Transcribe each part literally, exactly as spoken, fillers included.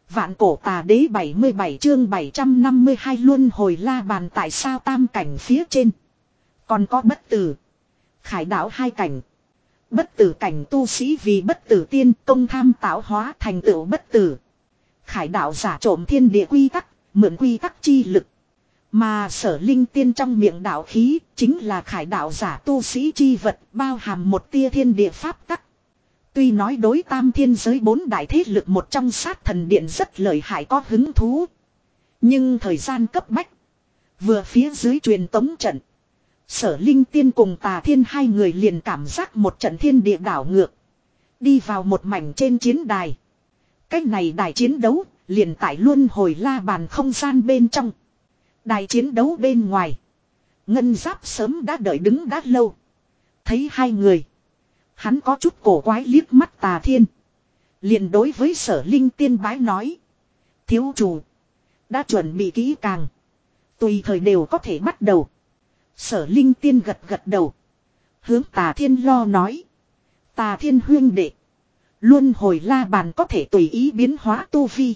Vạn cổ tà đế bảy mươi bảy chương bảy trăm năm mươi hai luân hồi la bàn, tại sao tam cảnh phía trên còn có bất tử, khải đạo hai cảnh. Bất tử cảnh tu sĩ vì bất tử tiên công tham tạo hóa thành tựu bất tử. Khải đạo giả trộm thiên địa quy tắc, mượn quy tắc chi lực. Mà sở linh tiên trong miệng đạo khí chính là khải đạo giả tu sĩ chi vật, bao hàm một tia thiên địa pháp tắc. Tuy nói đối tam thiên giới bốn đại thế lực một trong sát thần điện rất lợi hại có hứng thú. Nhưng thời gian cấp bách. Vừa phía dưới truyền tống trận. Sở linh tiên cùng tà thiên hai người liền cảm giác một trận thiên địa đảo ngược. Đi vào một mảnh trên chiến đài. Cách này đài chiến đấu liền tại luân hồi la bàn không gian bên trong. Đài chiến đấu bên ngoài. Ngân Giáp sớm đã đợi đứng đã lâu. Thấy hai người. Hắn có chút cổ quái liếc mắt tà thiên. Liền đối với sở linh tiên bái nói. Thiếu chủ. Đã chuẩn bị kỹ càng. Tùy thời đều có thể bắt đầu. Sở linh tiên gật gật đầu. Hướng tà thiên lo nói. Tà thiên huyên đệ. Luân hồi la bàn có thể tùy ý biến hóa tu vi.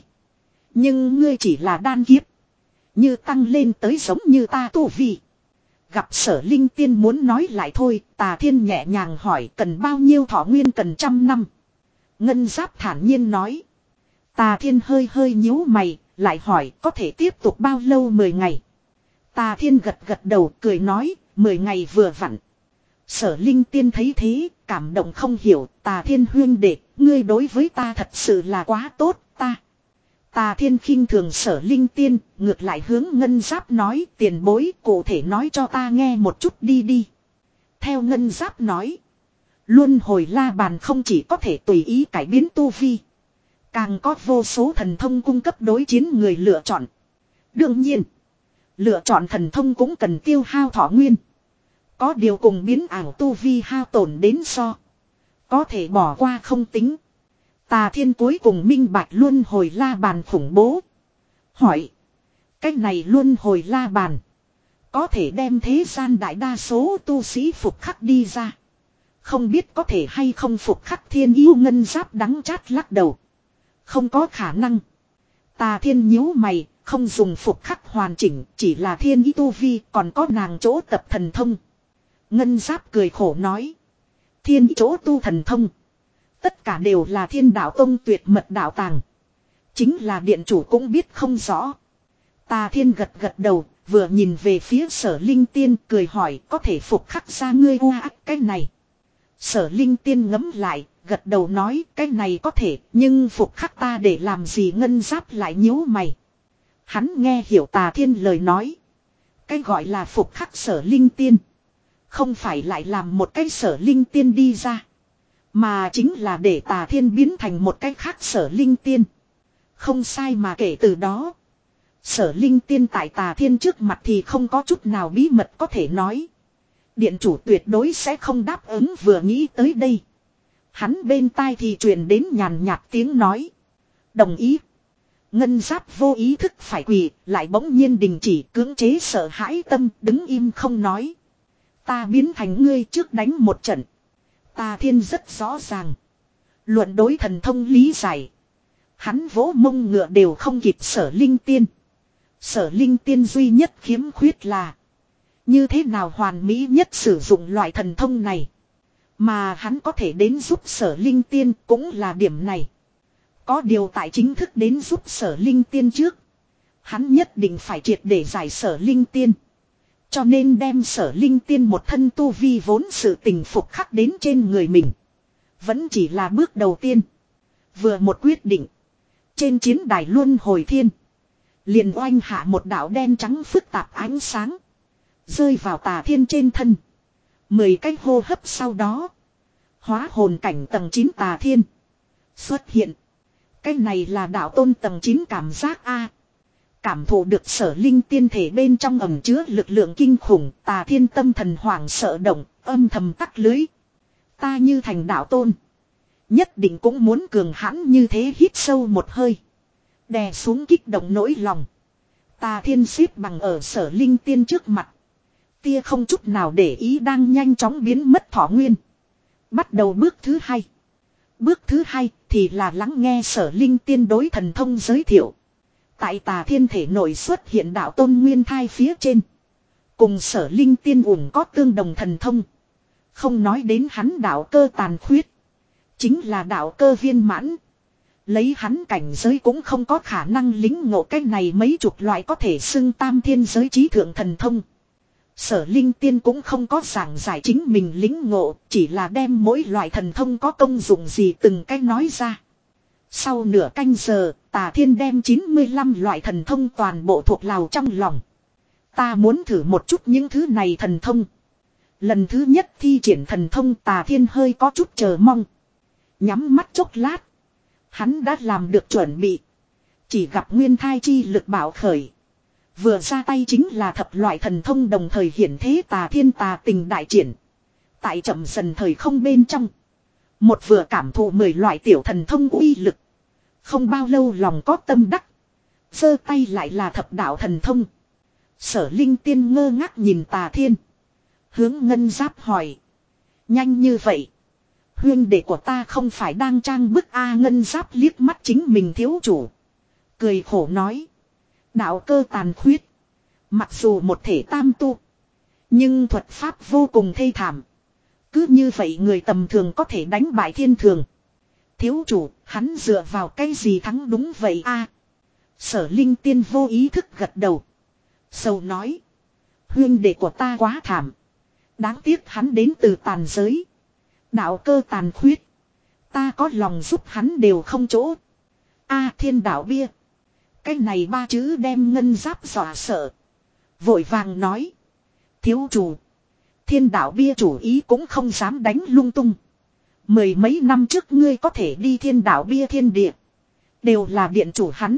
Nhưng ngươi chỉ là đan kiếp. Như tăng lên tới giống như ta tu vi. Gặp sở linh tiên muốn nói lại thôi. Tà thiên nhẹ nhàng hỏi cần bao nhiêu thọ nguyên, cần trăm năm. Ngân Giáp thản nhiên nói. Tà thiên hơi hơi nhíu mày. Lại hỏi có thể tiếp tục bao lâu? Mười ngày. Tà thiên gật gật đầu cười nói. Mười ngày vừa vặn. Sở linh tiên thấy thế. Cảm động không hiểu. Tà thiên huyên đệ. Ngươi đối với ta thật sự là quá tốt. Ta. Tà thiên khinh thường sở linh tiên. Ngược lại hướng Ngân Giáp nói. Tiền bối cụ thể nói cho ta nghe một chút đi đi. Theo Ngân Giáp nói. Luân hồi la bàn không chỉ có thể tùy ý cải biến tu vi. Càng có vô số thần thông cung cấp đối chiến người lựa chọn. Đương nhiên. Lựa chọn thần thông cũng cần tiêu hao thọ nguyên. Có điều cùng biến ảo tu vi hao tổn đến so. Có thể bỏ qua không tính. Tà thiên cuối cùng minh bạch luân hồi la bàn khủng bố. Hỏi. Cách này luân hồi la bàn. Có thể đem thế gian đại đa số tu sĩ phục khắc đi ra. Không biết có thể hay không phục khắc thiên yêu. Ngân Giáp đắng chát lắc đầu. Không có khả năng. Tà thiên nhíu mày. Không dùng phục khắc hoàn chỉnh. Chỉ là thiên ý tu vi. Còn có nàng chỗ tập thần thông. Ngân Giáp cười khổ nói. Thiên ý chỗ tu thần thông. Tất cả đều là Thiên Đạo Tông tuyệt mật đạo tàng. Chính là điện chủ cũng biết không rõ. Tà thiên gật gật đầu. Vừa nhìn về phía sở linh tiên cười hỏi có thể phục khắc ra ngươi u ác cái này. Sở linh tiên ngẫm lại. Gật đầu nói cái này có thể. Nhưng phục khắc ta để làm gì? Ngân Giáp lại nhíu mày. Hắn nghe hiểu tà thiên lời nói. Cái gọi là phục khắc sở linh tiên. Không phải lại làm một cái sở linh tiên đi ra. Mà chính là để tà thiên biến thành một cái khác sở linh tiên. Không sai, mà kể từ đó. Sở linh tiên tại tà thiên trước mặt thì không có chút nào bí mật có thể nói. Điện chủ tuyệt đối sẽ không đáp ứng. Vừa nghĩ tới đây. Hắn bên tai thì truyền đến nhàn nhạt tiếng nói. Đồng ý. Ngân Giáp vô ý thức phải quỳ. Lại bỗng nhiên đình chỉ, cưỡng chế sợ hãi tâm, đứng im không nói. Ta biến thành ngươi trước đánh một trận. Tà thiên rất rõ ràng. Luận đối thần thông lý giải. Hắn vỗ mông ngựa đều không kịp sở linh tiên. Sở linh tiên duy nhất khiếm khuyết là. Như thế nào hoàn mỹ nhất sử dụng loại thần thông này. Mà hắn có thể đến giúp sở linh tiên cũng là điểm này. Có điều tại chính thức đến giúp sở linh tiên trước. Hắn nhất định phải triệt để giải sở linh tiên. Cho nên đem sở linh tiên một thân tu vi vốn sự tình phục khắc đến trên người mình. Vẫn chỉ là bước đầu tiên. Vừa một quyết định. Trên chiến đài luân hồi thiên. Liền oanh hạ một đạo đen trắng phức tạp ánh sáng. Rơi vào tà thiên trên thân. Mười cái hô hấp sau đó. Hóa hồn cảnh tầng chín tà thiên. Xuất hiện. Cái này là đạo tôn tầng chín cảm giác A. Cảm thụ được sở linh tiên thể bên trong ẩm chứa lực lượng kinh khủng. Tà thiên tâm thần hoảng sợ động. Âm thầm tắc lưới. Ta như thành đạo tôn. Nhất định cũng muốn cường hãn như thế. Hít sâu một hơi. Đè xuống kích động nỗi lòng. Tà thiên xếp bằng ở sở linh tiên trước mặt. Tia không chút nào để ý đang nhanh chóng biến mất thọ nguyên. Bắt đầu bước thứ hai. Bước thứ hai thì là lắng nghe Sở Linh Tiên đối thần thông giới thiệu. Tại Tà Thiên thể nội xuất hiện đạo tôn nguyên thai phía trên. Cùng Sở Linh Tiên ủng có tương đồng thần thông. Không nói đến hắn đạo cơ tàn khuyết. Chính là đạo cơ viên mãn. Lấy hắn cảnh giới cũng không có khả năng lính ngộ cái này mấy chục loại có thể xưng tam thiên giới trí thượng thần thông. Sở Linh Tiên cũng không có giảng giải chính mình lính ngộ, chỉ là đem mỗi loại thần thông có công dụng gì từng cái nói ra. Sau nửa canh giờ, Tà Thiên đem chín mươi lăm loại thần thông toàn bộ thuộc lào trong lòng. Ta muốn thử một chút những thứ này thần thông. Lần thứ nhất thi triển thần thông Tà Thiên hơi có chút chờ mong. Nhắm mắt chốc lát. Hắn đã làm được chuẩn bị. Chỉ gặp nguyên thai chi lực bảo khởi. Vừa ra tay chính là thập loại thần thông đồng thời hiển thế Tà Thiên tà tình đại triển. Tại chậm dần thời không bên trong. Một vừa cảm thụ mười loại tiểu thần thông uy lực. Không bao lâu lòng có tâm đắc. Giơ tay lại là thập đạo thần thông. Sở Linh Tiên ngơ ngác nhìn Tà Thiên. Hướng Ngân Giáp hỏi. Nhanh như vậy. Huyên đệ của ta không phải đang trang bức A Ngân Giáp liếc mắt chính mình thiếu chủ. Cười khổ nói. Đạo cơ tàn khuyết. Mặc dù một thể tam tu. Nhưng thuật pháp vô cùng thê thảm. Cứ như vậy người tầm thường có thể đánh bại thiên thường. Thiếu chủ, hắn dựa vào cái gì thắng đúng vậy a? Sở Linh Tiên vô ý thức gật đầu. Sầu nói. Huyên đệ của ta quá thảm. Đáng tiếc hắn đến từ tàn giới. Đạo cơ tàn khuyết. Ta có lòng giúp hắn đều không chỗ. A Thiên đạo bia. Cái này ba chữ đem Ngân Giáp dọa sợ. Vội vàng nói. Thiếu chủ. Thiên đạo bia chủ ý cũng không dám đánh lung tung. Mười mấy năm trước ngươi có thể đi thiên đạo bia thiên địa. Đều là điện chủ hắn.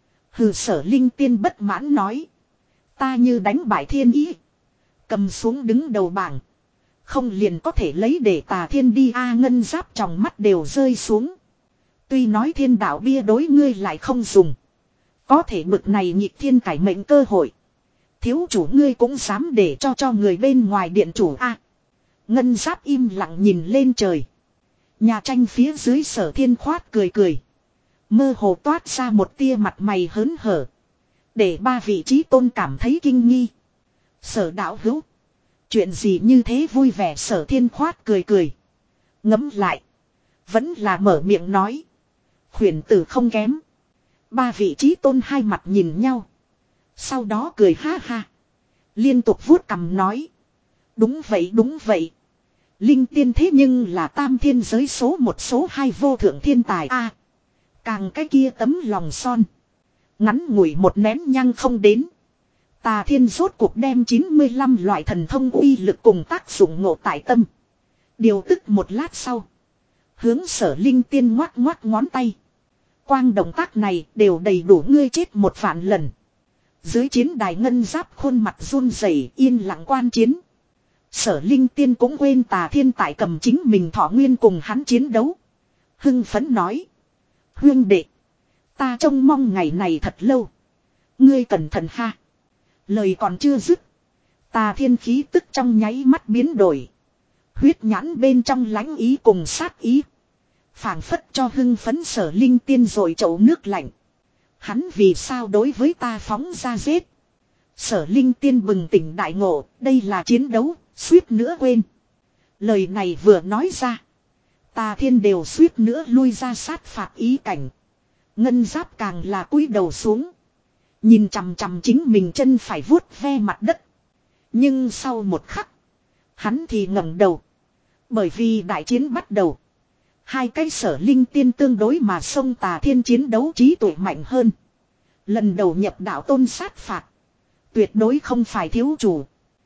Hừ Sở Linh Tiên bất mãn nói. Ta như đánh bại thiên ý. Cầm xuống đứng đầu bảng. Không liền có thể lấy để Tà Thiên đi a Ngân Giáp trong mắt đều rơi xuống. Tuy nói thiên đạo bia đối ngươi lại không dùng. Có thể bực này nhịp thiên cải mệnh cơ hội. Thiếu chủ ngươi cũng dám để cho cho người bên ngoài điện chủ a. Ngân Giáp im lặng nhìn lên trời. Nhà tranh phía dưới Sở Thiên khoát cười cười. Mơ hồ toát ra một tia mặt mày hớn hở. Để ba vị trí tôn cảm thấy kinh nghi. Sở đạo hữu. Chuyện gì như thế vui vẻ Sở Thiên khoát cười cười. Ngấm lại. Vẫn là mở miệng nói. Khuyển tử không kém. Ba vị trí tôn hai mặt nhìn nhau. Sau đó cười ha ha. Liên tục vuốt cằm nói. Đúng vậy đúng vậy. Linh Tiên thế nhưng là tam thiên giới số một số hai vô thượng thiên tài a. À, càng cái kia tấm lòng son. Ngắn ngủi một nén nhang không đến. Tà Thiên rốt cuộc đem chín mươi lăm loại thần thông uy lực cùng tác dụng ngộ tại tâm. Điều tức một lát sau. Hướng Sở Linh Tiên ngoắc ngoắc ngón tay. Quang động tác này đều đầy đủ ngươi chết một vạn lần. Dưới chiến đài Ngân Giáp khuôn mặt run rẩy yên lặng quan chiến. Sở Linh Tiên cũng quên Tà Thiên tại cầm chính mình thọ nguyên cùng hắn chiến đấu. Hưng phấn nói. Huyên đệ. Ta trông mong ngày này thật lâu. Ngươi cẩn thận ha. Lời còn chưa dứt. Tà Thiên khí tức trong nháy mắt biến đổi. Huyết nhãn bên trong lãnh ý cùng sát ý. Phảng phất cho hưng phấn Sở Linh Tiên rồi chậu nước lạnh. Hắn vì sao đối với ta phóng ra giết. Sở Linh Tiên bừng tỉnh đại ngộ. Đây là chiến đấu. Suýt nữa quên. Lời này vừa nói ra. Tà Thiên đều suýt nữa lui ra sát phạt ý cảnh. Ngân Giáp càng là cúi đầu xuống. Nhìn chằm chằm chính mình chân phải vuốt ve mặt đất. Nhưng sau một khắc. Hắn thì ngẩng đầu. Bởi vì đại chiến bắt đầu. Hai cái Sở Linh Tiên tương đối mà xông Tà Thiên chiến đấu trí tuệ mạnh hơn. Lần đầu nhập đạo tôn sát phạt. Tuyệt đối không phải thiếu chủ.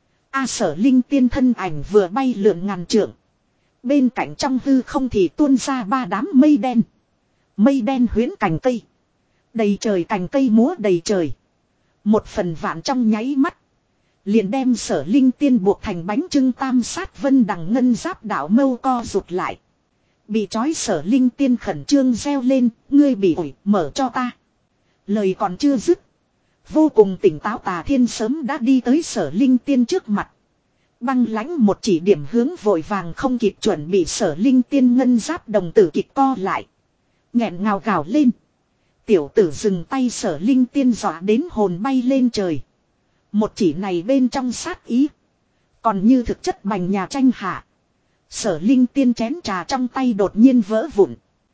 A Sở Linh Tiên thân ảnh vừa bay lượn ngàn trượng. Bên cạnh trong hư không thì tuôn ra ba đám mây đen. Mây đen huyễn cành cây. Đầy trời cành cây múa đầy trời. Một phần vạn trong nháy mắt. Liền đem Sở Linh Tiên buộc thành bánh trưng tam sát vân đằng Ngân Giáp đạo mâu co rụt lại. Bị trói Sở Linh Tiên khẩn trương reo lên. Ngươi bị ủi mở cho ta. Lời còn chưa dứt. Vô cùng tỉnh táo Tà Thiên sớm đã đi tới Sở Linh Tiên trước mặt. Băng lãnh một chỉ điểm hướng vội vàng không kịp chuẩn bị Sở Linh Tiên ngân giáp đồng tử kịch co lại. Nghẹn ngào gào lên. Tiểu tử dừng tay Sở Linh Tiên dọa đến hồn bay lên trời. Một chỉ này bên trong sát ý. Còn như thực chất bành nhà tranh hạ. Sở Linh Tiên chén trà trong tay đột nhiên vỡ vụn.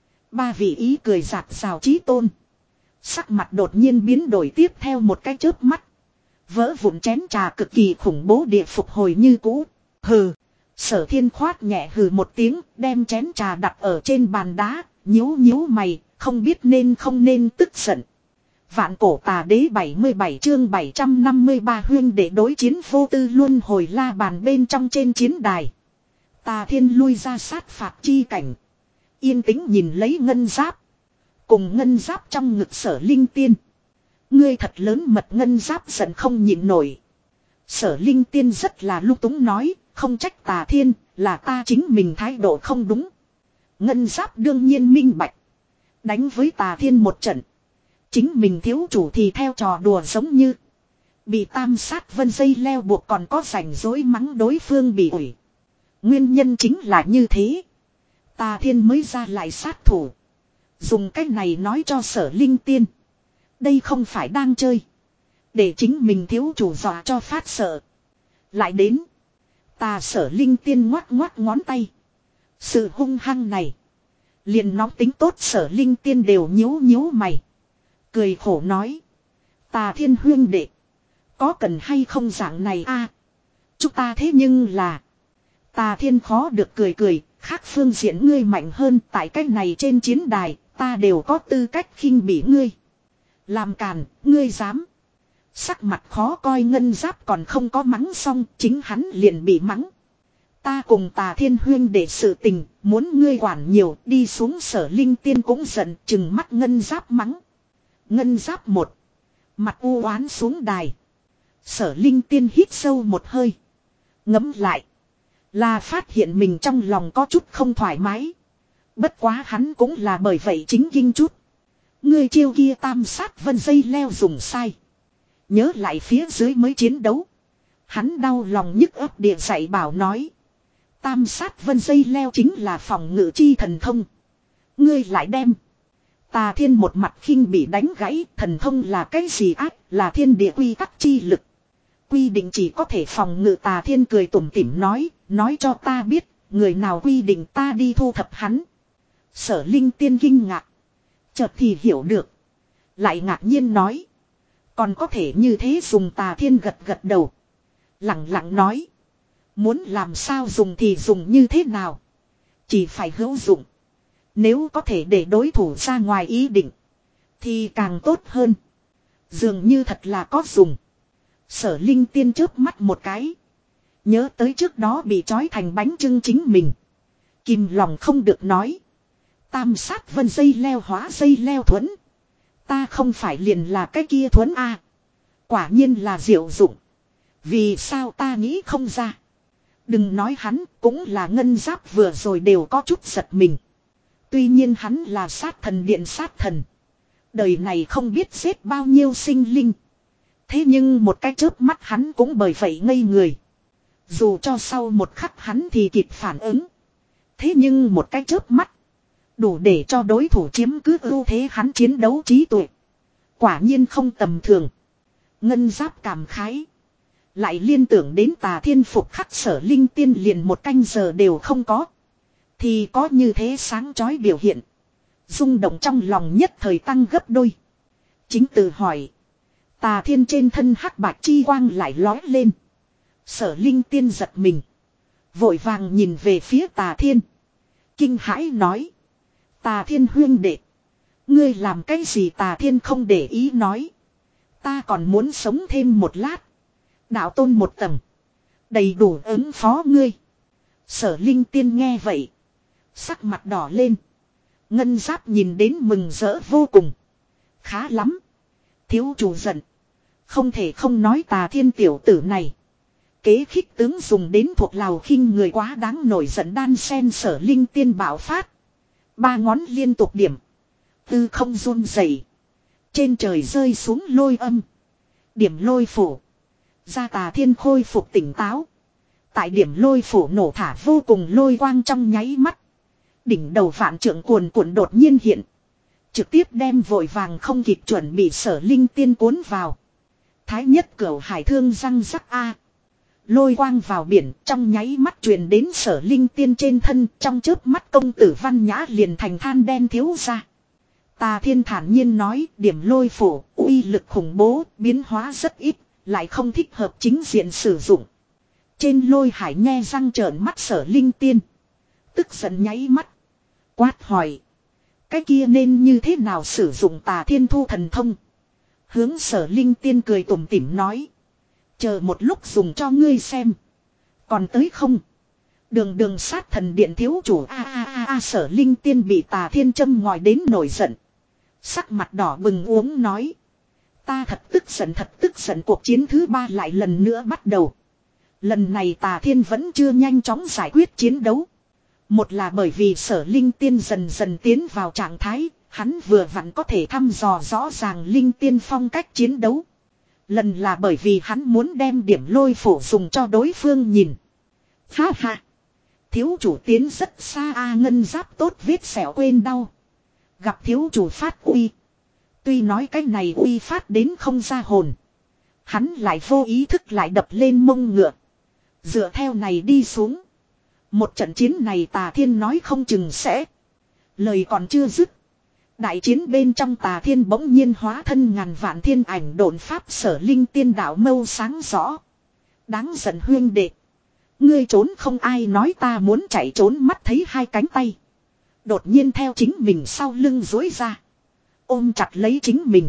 Ba vị ý cười giạt rào chí tôn. Sắc mặt đột nhiên biến đổi tiếp theo một cái chớp mắt. Vỡ vụn chén trà cực kỳ khủng bố địa phục hồi như cũ. Hừ. Sở Thiên khoát nhẹ hừ một tiếng, đem chén trà đặt ở trên bàn đá, nhíu nhíu mày, không biết nên không nên tức giận. Vạn cổ tà đế bảy mươi bảy chương bảy trăm năm mươi ba huyên để đối chiến vô tư luân hồi la bàn bên trong trên chiến đài. Tà Thiên lui ra sát phạt chi cảnh. Yên tĩnh nhìn lấy ngân giáp. Cùng ngân giáp trong ngực Sở Linh Tiên. Ngươi thật lớn mật ngân giáp giận không nhịn nổi. Sở Linh Tiên rất là lúc túng nói, không trách Tà Thiên, là ta chính mình thái độ không đúng. Ngân giáp đương nhiên minh bạch. Đánh với Tà Thiên một trận. Chính mình thiếu chủ thì theo trò đùa giống như. Bị tam sát vân dây leo buộc còn có rảnh rối mắng đối phương bị ủi. Nguyên nhân chính là như thế. Tà Thiên mới ra lại sát thủ. Dùng cách này nói cho Sở Linh Tiên. Đây không phải đang chơi. Để chính mình thiếu chủ dọa cho phát sợ. Lại đến. Tà Sở Linh Tiên ngoát ngoát ngón tay. Sự hung hăng này. Liền nóng tính tốt Sở Linh Tiên đều nhíu nhíu mày. Cười khổ nói. Tà Thiên huyên đệ. Có cần hay không dạng này a? Chúng ta thế nhưng là. Tà Thiên khó được cười cười. Khác phương diện ngươi mạnh hơn tại cách này trên chiến đài. Ta đều có tư cách khinh bỉ ngươi. Làm càn, ngươi dám. Sắc mặt khó coi ngân giáp còn không có mắng xong, chính hắn liền bị mắng. Ta cùng Tà Thiên huyên để sự tình, muốn ngươi quản nhiều, đi xuống Sở Linh Tiên cũng giận, chừng mắt ngân giáp mắng. Ngân giáp một. Mặt u oán xuống đài. Sở Linh Tiên hít sâu một hơi. Ngấm lại. Là phát hiện mình trong lòng có chút không thoải mái. Bất quá hắn cũng là bởi vậy chính kinh chút. Ngươi chiêu kia tam sát vân dây leo dùng sai. Nhớ lại phía dưới mới chiến đấu. Hắn đau lòng nhức ấp địa dạy bảo nói. Tam sát vân dây leo chính là phòng ngự chi thần thông. Ngươi lại đem. Tà Thiên một mặt khinh bị đánh gãy. Thần thông là cái gì ác, là thiên địa quy tắc chi lực. Quy định chỉ có thể phòng ngự. Tà Thiên cười tủm tỉm nói. Nói cho ta biết. Người nào quy định ta đi thu thập hắn. Sở Linh Tiên kinh ngạc. Chợt thì hiểu được. Lại ngạc nhiên nói. Còn có thể như thế dùng. Tà Thiên gật gật đầu. Lặng lặng nói. Muốn làm sao dùng thì dùng như thế nào. Chỉ phải hữu dụng. Nếu có thể để đối thủ ra ngoài ý định. Thì càng tốt hơn. Dường như thật là có dùng. Sở Linh Tiên chớp mắt một cái. Nhớ tới trước đó bị trói thành bánh trưng chính mình. Kìm lòng không được nói. Tam sát vân dây leo hóa dây leo thuẫn. Ta không phải liền là cái kia thuẫn a. Quả nhiên là diệu dụng. Vì sao ta nghĩ không ra. Đừng nói hắn cũng là ngân giáp vừa rồi đều có chút giật mình. Tuy nhiên hắn là sát thần điện sát thần. Đời này không biết giết bao nhiêu sinh linh. Thế nhưng một cái chớp mắt hắn cũng bởi vậy ngây người. Dù cho sau một khắc hắn thì kịp phản ứng. Thế nhưng một cái chớp mắt. Đủ để cho đối thủ chiếm cứ ưu thế hắn chiến đấu trí tuệ. Quả nhiên không tầm thường. Ngân giáp cảm khái. Lại liên tưởng đến Tà Thiên phục khắc Sở Linh Tiên liền một canh giờ đều không có. Thì có như thế sáng chói biểu hiện. Rung động trong lòng nhất thời tăng gấp đôi. Chính tự hỏi. Tà Thiên trên thân hắc bạch chi quang lại lói lên. Sở Linh Tiên giật mình. Vội vàng nhìn về phía Tà Thiên. Kinh hãi nói. Tà Thiên huyên đệ. Ngươi làm cái gì? Tà Thiên không để ý nói. Ta còn muốn sống thêm một lát. Đạo tôn một tầng. Đầy đủ ứng phó ngươi. Sở Linh Tiên nghe vậy. Sắc mặt đỏ lên. Ngân giáp nhìn đến mừng rỡ vô cùng. Khá lắm. Thiếu chủ giận. Không thể không nói Tà Thiên tiểu tử này. Kế khích tướng dùng đến thuộc lào khinh người quá đáng nổi giận đan sen. Sở Linh Tiên bạo phát. Ba ngón liên tục điểm. Tư không run rẩy. Trên trời rơi xuống lôi âm. Điểm lôi phủ. Ra Tà Thiên khôi phục tỉnh táo. Tại điểm lôi phủ nổ thả vô cùng lôi quang trong nháy mắt. Đỉnh đầu vạn trượng cuồn cuộn đột nhiên hiện. Trực tiếp đem vội vàng không kịp chuẩn bị Sở Linh Tiên cuốn vào. Thái nhất cửu hải thương răng rắc a. Lôi quang vào biển trong nháy mắt truyền đến Sở Linh Tiên trên thân. Trong chớp mắt công tử Văn Nhã liền thành than đen thiếu ra. Tà Thiên thản nhiên nói điểm lôi phủ uy lực khủng bố biến hóa rất ít. Lại không thích hợp chính diện sử dụng. Trên lôi hải nghe răng trợn mắt Sở Linh Tiên. Tức giận nháy mắt. Quát hỏi. Cái kia nên như thế nào sử dụng Tà Thiên thu thần thông. Hướng Sở Linh Tiên cười tủm tỉm nói. Chờ một lúc dùng cho ngươi xem. Còn tới không. Đường đường sát thần điện thiếu chủ a a a a Sở Linh Tiên bị Tà Thiên châm ngòi đến nổi giận. Sắc mặt đỏ bừng uống nói. Ta thật tức giận thật tức giận cuộc chiến thứ ba lại lần nữa bắt đầu. Lần này Tà Thiên vẫn chưa nhanh chóng giải quyết chiến đấu. Một là bởi vì Sở Linh Tiên dần dần tiến vào trạng thái, hắn vừa vặn có thể thăm dò rõ ràng Linh Tiên phong cách chiến đấu. Lần là bởi vì hắn muốn đem điểm lôi phủ dùng cho đối phương nhìn. Ha ha! Thiếu chủ tiến rất xa a ngân giáp tốt vết sẹo quên đau. Gặp thiếu chủ phát uy. Tuy nói cái này uy phát đến không ra hồn. Hắn lại vô ý thức lại đập lên mông ngựa. Dựa theo này đi xuống. Một trận chiến này Tà Thiên nói không chừng sẽ. Lời còn chưa dứt. Đại chiến bên trong Tà Thiên bỗng nhiên hóa thân ngàn vạn thiên ảnh độn pháp Sở Linh Tiên đạo mâu sáng rõ. Đáng giận huyên đệ. Ngươi trốn không ai nói ta muốn chạy trốn mắt thấy hai cánh tay. Đột nhiên theo chính mình sau lưng dối ra. Ôm chặt lấy chính mình.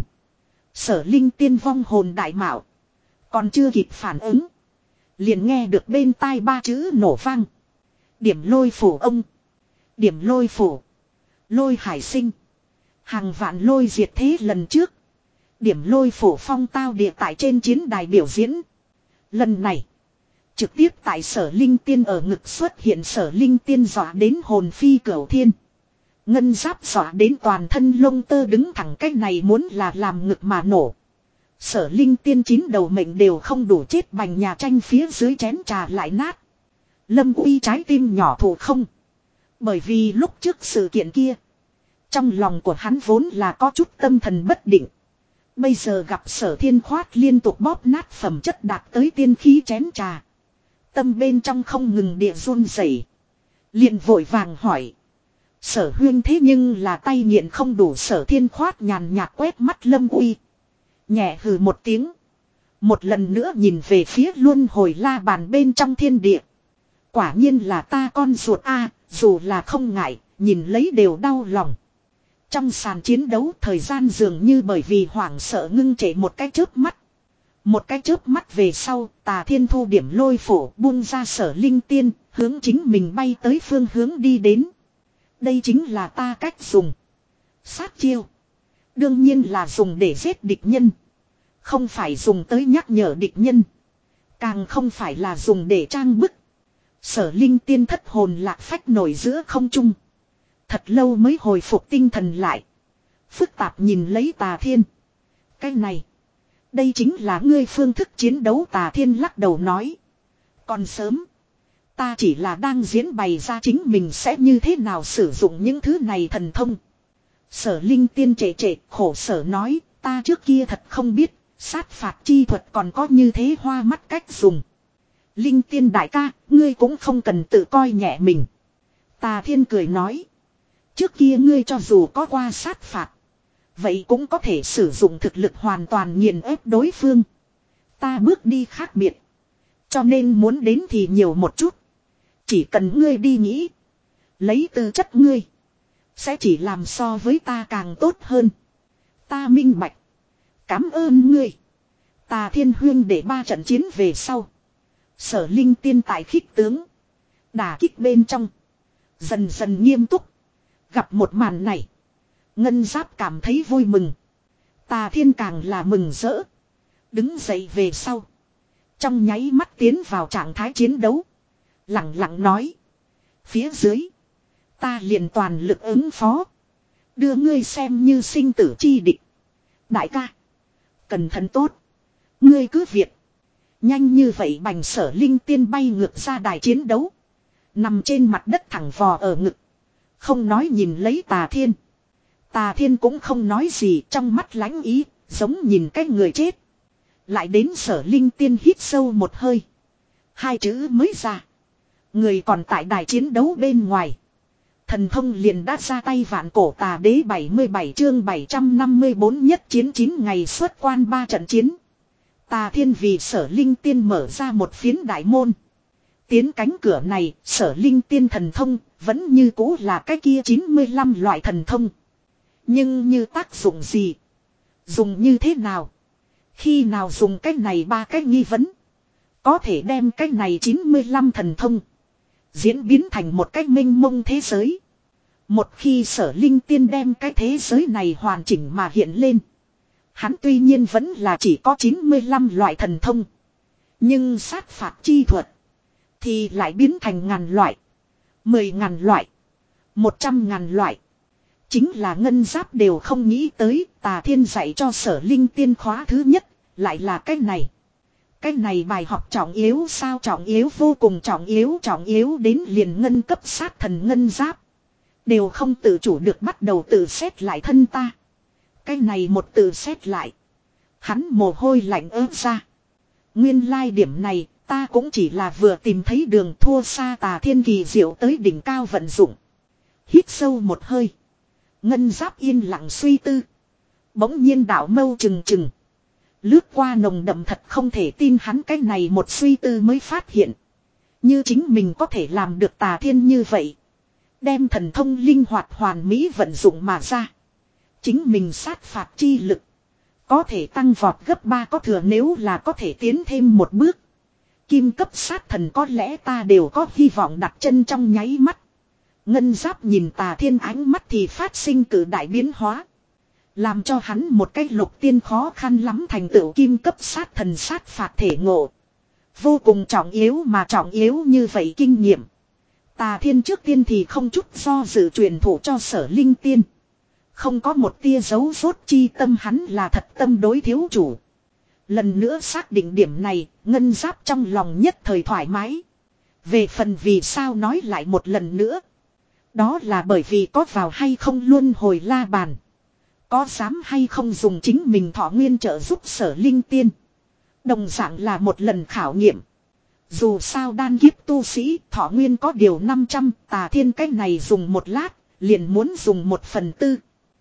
Sở Linh Tiên vong hồn đại mạo. Còn chưa kịp phản ứng. Liền nghe được bên tai ba chữ nổ vang. Điểm lôi phủ ông. Điểm lôi phủ. Lôi hải sinh. Hàng vạn lôi diệt thế lần trước. Điểm lôi phủ phong tao địa tại trên chiến đài biểu diễn. Lần này. Trực tiếp tại Sở Linh Tiên ở ngực xuất hiện Sở Linh Tiên dọa đến hồn phi cửu thiên. Ngân giáp dọa đến toàn thân lông tơ đứng thẳng cách này muốn là làm ngực mà nổ. Sở Linh Tiên chín đầu mệnh đều không đủ chết bành nhà tranh phía dưới chén trà lại nát. Lâm Uy trái tim nhỏ thủ không. Bởi vì lúc trước sự kiện kia. Trong lòng của hắn vốn là có chút tâm thần bất định. Bây giờ gặp Sở Thiên Khoát liên tục bóp nát phẩm chất đạt tới tiên khí chén trà. Tâm bên trong không ngừng địa run rẩy, liền vội vàng hỏi. Sở huyên thế nhưng là tay nghiện không đủ. Sở Thiên Khoát nhàn nhạt quét mắt Lâm Uy. Nhẹ hừ một tiếng. Một lần nữa nhìn về phía luân hồi la bàn bên trong thiên địa. Quả nhiên là ta con ruột a, dù là không ngại, nhìn lấy đều đau lòng. Trong sàn chiến đấu thời gian dường như bởi vì hoảng sợ ngưng trệ một cái chớp mắt. Một cái chớp mắt về sau, Tà Thiên thu điểm lôi phổ buông ra Sở Linh Tiên, hướng chính mình bay tới phương hướng đi đến. Đây chính là ta cách dùng. Sát chiêu. Đương nhiên là dùng để giết địch nhân. Không phải dùng tới nhắc nhở địch nhân. Càng không phải là dùng để trang bức. Sở Linh Tiên thất hồn lạc phách nổi giữa không trung. Thật lâu mới hồi phục tinh thần lại. Phức tạp nhìn lấy Tà Thiên. Cái này. Đây chính là ngươi phương thức chiến đấu. Tà Thiên lắc đầu nói. Còn sớm. Ta chỉ là đang diễn bày ra chính mình sẽ như thế nào sử dụng những thứ này thần thông. Sở Linh Tiên trệ trệ khổ sở nói. Ta trước kia thật không biết. Sát phạt chi thuật còn có như thế hoa mắt cách dùng. Linh Tiên đại ca, ngươi cũng không cần tự coi nhẹ mình. Tà Thiên cười nói. Trước kia ngươi cho dù có qua sát phạt. Vậy cũng có thể sử dụng thực lực hoàn toàn nghiền ép đối phương. Ta bước đi khác biệt. Cho nên muốn đến thì nhiều một chút. Chỉ cần ngươi đi nghĩ. Lấy tư chất ngươi. Sẽ chỉ làm so với ta càng tốt hơn. Ta minh bạch. Cảm ơn ngươi. Tà Thiên huyên để ba trận chiến về sau. Sở Linh Tiên tại khích tướng. Đả kích bên trong. Dần dần nghiêm túc. Gặp một màn này. Ngân Giáp cảm thấy vui mừng. Tà Thiên càng là mừng rỡ. Đứng dậy về sau. Trong nháy mắt tiến vào trạng thái chiến đấu. Lặng lặng nói. Phía dưới. Ta liền toàn lực ứng phó. Đưa ngươi xem như sinh tử chi địch. Đại ca. Cẩn thận tốt. Ngươi cứ việc. Nhanh như vậy bành Sở Linh Tiên bay ngược ra đài chiến đấu. Nằm trên mặt đất thẳng vò ở ngực. Không nói nhìn lấy Tà Thiên. Tà Thiên cũng không nói gì, trong mắt lánh ý, giống nhìn cái người chết. Lại đến Sở Linh Tiên hít sâu một hơi. Hai chữ mới ra. Người còn tại đài chiến đấu bên ngoài. Thần thông liền đã ra tay vạn cổ tà đế bảy mươi bảy chương bảy trăm năm mươi bốn nhất chiến chín ngày xuất quan ba trận chiến. Tà Thiên vì Sở Linh Tiên mở ra một phiến đại môn. Tiến cánh cửa này, Sở Linh Tiên thần thông, vẫn như cũ là cái kia chín mươi lăm loại thần thông. Nhưng như tác dụng gì? Dùng như thế nào? Khi nào dùng cái này ba cái nghi vấn? Có thể đem cái này chín mươi lăm thần thông diễn biến thành một cái mênh mông thế giới. Một khi Sở Linh Tiên đem cái thế giới này hoàn chỉnh mà hiện lên. Hắn tuy nhiên vẫn là chỉ có chín mươi lăm loại thần thông. Nhưng sát phạt chi thuật thì lại biến thành ngàn loại, mười ngàn loại, một trăm ngàn loại. Chính là Ngân Giáp đều không nghĩ tới Tà Thiên dạy cho Sở Linh Tiên khóa thứ nhất lại là cái này. Cái này bài học trọng yếu sao? Trọng yếu, vô cùng trọng yếu, trọng yếu đến liền ngân cấp sát thần Ngân Giáp đều không tự chủ được bắt đầu tự xét lại thân ta. Cái này một tự xét lại, hắn mồ hôi lạnh ớt ra. Nguyên lai điểm này ta cũng chỉ là vừa tìm thấy đường thua xa Tà Thiên kỳ diệu tới đỉnh cao vận dụng. Hít sâu một hơi, Ngân Giáp yên lặng suy tư. Bỗng nhiên đạo mâu trừng trừng, lướt qua nồng đậm thật không thể tin. Hắn cái này một suy tư mới phát hiện, như chính mình có thể làm được Tà Thiên như vậy, đem thần thông linh hoạt hoàn mỹ vận dụng mà ra. Chính mình sát phạt chi lực có thể tăng vọt gấp ba có thừa. Nếu là có thể tiến thêm một bước, kim cấp sát thần có lẽ ta đều có hy vọng đặt chân trong nháy mắt. Ngân Giáp nhìn Tà Thiên ánh mắt thì phát sinh cử đại biến hóa. Làm cho hắn một cách lục tiên khó khăn lắm thành tựu kim cấp sát thần sát phạt thể ngộ. Vô cùng trọng yếu, mà trọng yếu như vậy kinh nghiệm, Tà Thiên trước tiên thì không chút do dự truyền thụ cho Sở Linh Tiên. Không có một tia dấu rốt chi tâm, hắn là thật tâm đối thiếu chủ. Lần nữa xác định điểm này, Ngân Giáp trong lòng nhất thời thoải mái. Về phần vì sao nói lại một lần nữa, đó là bởi vì có vào hay không luân hồi la bàn, có dám hay không dùng chính mình thọ nguyên trợ giúp Sở Linh Tiên, đồng dạng là một lần khảo nghiệm. Dù sao đan kiếp tu sĩ thọ nguyên có điều năm trăm, Tà Thiên cách này dùng một lát liền muốn dùng một phần tư.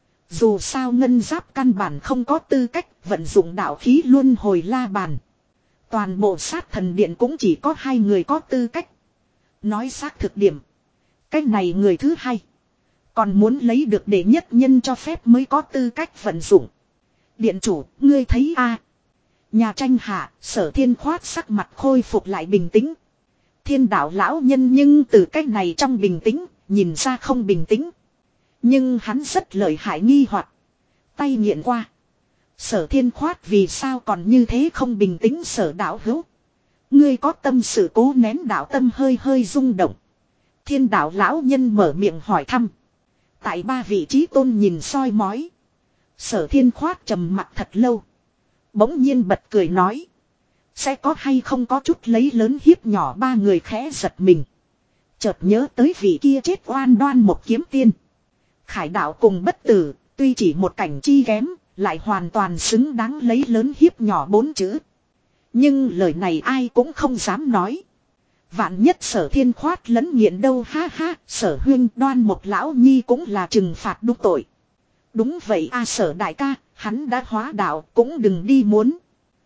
Dù sao Ngân Giáp căn bản không có tư cách vận dụng đạo khí luân hồi la bàn. Toàn bộ sát thần điện cũng chỉ có hai người có tư cách. Nói xác thực điểm, cái này người thứ hai còn muốn lấy được đệ nhất nhân cho phép mới có tư cách vận dụng. Điện chủ, ngươi thấy a? Nhà tranh hạ, Sở Thiên Khoát sắc mặt khôi phục lại bình tĩnh. Thiên đạo lão nhân nhưng từ cách này trong bình tĩnh nhìn ra không bình tĩnh. Nhưng hắn rất lợi hại nghi hoặc. Tay nghiện qua. Sở Thiên Khoát vì sao còn như thế không bình tĩnh? Sở đạo hữu, ngươi có tâm sự cố nén đạo tâm hơi hơi rung động. Thiên đạo lão nhân mở miệng hỏi thăm. Tại ba vị trí tôn nhìn soi mói, Sở Thiên Khoát trầm mặt thật lâu. Bỗng nhiên bật cười nói, sẽ có hay không có chút lấy lớn hiếp nhỏ. Ba người khẽ giật mình, chợt nhớ tới vị kia chết oan đoan một kiếm tiên. Khải đạo cùng bất tử, tuy chỉ một cảnh chi kém, lại hoàn toàn xứng đáng lấy lớn hiếp nhỏ bốn chữ. Nhưng lời này ai cũng không dám nói. Vạn nhất Sở Thiên Khoát lẫn nghiện đâu, ha ha. Sở huyên, Đoan một lão nhi cũng là trừng phạt đúc tội. Đúng vậy a, Sở đại ca, hắn đã hóa đạo cũng đừng đi muốn.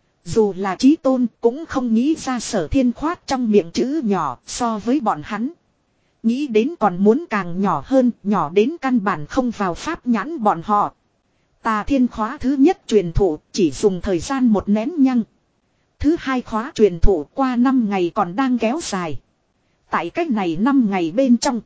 Dù là chí tôn cũng không nghĩ ra Sở Thiên Khoát trong miệng chữ nhỏ, so với bọn hắn nghĩ đến còn muốn càng nhỏ hơn, nhỏ đến căn bản không vào pháp nhãn bọn họ. Tà Thiên khóa thứ nhất truyền thụ chỉ dùng thời gian một nén nhăng. Thứ hai khóa truyền thụ qua năm ngày còn đang kéo dài. Tại cách này năm ngày bên trong,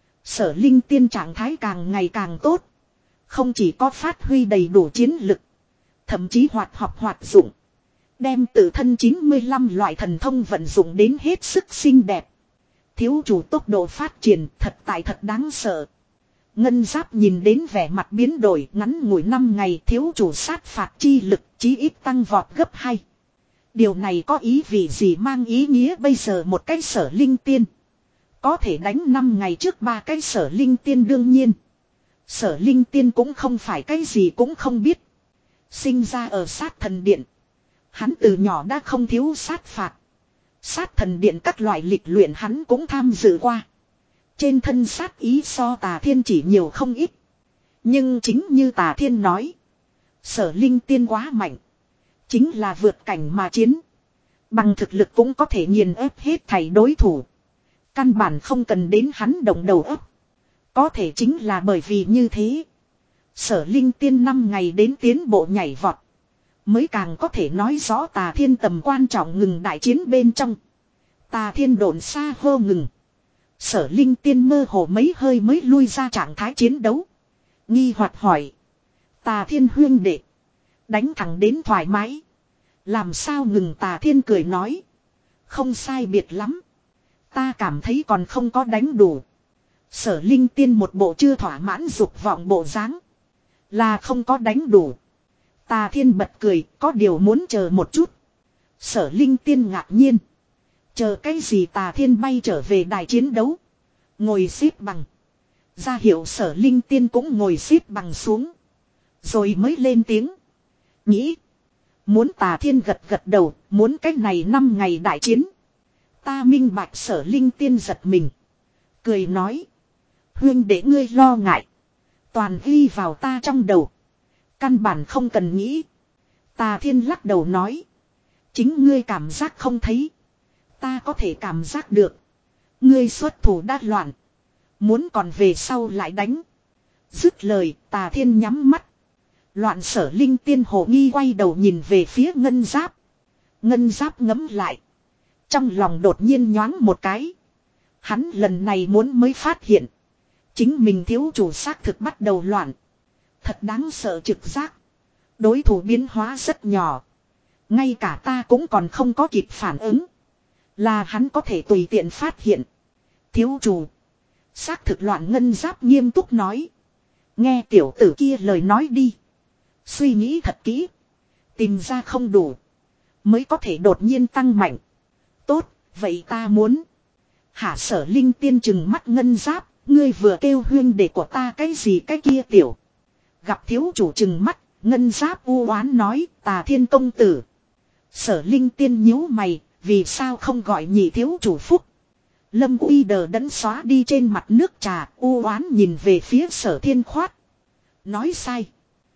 Sở Linh Tiên trạng thái càng ngày càng tốt. Không chỉ có phát huy đầy đủ chiến lực, thậm chí hoạt học hoạt dụng, đem tự thân chín mươi lăm loại thần thông vận dụng đến hết sức xinh đẹp. Thiếu chủ tốc độ phát triển thật tại thật đáng sợ. Ngân Giáp nhìn đến vẻ mặt biến đổi, ngắn ngủi năm ngày thiếu chủ sát phạt chi lực chí ít tăng vọt gấp hai. Điều này có ý vị gì, mang ý nghĩa bây giờ một cái Sở Linh Tiên có thể đánh năm ngày trước ba cái Sở Linh Tiên. Đương nhiên Sở Linh Tiên cũng không phải cái gì cũng không biết. Sinh ra ở Sát Thần Điện, hắn từ nhỏ đã không thiếu sát phạt. Sát Thần Điện các loại lịch luyện hắn cũng tham dự qua. Trên thân sát ý so Tà Thiên chỉ nhiều không ít. Nhưng chính như Tà Thiên nói, Sở Linh Tiên quá mạnh, chính là vượt cảnh mà chiến. Bằng thực lực cũng có thể nghiền ép hết thảy đối thủ. Căn bản không cần đến hắn động đầu óc. Có thể chính là bởi vì như thế, Sở Linh Tiên năm ngày đến tiến bộ nhảy vọt, mới càng có thể nói rõ Tà Thiên tầm quan trọng. Ngừng đại chiến bên trong, Tà Thiên độn xa hô ngừng. Sở Linh Tiên mơ hồ mấy hơi mới lui ra trạng thái chiến đấu. Nghi hoặc hỏi: Tà Thiên huyên đệ, đánh thẳng đến thoải mái, làm sao ngừng? Tà Thiên cười nói: không sai biệt lắm, ta cảm thấy còn không có đánh đủ. Sở Linh Tiên một bộ chưa thỏa mãn dục vọng bộ dáng: là không có đánh đủ. Tà Thiên bật cười: có điều muốn chờ một chút. Sở Linh Tiên ngạc nhiên: chờ cái gì? Tà Thiên bay trở về đài chiến đấu, ngồi xếp bằng, ra hiệu Sở Linh Tiên cũng ngồi xếp bằng xuống, rồi mới lên tiếng: nghĩ. Muốn. Tà Thiên gật gật đầu: muốn cái này năm ngày đại chiến. Ta minh bạch. Sở Linh Tiên giật mình, cười nói: huyên để ngươi lo ngại, toàn ghi vào ta trong đầu, căn bản không cần nghĩ. Tà Thiên lắc đầu nói: chính ngươi cảm giác không thấy, ta có thể cảm giác được. Ngươi xuất thủ đã loạn, muốn còn về sau lại đánh. Dứt lời, Tà Thiên nhắm mắt. Loạn. Sở Linh Tiên hồ nghi quay đầu nhìn về phía Ngân Giáp. Ngân Giáp ngấm lại, trong lòng đột nhiên nhoáng một cái. Hắn lần này muốn mới phát hiện, chính mình thiếu chủ xác thực bắt đầu loạn. Thật đáng sợ trực giác. Đối thủ biến hóa rất nhỏ, ngay cả ta cũng còn không có kịp phản ứng, là hắn có thể tùy tiện phát hiện. Thiếu chủ xác thực loạn. Ngân Giáp nghiêm túc nói: nghe tiểu tử kia lời nói đi, suy nghĩ thật kỹ, tìm ra không đủ, mới có thể đột nhiên tăng mạnh. Tốt, vậy ta muốn. Hả? Sở Linh Tiên chừng mắt Ngân Giáp: ngươi vừa kêu huyên đệ của ta cái gì cái kia tiểu. Gặp thiếu chủ chừng mắt, Ngân Giáp u oán nói: Tà Thiên công tử. Sở Linh Tiên nhíu mày: vì sao không gọi nhị thiếu chủ phúc? Lâm Uy đờ đẫn xóa đi trên mặt nước trà, u oán nhìn về phía Sở Thiên Khoát. Nói sai.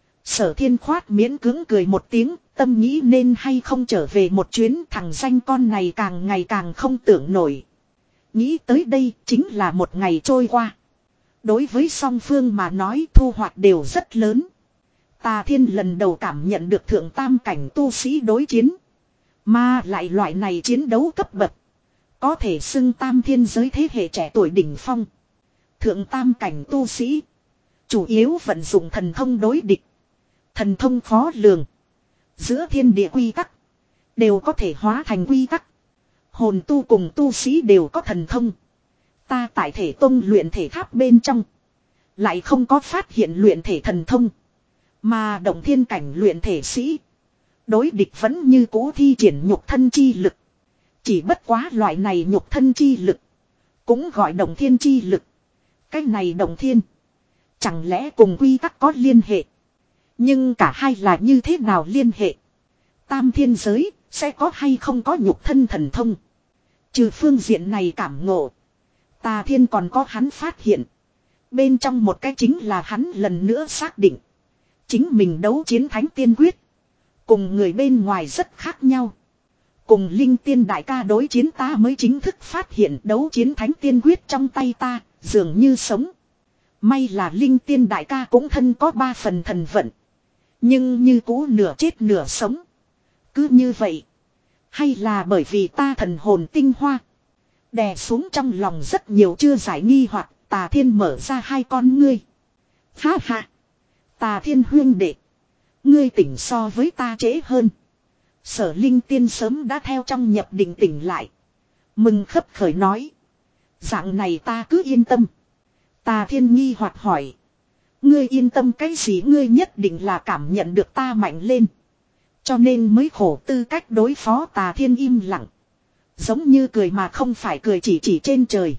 Sở Thiên Khoát miễn cưỡng cười một tiếng, tâm nghĩ nên hay không trở về một chuyến. Thằng danh con này càng ngày càng không tưởng nổi. Nghĩ tới đây, chính là một ngày trôi qua. Đối với song phương mà nói, thu hoạch đều rất lớn. Tà Thiên lần đầu cảm nhận được thượng tam cảnh tu sĩ đối chiến. Mà lại loại này chiến đấu cấp bậc, có thể xưng tam thiên giới thế hệ trẻ tuổi đỉnh phong. Thượng tam cảnh tu sĩ chủ yếu vận dụng thần thông đối địch. Thần thông khó lường, giữa thiên địa quy tắc đều có thể hóa thành quy tắc. Hồn tu cùng tu sĩ đều có thần thông. Ta tại Thể Tông luyện thể tháp bên trong lại không có phát hiện luyện thể thần thông. Mà động thiên cảnh luyện thể sĩ đối địch vẫn như cũ thi triển nhục thân chi lực. Chỉ bất quá loại này nhục thân chi lực cũng gọi động thiên chi lực. Cái này động thiên chẳng lẽ cùng quy tắc có liên hệ? Nhưng cả hai là như thế nào liên hệ? Tam thiên giới sẽ có hay không có nhục thân thần thông? Trừ phương diện này cảm ngộ, Tà Thiên còn có hắn phát hiện. Bên trong một cái chính là hắn lần nữa xác định, chính mình đấu chiến thánh tiên quyết cùng người bên ngoài rất khác nhau. Cùng Linh Tiên đại ca đối chiến, ta mới chính thức phát hiện đấu chiến thánh tiên quyết trong tay ta dường như sống. May là Linh Tiên đại ca cũng thân có ba phần thần vận, nhưng như cũ nửa chết nửa sống. Cứ như vậy, hay là bởi vì ta thần hồn tinh hoa? Đè xuống trong lòng rất nhiều chưa giải nghi hoặc, Tà Thiên mở ra hai con ngươi. Ha ha, Tà Thiên huyên đệ, ngươi tỉnh so với ta trễ hơn. Sở Linh Tiên sớm đã theo trong nhập định tỉnh lại, mừng khấp khởi nói: dạng này ta cứ yên tâm. Tà Thiên nghi hoặc hỏi: ngươi yên tâm cái gì? Ngươi nhất định là cảm nhận được ta mạnh lên, Cho nên mới khổ tư cách đối phó Tà Thiên im lặng. Giống như cười mà không phải cười, chỉ chỉ trên trời.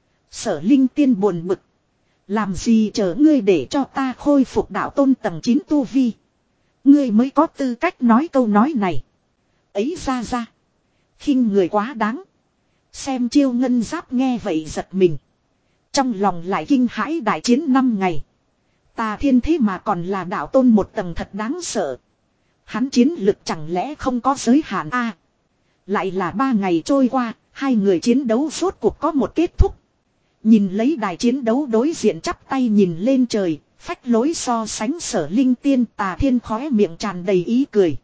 Sở Linh Tiên buồn bực. Làm gì chờ ngươi để cho ta khôi phục đạo tôn tầng chín tu vi. Ngươi mới có tư cách nói câu nói này. Ấy ra ra. Khinh người quá đáng. Xem Chiêu Ngân Giáp nghe vậy giật mình. Trong lòng lại kinh hãi, đại chiến năm ngày. Tà Thiên thế mà còn là đạo tôn một tầng, thật đáng sợ. Hắn chiến lực chẳng lẽ không có giới hạn a? À, lại là ba ngày trôi qua, hai người chiến đấu rốt cuộc có một kết thúc. Nhìn lấy đài chiến đấu đối diện chắp tay nhìn lên trời, phách lối so sánh Sở Linh Tiên, Tà Thiên khóe miệng tràn đầy ý cười.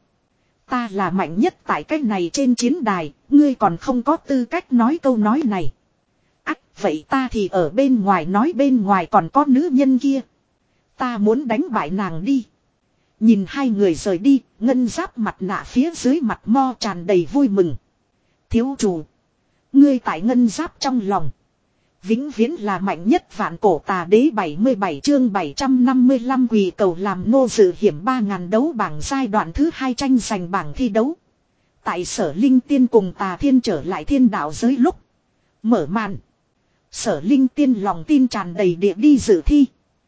Ta là mạnh nhất tại cách này trên chiến đài, ngươi còn không có tư cách nói câu nói này. Ách, vậy ta thì ở bên ngoài nói, bên ngoài còn có nữ nhân kia. Ta muốn đánh bại nàng đi. Nhìn hai người rời đi, Ngân Giáp mặt nạ phía dưới mặt mo tràn đầy vui mừng. Thiếu chủ, ngươi tại Ngân Giáp trong lòng vĩnh viễn là mạnh nhất. Vạn Cổ Tà Đế bảy mươi bảy chương bảy trăm năm mươi lăm quỳ cầu làm nô dự hiểm ba ngàn đấu bảng giai đoạn thứ hai tranh giành bảng thi đấu. Tại Sở Linh Tiên cùng Tà Thiên trở lại thiên đạo giới lúc mở màn, Sở Linh Tiên lòng tin tràn đầy địa đi dự thi.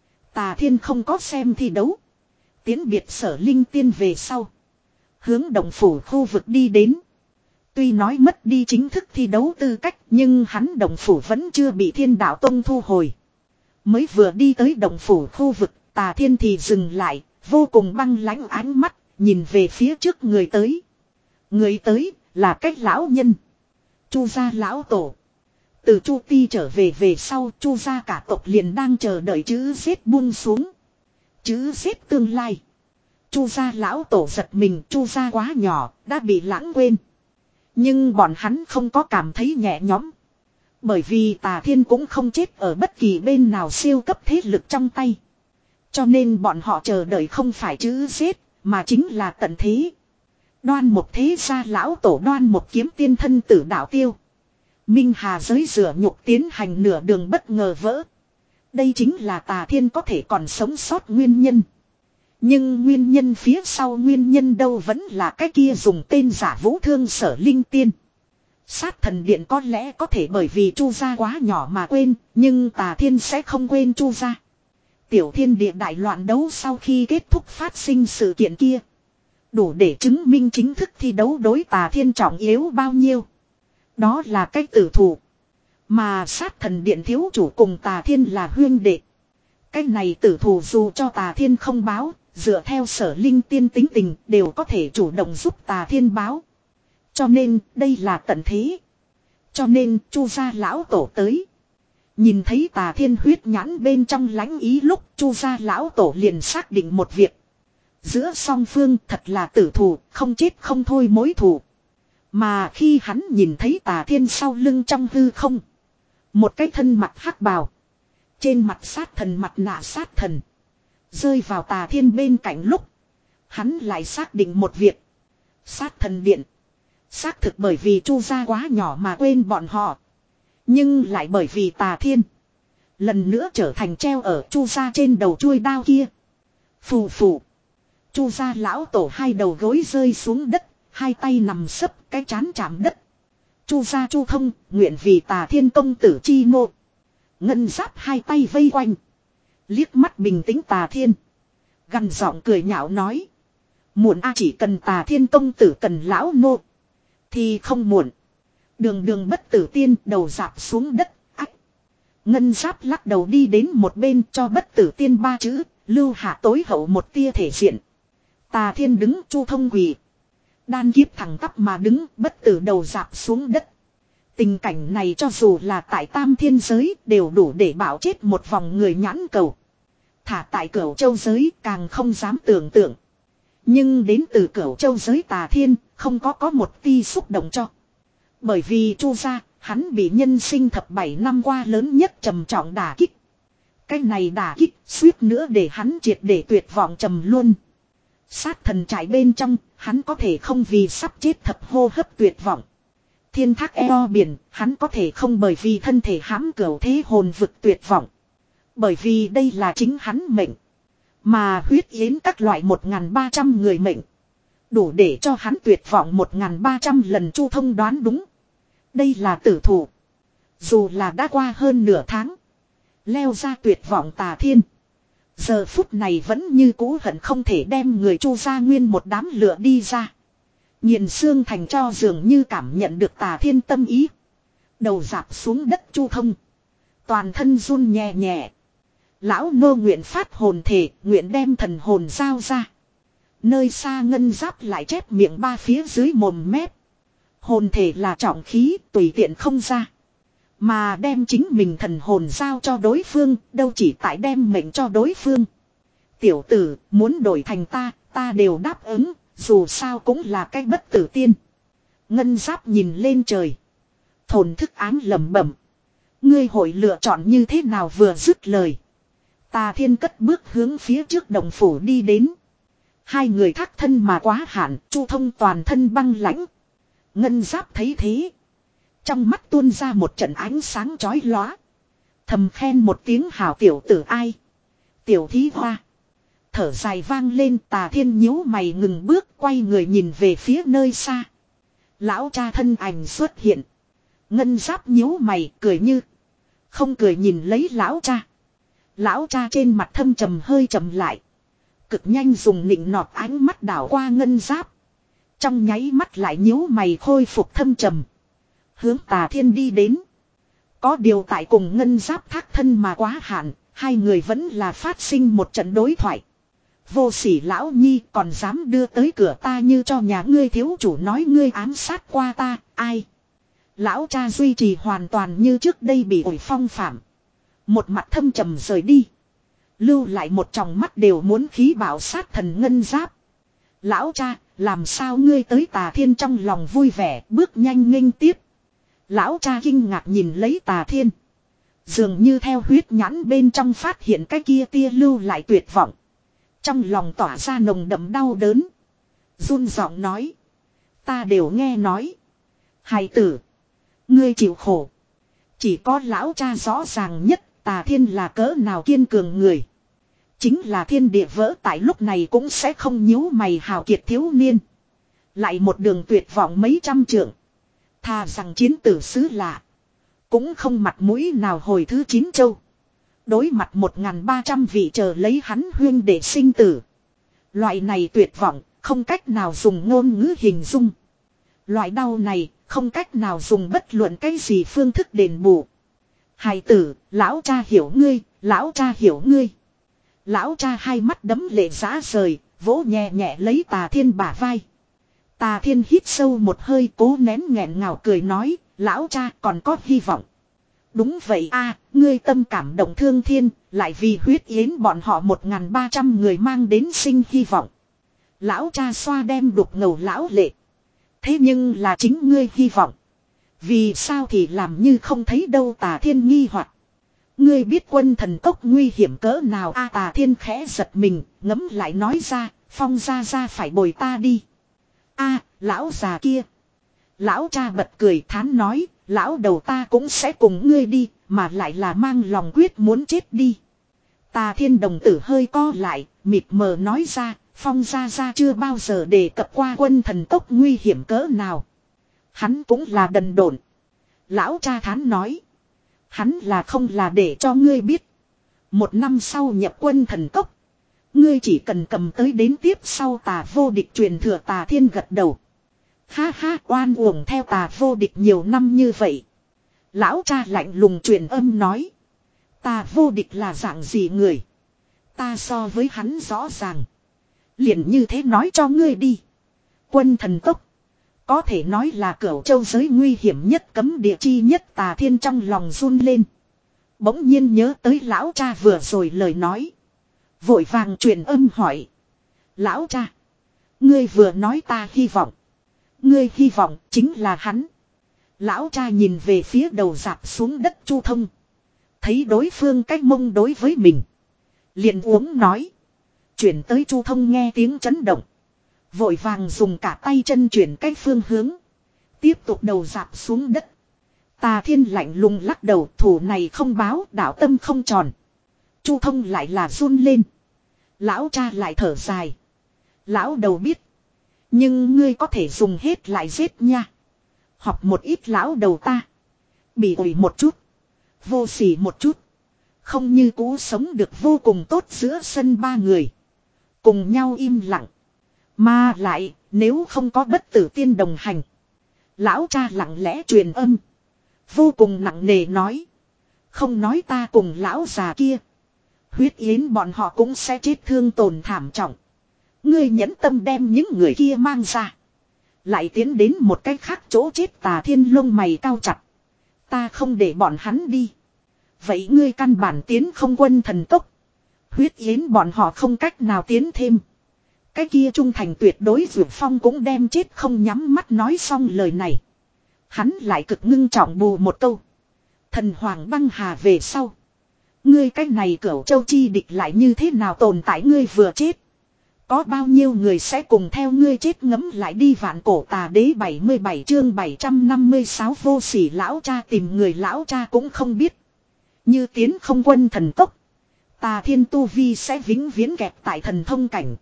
Tà Thiên không có xem thi đấu. Tiến biệt Sở Linh Tiên về sau, hướng động phủ khu vực đi đến. Tuy nói mất đi chính thức thi đấu tư cách, nhưng hắn động phủ vẫn chưa bị Thiên Đạo Tông thu hồi. Mới vừa đi tới động phủ khu vực, Tà Thiên thì dừng lại, vô cùng băng lãnh ánh mắt, nhìn về phía trước người tới. Người tới là cách lão nhân, Chu gia lão tổ. Từ Chu Ti trở về về sau, Chu gia cả tộc liền đang chờ đợi chữ giết buông xuống. Chữ giết tương lai. Chu gia lão tổ giật mình, Chu gia quá nhỏ, đã bị lãng quên. Nhưng bọn hắn không có cảm thấy nhẹ nhõm. Bởi vì Tà Thiên cũng không chết ở bất kỳ bên nào siêu cấp thế lực trong tay. Cho nên bọn họ chờ đợi không phải chữ giết, mà chính là tận thế. Đoan một thế gia lão tổ Đoan một kiếm tiên thân tử đạo tiêu. Minh Hà giới rửa nhục tiến hành nửa đường bất ngờ vỡ. Đây chính là Tà Thiên có thể còn sống sót nguyên nhân. Nhưng nguyên nhân phía sau nguyên nhân đâu vẫn là cái kia dùng tên giả vũ thương Sở Linh Tiên. Sát thần điện có lẽ có thể bởi vì Chu gia quá nhỏ mà quên, nhưng Tà Thiên sẽ không quên Chu gia. Tiểu thiên địa đại loạn đấu sau khi kết thúc phát sinh sự kiện kia, đủ để chứng minh chính thức thi đấu đối Tà Thiên trọng yếu bao nhiêu. Đó là cái tử thủ. Mà sát thần điện thiếu chủ cùng Tà Thiên là huyên đệ. Cái này tử thủ dù cho Tà Thiên không báo, dựa theo Sở Linh Tiên tính tình đều có thể chủ động giúp Tà Thiên báo. Cho nên đây là tận thế. Cho nên Chu gia lão tổ tới. Nhìn thấy Tà Thiên huyết nhãn bên trong lãnh ý lúc, Chu gia lão tổ liền xác định một việc. Giữa song phương thật là tử thủ, không chết không thôi mối thù. Mà khi hắn nhìn thấy Tà Thiên sau lưng trong hư không, một cái thân mặt hắc bào, trên mặt sát thần mặt nạ sát thần, rơi vào Tà Thiên bên cạnh lúc, hắn lại xác định một việc. Sát thần điện xác thực bởi vì Chu gia quá nhỏ mà quên bọn họ, nhưng lại bởi vì Tà Thiên lần nữa trở thành treo ở Chu gia trên đầu chuôi đao kia. Phù phù. Chu gia lão tổ hai đầu gối rơi xuống đất, hai tay nằm sấp, cái trán chạm đất. Chu gia Chu Thông nguyện vì Tà Thiên công tử chi ngộ. Ngân Giáp hai tay vây quanh, liếc mắt bình tĩnh Tà Thiên, gằn giọng cười nhạo nói: muộn a, chỉ cần Tà Thiên công tử cần lão nô thì không muộn. Đường đường bất tử tiên đầu rạp xuống đất. Ách. Ngân Giáp lắc đầu đi đến một bên, cho bất tử tiên ba chữ, lưu hạ tối hậu một tia thể diện. Tà Thiên đứng, Chu Thông quỳ. Đan kiếp thẳng tắp mà đứng, bất tử đầu rạp xuống đất. Tình cảnh này cho dù là tại Tam Thiên giới đều đủ để bảo chết một vòng người nhãn cầu. Thả tại Cửu Châu giới càng không dám tưởng tượng. Nhưng đến từ Cửu Châu giới Tà Thiên không có có một ti xúc động cho. Bởi vì Chu gia, hắn bị nhân sinh thập bảy năm qua lớn nhất trầm trọng đả kích. Cái này đả kích suýt nữa để hắn triệt để tuyệt vọng trầm luôn. Sát thần trại bên trong, hắn có thể không vì sắp chết thập hô hấp tuyệt vọng. Thiên thác eo biển, hắn có thể không bởi vì thân thể hãm cửu thế hồn vực tuyệt vọng. Bởi vì đây là chính hắn mệnh. Mà huyết yến các loại một nghìn ba trăm người mệnh, Đủ để cho hắn tuyệt vọng một nghìn ba trăm lần. Chu Thông đoán đúng. Đây là tử thủ. Dù là đã qua hơn nửa tháng. Leo ra tuyệt vọng Tà Thiên. Giờ phút này vẫn như cũ hận không thể đem người Chu gia nguyên một đám lửa đi ra. Nhìn xương thành cho dường như cảm nhận được Tà Thiên tâm ý. Đầu dạp xuống đất Chu Thông. Toàn thân run nhẹ nhẹ. Lão nô nguyện phát hồn thể, nguyện đem thần hồn giao ra. Nơi xa ngân giáp lại chép miệng ba phía dưới mồm mép. Hồn thể là trọng khí, tùy tiện không ra. Mà đem chính mình thần hồn giao cho đối phương, đâu chỉ tại đem mệnh cho đối phương. Tiểu tử, muốn đổi thành ta, ta đều đáp ứng, dù sao cũng là cái bất tử tiên. Ngân giáp nhìn lên trời. Thồn thức ám lẩm bẩm. Ngươi hội lựa chọn như thế nào vừa dứt lời. Tà Thiên cất bước hướng phía trước đồng phủ đi đến. Hai người thác thân mà quá hạn, Chu Thông toàn thân băng lãnh. Ngân giáp thấy thế. Trong mắt tuôn ra một trận ánh sáng chói lóa. Thầm khen một tiếng hảo tiểu tử ai. Tiểu thí hoa. Thở dài vang lên. Tà Thiên nhíu mày ngừng bước quay người nhìn về phía nơi xa. Lão cha thân ảnh xuất hiện. Ngân giáp nhíu mày cười như. Không cười nhìn lấy lão cha. Lão cha trên mặt thâm trầm hơi trầm lại. Cực nhanh dùng nịnh nọt ánh mắt đảo qua ngân giáp. Trong nháy mắt lại nhíu mày khôi phục thâm trầm. Hướng Tà Thiên đi đến. Có điều tại cùng ngân giáp thác thân mà quá hạn. Hai người vẫn là phát sinh một trận đối thoại. Vô sỉ lão nhi còn dám đưa tới cửa ta như cho nhà ngươi thiếu chủ nói ngươi ám sát qua ta. Ai? Lão cha duy trì hoàn toàn như trước đây bị ổi phong phạm. Một mặt thâm trầm rời đi. Lưu lại một tròng mắt đều muốn khí bảo sát thần ngân giáp. Lão cha, làm sao ngươi tới Tà Thiên trong lòng vui vẻ, bước nhanh nghênh tiếp. Lão cha kinh ngạc nhìn lấy Tà Thiên. Dường như theo huyết nhãn bên trong phát hiện cái kia tia lưu lại tuyệt vọng. Trong lòng tỏa ra nồng đậm đau đớn. Run giọng nói. Ta đều nghe nói. Hài tử. Ngươi chịu khổ. Chỉ có lão cha rõ ràng nhất Tà Thiên là cỡ nào kiên cường người. Chính là thiên địa vỡ tại lúc này cũng sẽ không nhíu mày hào kiệt thiếu niên. Lại một đường tuyệt vọng mấy trăm trượng. Thà rằng chiến tử xứ lạ. Cũng không mặt mũi nào hồi thứ chín châu. Đối mặt một ngàn ba trăm vị chờ lấy hắn huyên để sinh tử. Loại này tuyệt vọng, không cách nào dùng ngôn ngữ hình dung. Loại đau này, không cách nào dùng bất luận cái gì phương thức đền bù. Hài tử, lão cha hiểu ngươi, lão cha hiểu ngươi. Lão cha hai mắt đấm lệ rã rời, vỗ nhẹ nhẹ lấy Tà Thiên bả vai. Tà Thiên hít sâu một hơi cố nén nghẹn ngào cười nói, lão cha còn có hy vọng. Đúng vậy a, ngươi tâm cảm động thương thiên, lại vì huyết yến bọn họ một ngàn ba trăm người mang đến sinh hy vọng. Lão cha xoa đem đục ngầu lão lệ. Thế nhưng là chính ngươi hy vọng. Vì sao thì làm như không thấy đâu Tà Thiên nghi hoặc. Ngươi biết quân thần cốc nguy hiểm cỡ nào a Tà Thiên khẽ giật mình, ngấm lại nói ra, Phong gia gia phải bồi ta đi. A, lão già kia. Lão cha bật cười thán nói, lão đầu ta cũng sẽ cùng ngươi đi, mà lại là mang lòng quyết muốn chết đi. Tà Thiên đồng tử hơi co lại, mịt mờ nói ra, Phong gia gia chưa bao giờ đề cập qua quân thần cốc nguy hiểm cỡ nào. Hắn cũng là đần độn. Lão cha thán nói. Hắn là không là để cho ngươi biết. Một năm sau nhập quân thần cốc. Ngươi chỉ cần cầm tới đến tiếp sau Tà vô địch truyền thừa. Tà Thiên gật đầu. Ha ha, oan uổng theo Tà vô địch nhiều năm như vậy. Lão cha lạnh lùng truyền âm nói. Tà vô địch là dạng gì người. Ta so với hắn rõ ràng. Liền như thế nói cho ngươi đi. Quân thần cốc. Có thể nói là cửu châu giới nguy hiểm nhất cấm địa chi nhất. Tà Thiên trong lòng run lên. Bỗng nhiên nhớ tới lão cha vừa rồi lời nói. Vội vàng truyền âm hỏi. Lão cha. Ngươi vừa nói ta hy vọng. Ngươi hy vọng chính là hắn. Lão cha nhìn về phía đầu dạp xuống đất Chu Thông. Thấy đối phương cách mông đối với mình. Liền uống nói. Chuyển tới Chu Thông nghe tiếng chấn động. Vội vàng dùng cả tay chân chuyển cách phương hướng. Tiếp tục đầu dạp xuống đất. Tà Thiên lạnh lùng lắc đầu, thủ này không báo, đạo tâm không tròn. Chu Thông lại là run lên. Lão cha lại thở dài. Lão đầu biết. Nhưng ngươi có thể dùng hết lại giết nha. Học một ít lão đầu ta. Bị ủi một chút. Vô sỉ một chút. Không như cũ sống được vô cùng tốt giữa sân ba người. Cùng nhau im lặng. Mà lại, nếu không có bất tử tiên đồng hành. Lão cha lặng lẽ truyền âm. Vô cùng nặng nề nói. Không nói ta cùng lão già kia. Huyết yến bọn họ cũng sẽ chết thương tổn thảm trọng. Ngươi nhẫn tâm đem những người kia mang ra. Lại tiến đến một cái khác chỗ chết. Tà Thiên lông mày cao chặt. Ta không để bọn hắn đi. Vậy ngươi căn bản tiến không quân thần tốc. Huyết yến bọn họ không cách nào tiến thêm. Cái kia trung thành tuyệt đối Dược Phong cũng đem chết không nhắm mắt. Nói xong lời này. Hắn lại cực ngưng trọng bù một câu. Thần Hoàng băng hà về sau. Ngươi cái này Cửu Châu chi địch lại như thế nào tồn tại ngươi vừa chết. Có bao nhiêu người sẽ cùng theo ngươi chết ngấm lại đi. Vạn Cổ Tà Đế bảy mươi bảy chương bảy trăm năm mươi sáu vô sỉ lão cha tìm người. Lão cha cũng không biết. Như tiến không quân thần tốc. Tà Thiên tu vi sẽ vĩnh viễn kẹp tại thần thông cảnh.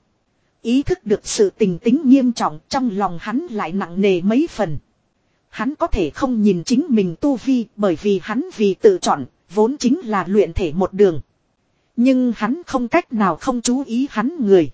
Ý thức được sự tình tính nghiêm trọng, trong lòng hắn lại nặng nề mấy phần. Hắn có thể không nhìn chính mình tu vi, bởi vì hắn vì tự chọn, vốn chính là luyện thể một đường. Nhưng hắn không cách nào không chú ý hắn người.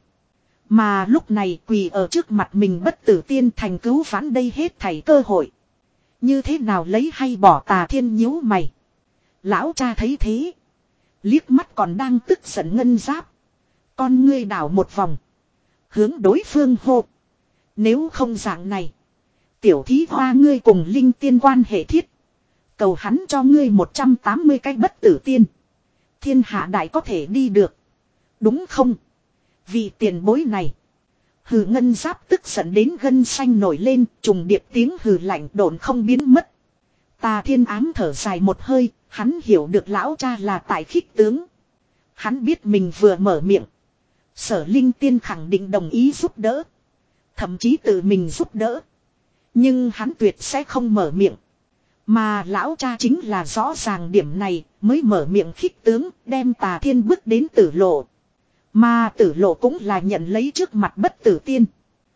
Mà lúc này quỳ ở trước mặt mình bất tử tiên thành cứu vãn đây hết thảy cơ hội. Như thế nào lấy hay bỏ. Tà Thiên nhíu mày. Lão cha thấy thế. Liếc mắt còn đang tức giận Ngân Giáp. Con ngươi đảo một vòng. Hướng đối phương hô. Nếu không dạng này. Tiểu thí hoa ngươi cùng linh tiên quan hệ thiết. Cầu hắn cho ngươi một trăm tám mươi cái bất tử tiên. Thiên hạ đại có thể đi được. Đúng không? Vì tiền bối này. Hừ. Ngân Giáp tức giận đến gân xanh nổi lên. Trùng điệp tiếng hừ lạnh độn không biến mất. Tà Thiên ám thở dài một hơi. Hắn hiểu được lão cha là tại khích tướng. Hắn biết mình vừa mở miệng. Sở Linh Tiên khẳng định đồng ý giúp đỡ. Thậm chí tự mình giúp đỡ. Nhưng hắn tuyệt sẽ không mở miệng. Mà lão cha chính là rõ ràng điểm này mới mở miệng khích tướng đem Tà Thiên bước đến tử lộ. Mà tử lộ cũng là nhận lấy trước mặt bất tử tiên.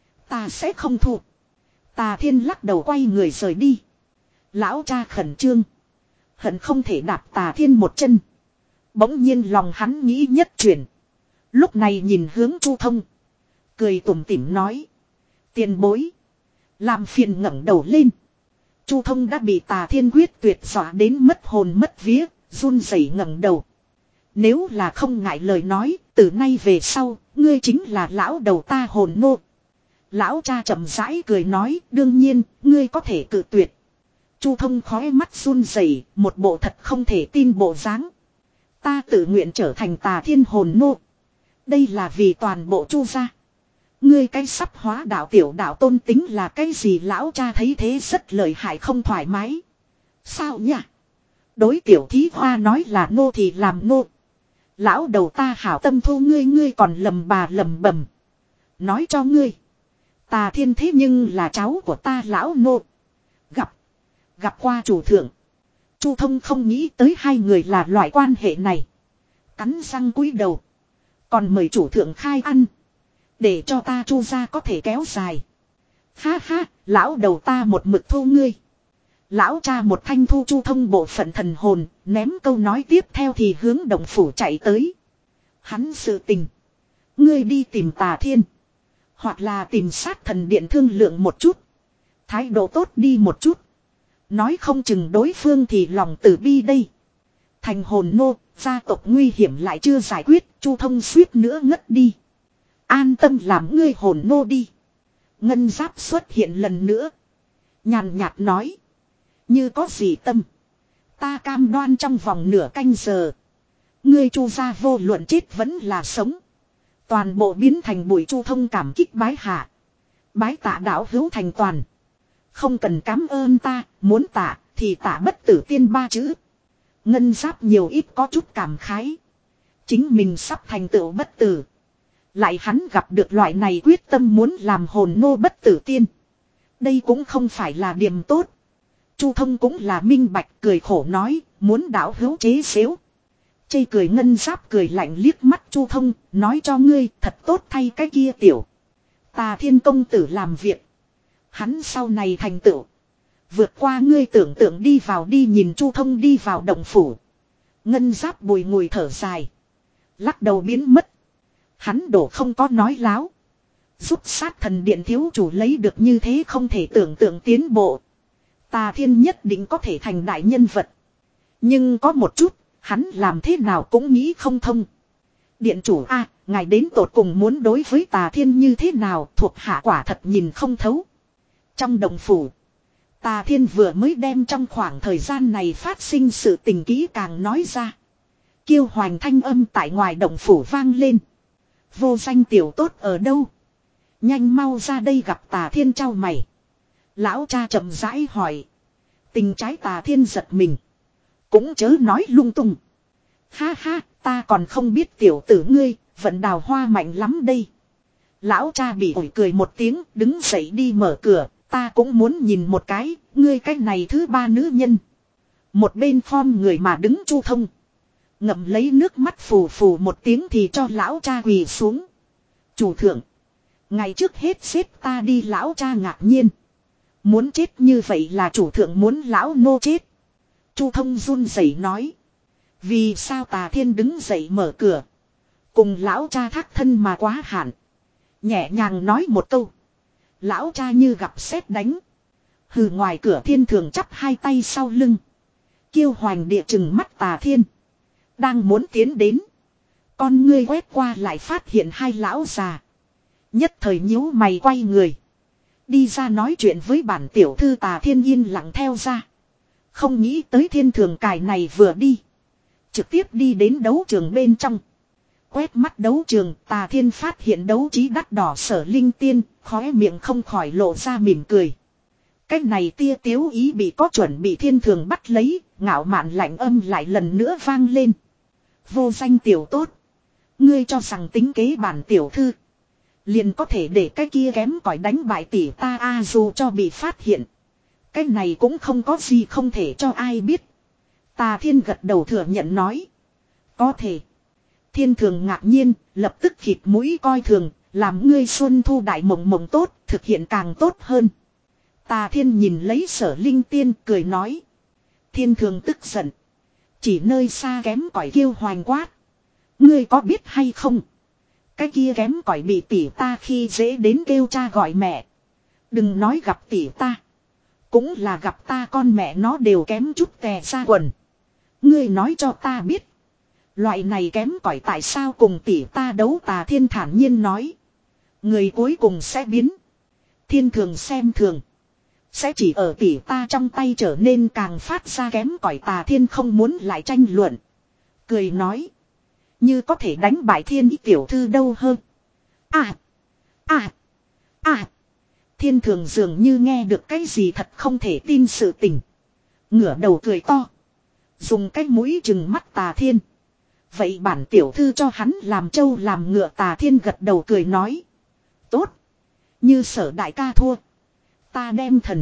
Ta sẽ không thua. Tà Thiên lắc đầu quay người rời đi. Lão cha khẩn trương. Hận không thể đạp Tà Thiên một chân. Bỗng nhiên lòng hắn nghĩ nhất chuyển. Lúc này nhìn hướng Chu Thông. Cười tủm tỉm nói. Tiền bối. Làm phiền ngẩng đầu lên. Chu Thông đã bị Tà Thiên quyết tuyệt dọa đến mất hồn mất vía. Run rẩy ngẩng đầu. Nếu là không ngại lời nói. Từ nay về sau. Ngươi chính là lão đầu ta hồn nô. Lão cha chậm rãi cười nói. Đương nhiên. Ngươi có thể cự tuyệt. Chu Thông khóe mắt run rẩy. Một bộ thật không thể tin bộ dáng. Ta tự nguyện trở thành Tà Thiên hồn nô. Đây là vì toàn bộ Chu gia. Ngươi cái sắp hóa đạo tiểu đạo tôn tính là cái gì. Lão cha thấy thế rất lợi hại không thoải mái. Sao nhỉ? Đối tiểu thí hoa nói là nô thì làm nô. Lão đầu ta hảo tâm thu ngươi. Ngươi còn lầm bà lầm bầm. Nói cho ngươi. Tà Thiên thế nhưng là cháu của ta lão nô. Gặp. Gặp qua chủ thượng. Chu Thông không nghĩ tới hai người là loại quan hệ này. Cắn răng cúi đầu. Còn mời chủ thượng khai ăn. Để cho ta Chu gia có thể kéo dài. Ha ha, lão đầu ta một mực thu ngươi. Lão cha một thanh thu Chu Thông bộ phận thần hồn, ném câu nói tiếp theo thì hướng động phủ chạy tới. Hắn sự tình. Ngươi đi tìm Tà Thiên. Hoặc là tìm sát thần điện thương lượng một chút. Thái độ tốt đi một chút. Nói không chừng đối phương thì lòng từ bi đây. Thành hồn nô, gia tộc nguy hiểm lại chưa giải quyết, Chu Thông suýt nữa ngất đi. An tâm làm ngươi hồn nô đi. Ngân Giáp xuất hiện lần nữa. Nhàn nhạt nói. Như có gì tâm. Ta cam đoan trong vòng nửa canh giờ. Ngươi Chu gia vô luận chết vẫn là sống. Toàn bộ biến thành bụi. Chu Thông cảm kích bái hạ. Bái tạ đạo hữu thành toàn. Không cần cảm ơn ta, muốn tạ thì tạ bất tử tiên ba chữ. Ngân Giáp nhiều ít có chút cảm khái. Chính mình sắp thành tựu bất tử. Lại hắn gặp được loại này quyết tâm muốn làm hồn nô bất tử tiên. Đây cũng không phải là điểm tốt. Chu Thông cũng là minh bạch cười khổ nói, muốn đạo hữu chế xếu. Chê cười. Ngân Giáp cười lạnh liếc mắt Chu Thông, nói cho ngươi thật tốt thay cái kia tiểu. Tà Thiên công tử làm việc. Hắn sau này thành tựu. Vượt qua ngươi tưởng tượng đi vào đi nhìn Chu Thông đi vào động phủ. Ngân Giáp bùi ngùi thở dài. Lắc đầu biến mất. Hắn đổ không có nói láo. Giúp sát thần điện thiếu chủ lấy được như thế không thể tưởng tượng tiến bộ. Tà Thiên nhất định có thể thành đại nhân vật. Nhưng có một chút, hắn làm thế nào cũng nghĩ không thông. Điện chủ a, ngài đến tột cùng muốn đối với Tà Thiên như thế nào, thuộc hạ quả thật nhìn không thấu. Trong động phủ, Tà Thiên vừa mới đem trong khoảng thời gian này phát sinh sự tình kỹ càng nói ra. Kiêu hoành thanh âm tại ngoài động phủ vang lên. Vô danh tiểu tốt ở đâu? Nhanh mau ra đây gặp Tà Thiên trao mày. Lão cha chậm rãi hỏi. Tình trái Tà Thiên giật mình. Cũng chớ nói lung tung. Ha ha, ta còn không biết tiểu tử ngươi, vận đào hoa mạnh lắm đây. Lão cha bị ổi cười một tiếng, đứng dậy đi mở cửa. Ta cũng muốn nhìn một cái, ngươi cái này thứ ba nữ nhân. Một bên form người mà đứng Chu Thông. Ngậm lấy nước mắt phù phù một tiếng thì cho lão cha quỳ xuống. Chủ thượng. Ngày trước hết xếp ta đi lão cha ngạc nhiên. Muốn chết như vậy là chủ thượng muốn lão nô chết. Chu Thông run rẩy nói. Vì sao Tà Thiên đứng dậy mở cửa. Cùng lão cha thác thân mà quá hạn. Nhẹ nhàng nói một câu. Lão cha như gặp sét đánh. Hừ, ngoài cửa Thiên Thường chắp hai tay sau lưng. Kiêu hoành địa chừng mắt Tà Thiên. Đang muốn tiến đến. Con ngươi quét qua lại phát hiện hai lão già. Nhất thời nhíu mày quay người. Đi ra nói chuyện với bản tiểu thư. Tà Thiên yên lặng theo ra. Không nghĩ tới Thiên Thường cài này vừa đi. Trực tiếp đi đến đấu trường bên trong. Quét mắt đấu trường, Tà Thiên phát hiện đấu trí đắt đỏ Sở Linh Tiên, khóe miệng không khỏi lộ ra mỉm cười. Cách này tia tiếu ý bị có chuẩn bị Thiên Thường bắt lấy, ngạo mạn lạnh âm lại lần nữa vang lên. Vô danh tiểu tốt. Ngươi cho rằng tính kế bản tiểu thư. Liền có thể để cái kia kém cỏi đánh bại tỷ ta a dù cho bị phát hiện. Cái này cũng không có gì không thể cho ai biết. Tà Thiên gật đầu thừa nhận nói. Có thể. Thiên Thường ngạc nhiên, lập tức khịt mũi coi thường, làm ngươi xuân thu đại mộng mộng tốt, thực hiện càng tốt hơn. Tà Thiên nhìn lấy Sở Linh Tiên cười nói. Thiên Thường tức giận. Chỉ nơi xa kém cỏi kêu hoành quát. Ngươi có biết hay không? Cái kia kém cỏi bị tỷ ta khi dễ đến kêu cha gọi mẹ. Đừng nói gặp tỷ ta. Cũng là gặp ta con mẹ nó đều kém chút tè ra quần. Ngươi nói cho ta biết. Loại này kém cỏi tại sao cùng tỷ ta đấu. Tà Thiên thản nhiên nói. Người cuối cùng sẽ biến. Thiên Thường xem thường. Sẽ chỉ ở tỷ ta trong tay trở nên càng phát ra kém cỏi. Tà Thiên không muốn lại tranh luận. Cười nói. Như có thể đánh bại Thiên ý tiểu thư đâu hơn. À. À. À. Thiên Thường dường như nghe được cái gì thật không thể tin sự tình. Ngửa đầu cười to. Dùng cái mũi chừng mắt Tà Thiên. Vậy bản tiểu thư cho hắn làm trâu làm ngựa. Tà Thiên gật đầu cười nói. Tốt. Như Sở đại ca thua. Ta đem thần.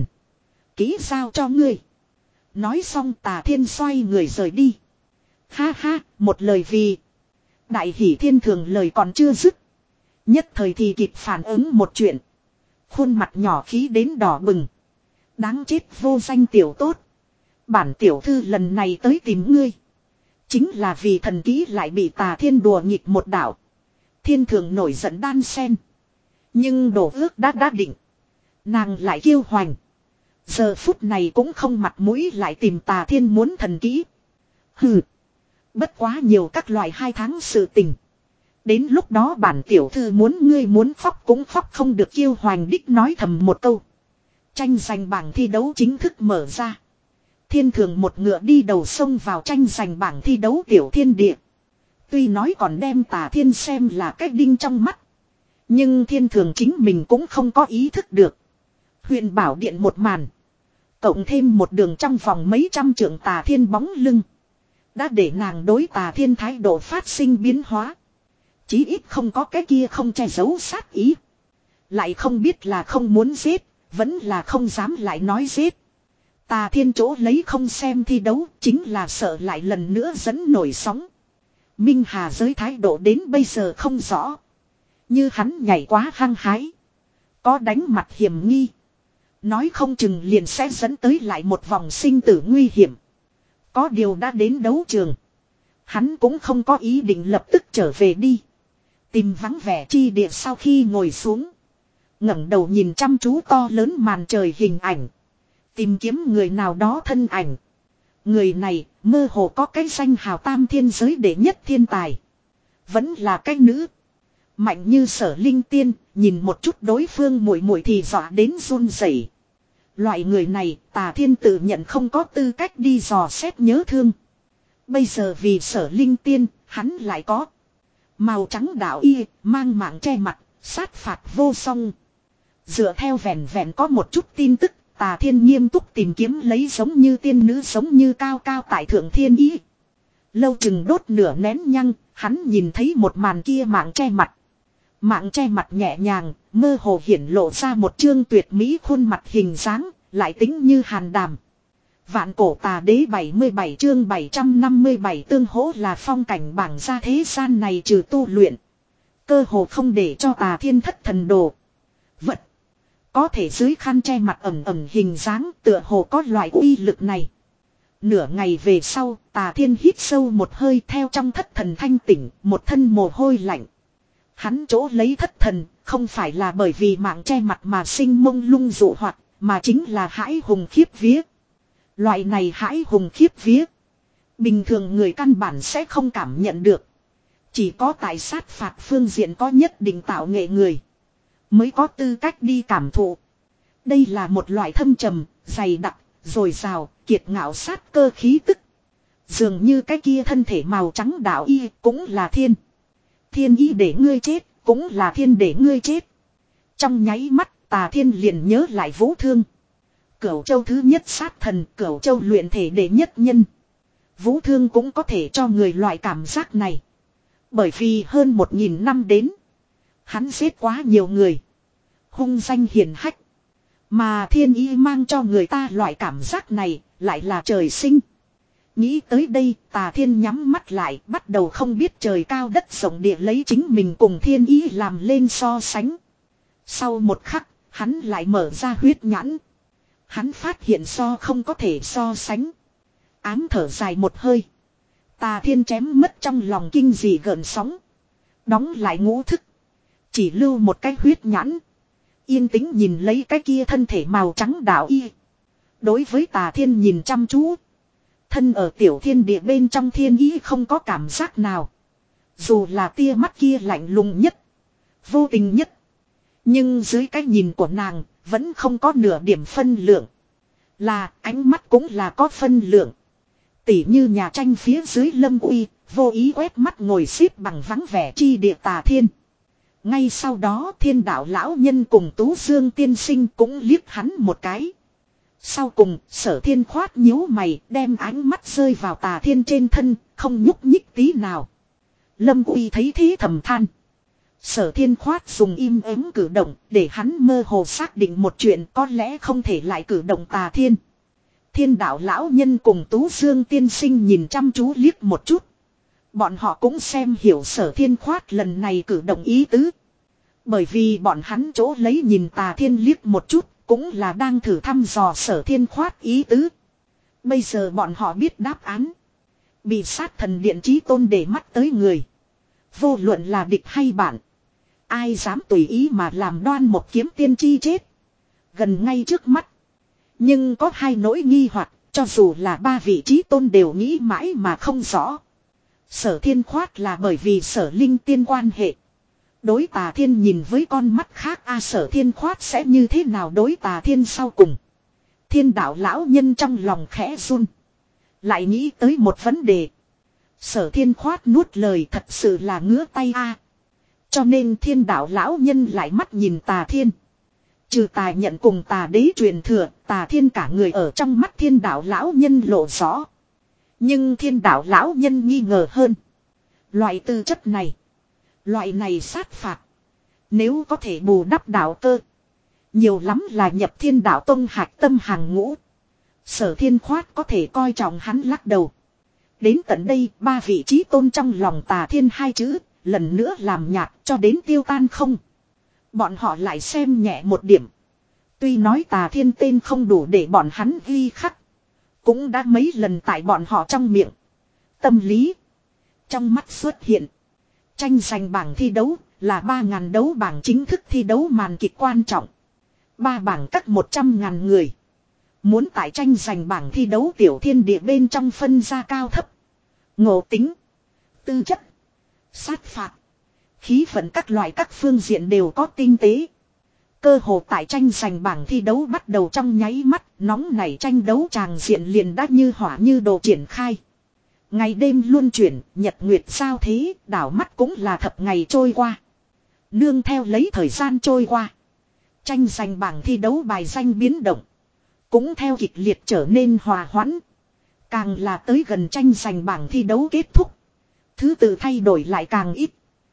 Ký giao cho ngươi. Nói xong Tà Thiên xoay người rời đi. Ha ha, một lời vì. Đại hỷ Thiên Thường lời còn chưa dứt. Nhất thời thì kịp phản ứng một chuyện. Khuôn mặt nhỏ khí đến đỏ bừng. Đáng chết vô danh tiểu tốt. Bản tiểu thư lần này tới tìm ngươi. Chính là vì thần ký lại bị Tà Thiên đùa nghịch một đạo. Thiên Thường nổi giận đan sen. Nhưng đổ ước đã đã định. Nàng lại kiêu hoành. Giờ phút này cũng không mặt mũi lại tìm Tà Thiên muốn thần ký. Hừ. Bất quá nhiều các loại hai tháng sự tình. Đến lúc đó bản tiểu thư muốn ngươi muốn khóc cũng khóc không được. Kiêu hoành đích nói thầm một câu. Tranh giành bảng thi đấu chính thức mở ra. Thiên Thường một ngựa đi đầu sông vào tranh giành bảng thi đấu tiểu thiên địa. Tuy nói còn đem Tà Thiên xem là cái đinh trong mắt. Nhưng Thiên Thường chính mình cũng không có ý thức được. Huyền bảo điện một màn. Cộng thêm một đường trong vòng mấy trăm trượng Tà Thiên bóng lưng. Đã để nàng đối Tà Thiên thái độ phát sinh biến hóa. Chí ít không có cái kia không che giấu sát ý. Lại không biết là không muốn giết. Vẫn là không dám lại nói giết. Tà Thiên chỗ lấy không xem thi đấu. Chính là sợ lại lần nữa dẫn nổi sóng. Minh Hà giới thái độ đến bây giờ không rõ. Như hắn nhảy quá hăng hái. có đánh mặt hiểm nghi. Nói không chừng liền sẽ dẫn tới lại một vòng sinh tử nguy hiểm. Có điều đã đến đấu trường. Hắn cũng không có ý định lập tức trở về đi. Tìm vắng vẻ chi địa sau khi ngồi xuống. ngẩng đầu nhìn chăm chú to lớn màn trời hình ảnh. Tìm kiếm người nào đó thân ảnh. Người này mơ hồ có cái danh hào tam thiên giới đệ nhất thiên tài. Vẫn là cái nữ. Mạnh như Sở Linh Tiên, nhìn một chút đối phương muội muội thì dọa đến run rẩy. Loại người này Tà Thiên tự nhận không có tư cách đi dò xét nhớ thương. Bây giờ vì Sở Linh Tiên, hắn lại có. Màu trắng đạo y, mang mạng che mặt, sát phạt vô song. Dựa theo vẹn vẹn có một chút tin tức, Tà Thiên nghiêm túc tìm kiếm lấy giống như tiên nữ giống như cao cao tại thượng thiên ý. Lâu chừng đốt nửa nén nhăng, hắn nhìn thấy một màn kia mạng che mặt. Mạng che mặt nhẹ nhàng, mơ hồ hiển lộ ra một chương tuyệt mỹ khuôn mặt hình dáng, lại tính như hàn đàm. Vạn cổ tà đế bảy mươi bảy chương bảy trăm năm mươi bảy tương hỗ là phong cảnh bảng ra thế gian này trừ tu luyện. Cơ hồ không để cho Tà Thiên thất thần đồ. Vật. Có thể dưới khăn che mặt ẩm ẩm hình dáng tựa hồ có loại uy lực này. Nửa ngày về sau, Tà Thiên hít sâu một hơi theo trong thất thần thanh tỉnh, một thân mồ hôi lạnh. Hắn chỗ lấy thất thần, không phải là bởi vì mạng che mặt mà sinh mông lung dụ hoặc, mà chính là hãi hùng khiếp vía. Loại này hãi hùng khiếp vía. Bình thường người căn bản sẽ không cảm nhận được. Chỉ có tại sát phạt phương diện có nhất định tạo nghệ người. Mới có tư cách đi cảm thụ. Đây là một loại thâm trầm, dày đặc, dồi dào, kiệt ngạo sát cơ khí tức. Dường như cái kia thân thể màu trắng đạo y cũng là thiên. Thiên ý để ngươi chết, cũng là thiên để ngươi chết. Trong nháy mắt, Tà Thiên liền nhớ lại Vũ Thương. Cửu Châu thứ nhất sát thần, Cửu Châu luyện thể đệ nhất nhân. Vũ Thương cũng có thể cho người loại cảm giác này. Bởi vì hơn một nghìn năm đến, hắn giết quá nhiều người. Hung danh hiển hách. Mà thiên ý mang cho người ta loại cảm giác này, lại là trời sinh. Nghĩ tới đây, Tà Thiên nhắm mắt lại, bắt đầu không biết trời cao đất rộng địa lấy chính mình cùng thiên ý làm lên so sánh. Sau một khắc, hắn lại mở ra huyết nhãn. Hắn phát hiện so không có thể so sánh. Ám thở dài một hơi. Tà Thiên chém mất trong lòng kinh dị gợn sóng. Đóng lại ngũ thức. Chỉ lưu một cái huyết nhãn. Yên tĩnh nhìn lấy cái kia thân thể màu trắng đạo y. Đối với Tà Thiên nhìn chăm chú. Thân ở tiểu thiên địa bên trong thiên ý không có cảm giác nào. Dù là tia mắt kia lạnh lùng nhất. Vô tình nhất. Nhưng dưới cái nhìn của nàng. Vẫn không có nửa điểm phân lượng. Là ánh mắt cũng là có phân lượng. Tỉ như nhà tranh phía dưới Lâm Uy. Vô ý quét mắt ngồi xếp bằng vắng vẻ chi địa Tà Thiên. Ngay sau đó Thiên Đạo lão nhân cùng Tú Dương tiên sinh cũng liếc hắn một cái. Sau cùng Sở Thiên khoát nhíu mày đem ánh mắt rơi vào Tà Thiên trên thân, không nhúc nhích tí nào. Lâm Uy thấy thế thầm than. Sở Thiên khoát dùng im ắng cử động để hắn mơ hồ xác định một chuyện có lẽ không thể lại cử động Tà Thiên. Thiên Đạo lão nhân cùng Tú Dương tiên sinh nhìn chăm chú liếc một chút. Bọn họ cũng xem hiểu Sở Thiên khoát lần này cử động ý tứ. Bởi vì bọn hắn chỗ lấy nhìn Tà Thiên liếc một chút. Cũng là đang thử thăm dò Sở Thiên khoát ý tứ. Bây giờ bọn họ biết đáp án. Bị sát thần điện chí tôn để mắt tới người. Vô luận là địch hay bạn. Ai dám tùy ý mà làm đoan một kiếm tiên chi chết. Gần ngay trước mắt. Nhưng có hai nỗi nghi hoặc, cho dù là ba vị chí tôn đều nghĩ mãi mà không rõ. Sở Thiên khoát là bởi vì Sở Linh Tiên quan hệ. Đối Tà Thiên nhìn với con mắt khác a Sở Thiên khoát sẽ như thế nào đối Tà Thiên sau cùng. Thiên Đạo lão nhân trong lòng khẽ run. Lại nghĩ tới một vấn đề. Sở Thiên khoát nuốt lời thật sự là ngứa tay a. Cho nên Thiên Đạo lão nhân lại mắt nhìn Tà Thiên. Trừ Tà nhận cùng Tà đế truyền thừa, Tà Thiên cả người ở trong mắt Thiên Đạo lão nhân lộ rõ. Nhưng Thiên Đạo lão nhân nghi ngờ hơn. Loại tư chất này. Loại này sát phạt. Nếu có thể bù đắp đạo cơ. Nhiều lắm là nhập Thiên Đạo tông hạch tâm hàng ngũ. Sở Thiên khoát có thể coi trọng hắn lắc đầu. Đến tận đây ba vị trí tôn trong lòng Tà Thiên hai chữ. Lần nữa làm nhạt cho đến tiêu tan không. Bọn họ lại xem nhẹ một điểm. Tuy nói Tà Thiên tên không đủ để bọn hắn ghi khắc. Cũng đã mấy lần tại bọn họ trong miệng. Tâm lý. Trong mắt xuất hiện. Tranh giành bảng thi đấu là ba ngàn đấu bảng chính thức thi đấu màn kịch quan trọng. Ba bảng cắt một trăm ngàn người. Muốn tại tranh giành bảng thi đấu tiểu thiên địa bên trong phân ra cao thấp. Ngộ tính. Tư chất. Sát phạt. Khí vận các loại các phương diện đều có tinh tế. Cơ hồ tại tranh giành bảng thi đấu bắt đầu trong nháy mắt, nóng nảy tranh đấu tràng diện liền đã như hỏa như đồ triển khai. Ngày đêm luân chuyển, nhật nguyệt sao thế, đảo mắt cũng là thập ngày trôi qua. Nương theo lấy thời gian trôi qua. Tranh giành bảng thi đấu bài danh biến động. Cũng theo kịch liệt trở nên hòa hoãn. Càng là tới gần tranh giành bảng thi đấu kết thúc. Thứ tự thay đổi lại càng ít.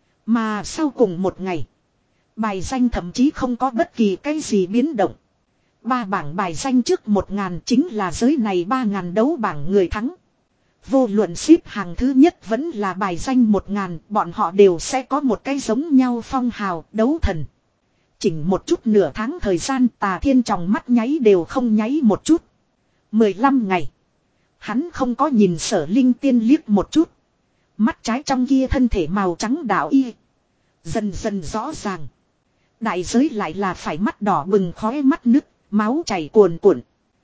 Mà sau cùng một ngày. Bài danh thậm chí không có bất kỳ cái gì biến động. Ba bảng bài danh trước một ngàn chính là giới này ba ngàn đấu bảng người thắng. Vô luận xếp hàng thứ nhất vẫn là bài danh một ngàn, bọn họ đều sẽ có một cái giống nhau phong hào, đấu thần. Chỉnh một chút nửa tháng thời gian Tà Thiên trong mắt nháy đều không nháy một chút. mười lăm ngày. Hắn không có nhìn Sở Linh Tiên liếc một chút. Mắt trái trong kia thân thể màu trắng đạo y. Dần dần rõ ràng. Đại giới lại là phải mắt đỏ bừng khói mắt nứt, máu chảy cuồn cuộn.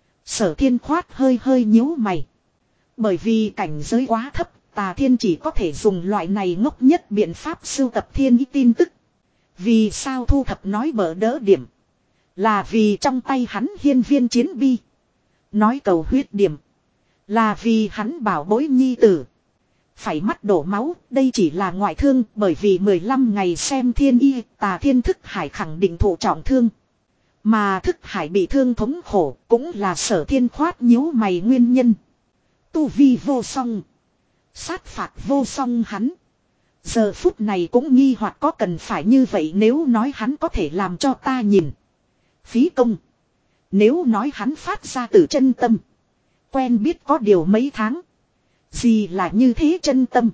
Sở Thiên khoát hơi hơi nhíu mày. Bởi vì cảnh giới quá thấp, Tà Thiên chỉ có thể dùng loại này ngốc nhất biện pháp sưu tập thiên ý tin tức. Vì sao thu thập nói bỡ đỡ điểm? Là vì trong tay hắn hiên viên chiến bi. Nói cầu huyết điểm. Là vì hắn bảo bối nhi tử. Phải mắt đổ máu, đây chỉ là ngoại thương, bởi vì mười lăm ngày xem thiên y, Tà Thiên thức hải khẳng định thụ trọng thương. Mà thức hải bị thương thống khổ, cũng là Sở Thiên khoát nhíu mày nguyên nhân. Tu vi vô song. Sát phạt vô song hắn. Giờ phút này cũng nghi hoặc có cần phải như vậy nếu nói hắn có thể làm cho ta nhìn. Phí công. Nếu nói hắn phát ra từ chân tâm. Quen biết có điều mấy tháng. Gì là như thế chân tâm.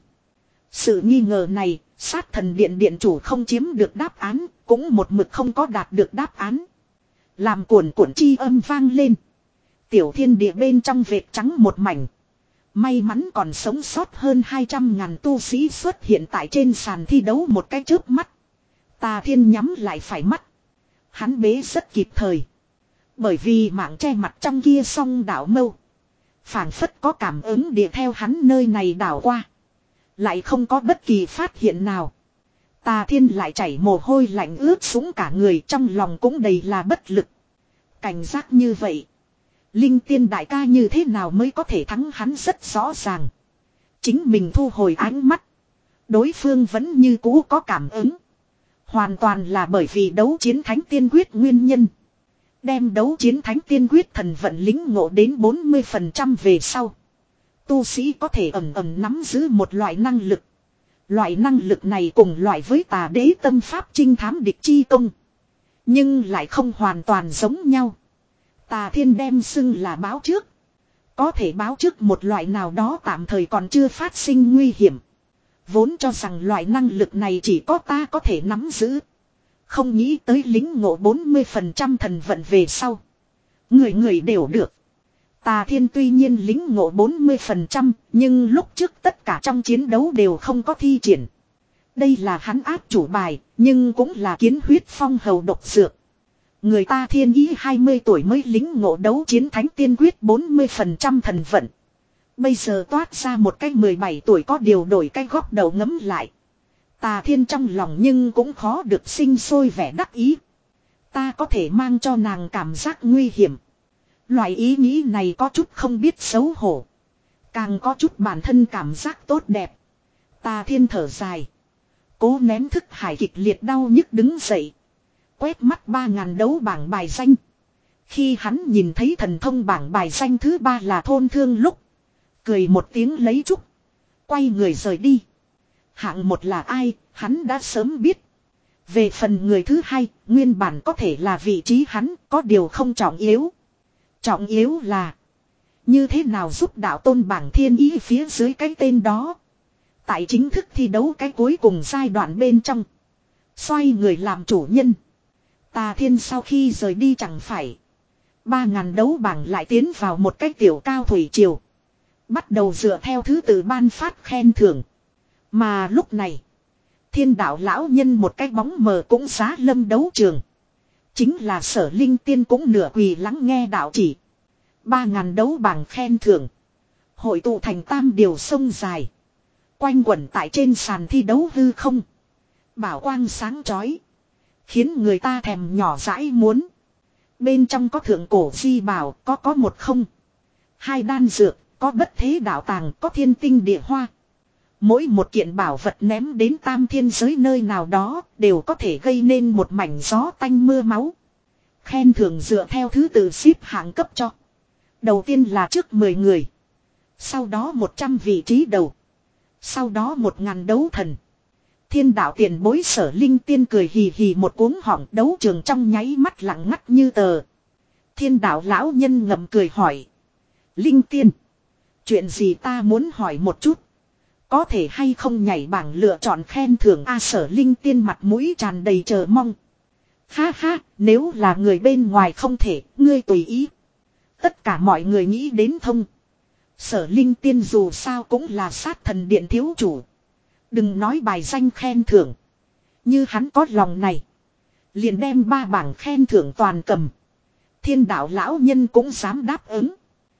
Sự nghi ngờ này, sát thần điện điện chủ không chiếm được đáp án, cũng một mực không có đạt được đáp án. Làm cuồn cuộn chi âm vang lên. Tiểu thiên địa bên trong vệt trắng một mảnh. May mắn còn sống sót hơn hai trăm ngàn tu sĩ xuất hiện tại trên sàn thi đấu một cái chớp mắt. Tà Thiên nhắm lại phải mắt. Hắn bế rất kịp thời. Bởi vì mạng che mặt trong kia song đảo mâu. Phảng phất có cảm ứng địa theo hắn nơi này đảo qua. Lại không có bất kỳ phát hiện nào. Tà Thiên lại chảy mồ hôi lạnh ướt sũng cả người, trong lòng cũng đầy là bất lực. Cảnh giác như vậy. Linh Tiên đại ca như thế nào mới có thể thắng hắn rất rõ ràng. Chính mình thu hồi ánh mắt. Đối phương vẫn như cũ có cảm ứng. Hoàn toàn là bởi vì đấu chiến thánh tiên quyết nguyên nhân. Đem đấu chiến thánh tiên quyết thần vận lính ngộ đến bốn mươi phần trăm về sau. Tu sĩ có thể ẩm ẩm nắm giữ một loại năng lực. Loại năng lực này cùng loại với Tà Đế tâm pháp trinh thám địch chi công. Nhưng lại không hoàn toàn giống nhau. Tà Thiên đem xưng là báo trước. Có thể báo trước một loại nào đó tạm thời còn chưa phát sinh nguy hiểm. Vốn cho rằng loại năng lực này chỉ có ta có thể nắm giữ. Không nghĩ tới lính ngộ bốn mươi phần trăm thần vận về sau. Người người đều được. Tà Thiên tuy nhiên lính ngộ bốn mươi phần trăm, nhưng lúc trước tất cả trong chiến đấu đều không có thi triển. Đây là hắn áp chủ bài, nhưng cũng là kiến huyết phong hầu độc dược. Người ta Thiên Ý hai mươi tuổi mới lính ngộ đấu chiến thánh tiên quyết bốn mươi phần trăm thần vận. Bây giờ toát ra một cái mười bảy tuổi có điều đổi cái góc đầu ngấm lại. Tà Thiên trong lòng nhưng cũng khó được sinh sôi vẻ đắc ý. Ta có thể mang cho nàng cảm giác nguy hiểm. Loại ý nghĩ này có chút không biết xấu hổ. Càng có chút bản thân cảm giác tốt đẹp. Tà Thiên thở dài. Cố nén thức hải kịch liệt đau nhức đứng dậy. Quét mắt ba ngàn đấu bảng bài danh. Khi hắn nhìn thấy thần thông bảng bài danh thứ ba là thôn thương lúc. Cười một tiếng lấy trúc. Quay người rời đi. Hạng một là ai, hắn đã sớm biết. Về phần người thứ hai, nguyên bản có thể là vị trí hắn, có điều không trọng yếu. Trọng yếu là như thế nào giúp đạo tôn bảng thiên ý phía dưới cái tên đó. Tại chính thức thi đấu cái cuối cùng giai đoạn bên trong. Xoay người làm chủ nhân. Tà Thiên sau khi rời đi chẳng phải. Ba ngàn đấu bảng lại tiến vào một cách tiểu cao thủy triều. Bắt đầu dựa theo thứ tự ban phát khen thưởng. Mà lúc này. Thiên đạo lão nhân một cái bóng mờ cũng giá lâm đấu trường. Chính là Sở Linh Tiên cũng nửa quỳ lắng nghe đạo chỉ. Ba ngàn đấu bảng khen thưởng. Hội tụ thành tam điều sông dài. Quanh quẩn tại trên sàn thi đấu hư không. Bảo quang sáng chói. Khiến người ta thèm nhỏ dãi muốn. Bên trong có thượng cổ di bảo, có có một không. Hai đan dược, có bất thế đạo tàng, có thiên tinh địa hoa. Mỗi một kiện bảo vật ném đến tam thiên giới nơi nào đó, đều có thể gây nên một mảnh gió tanh mưa máu. Khen thưởng dựa theo thứ tự xếp hạng cấp cho. Đầu tiên là trước mười người. Sau đó một trăm vị trí đầu. Sau đó một ngàn đấu thần. Thiên đạo tiền bối Sở Linh Tiên cười hì hì một cuống họng, đấu trường trong nháy mắt lặng ngắt như tờ. Thiên đạo lão nhân ngậm cười hỏi. Linh Tiên. Chuyện gì ta muốn hỏi một chút. Có thể hay không nhảy bảng lựa chọn khen thưởng A Sở Linh Tiên mặt mũi tràn đầy chờ mong. Ha ha, nếu là người bên ngoài không thể, ngươi tùy ý. Tất cả mọi người nghĩ đến thông. Sở Linh Tiên dù sao cũng là sát thần điện thiếu chủ. Đừng nói bài danh khen thưởng. Như hắn có lòng này. Liền đem ba bảng khen thưởng toàn cầm. Thiên đạo lão nhân cũng dám đáp ứng.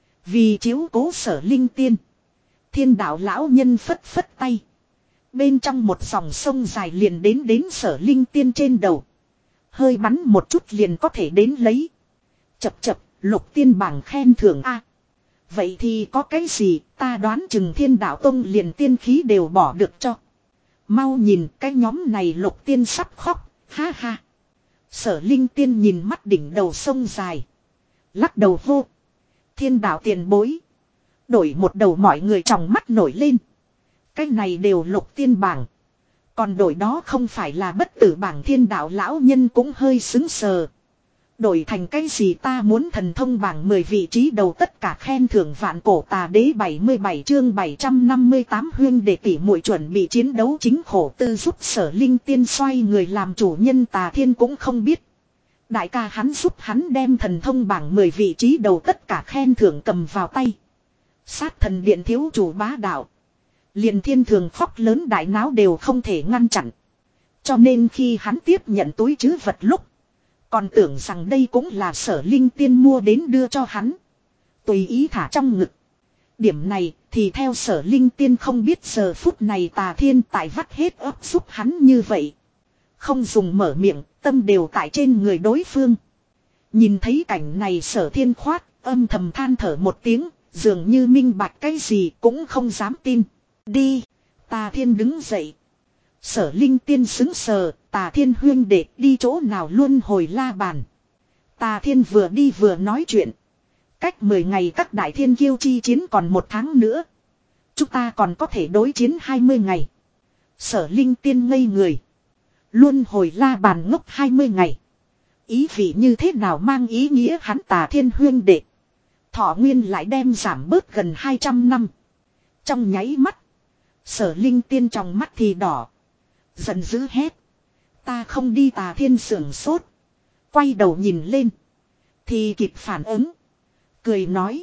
Vì chiếu cố Sở Linh Tiên. Thiên đạo lão nhân phất phất tay. Bên trong một dòng sông dài liền đến đến Sở Linh Tiên trên đầu. Hơi bắn một chút liền có thể đến lấy. Chập chập, lục tiên bảng khen thưởng A. Vậy thì có cái gì, ta đoán chừng Thiên đạo tông liền tiên khí đều bỏ được cho. Mau nhìn cái nhóm này lục tiên sắp khóc, ha ha. Sở Linh Tiên nhìn mắt đỉnh đầu sông dài. Lắc đầu hô. Thiên đạo tiền bối. Đổi một đầu mọi người trong mắt nổi lên. Cái này đều lục tiên bảng. Còn đổi đó không phải là bất tử bảng. Thiên đạo lão nhân cũng hơi xứng sờ. Đổi thành cái gì ta muốn thần thông bảng mười vị trí đầu tất cả khen thưởng vạn cổ tà đế bảy mươi bảy chương bảy trăm năm mươi tám huyên để tỉ muội chuẩn bị chiến đấu chính khổ tư giúp Sở Linh Tiên xoay người làm chủ nhân Tà Thiên cũng không biết. Đại ca hắn giúp hắn đem thần thông bảng mười vị trí đầu tất cả khen thưởng cầm vào tay. Sát thần điện thiếu chủ bá đạo. Liền thiên thường khóc lớn đại náo đều không thể ngăn chặn. Cho nên khi hắn tiếp nhận túi trữ vật lúc. Còn tưởng rằng đây cũng là Sở Linh Tiên mua đến đưa cho hắn. Tùy ý thả trong ngực. Điểm này thì theo Sở Linh Tiên không biết giờ phút này Tà Thiên tại vắt hết ấp giúp hắn như vậy. Không dùng mở miệng, tâm đều tại trên người đối phương. Nhìn thấy cảnh này Sở Thiên khoát, âm thầm than thở một tiếng, dường như minh bạch cái gì cũng không dám tin. Đi, Tà Thiên đứng dậy. Sở Linh Tiên xứng sờ, Tà Thiên huyên đệ đi chỗ nào luôn hồi la bàn. Tà Thiên vừa đi vừa nói chuyện. Cách mười ngày các đại thiên kiêu chi chiến còn một tháng nữa. Chúng ta còn có thể đối chiến hai mươi ngày. Sở Linh Tiên ngây người. Luôn hồi la bàn ngốc hai mươi ngày. Ý vị như thế nào mang ý nghĩa hắn Tà Thiên huyên đệ. Thọ nguyên lại đem giảm bớt gần hai trăm năm. Trong nháy mắt. Sở Linh Tiên trong mắt thì đỏ. Giận dữ hét. Ta không đi. Tà Thiên sưởng sốt. Quay đầu nhìn lên. Thì kịp phản ứng. Cười nói.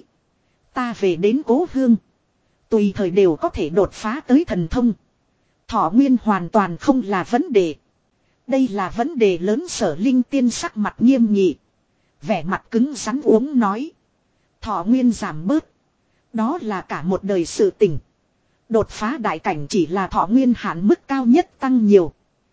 Ta về đến cố hương. Tùy thời đều có thể đột phá tới thần thông. Thọ nguyên hoàn toàn không là vấn đề. Đây là vấn đề lớn. Sở Linh Tiên sắc mặt nghiêm nghị. Vẻ mặt cứng rắn uống nói. Thọ nguyên giảm bớt. Đó là cả một đời sự tình. Đột phá đại cảnh chỉ là thọ nguyên hạn mức cao nhất tăng nhiều.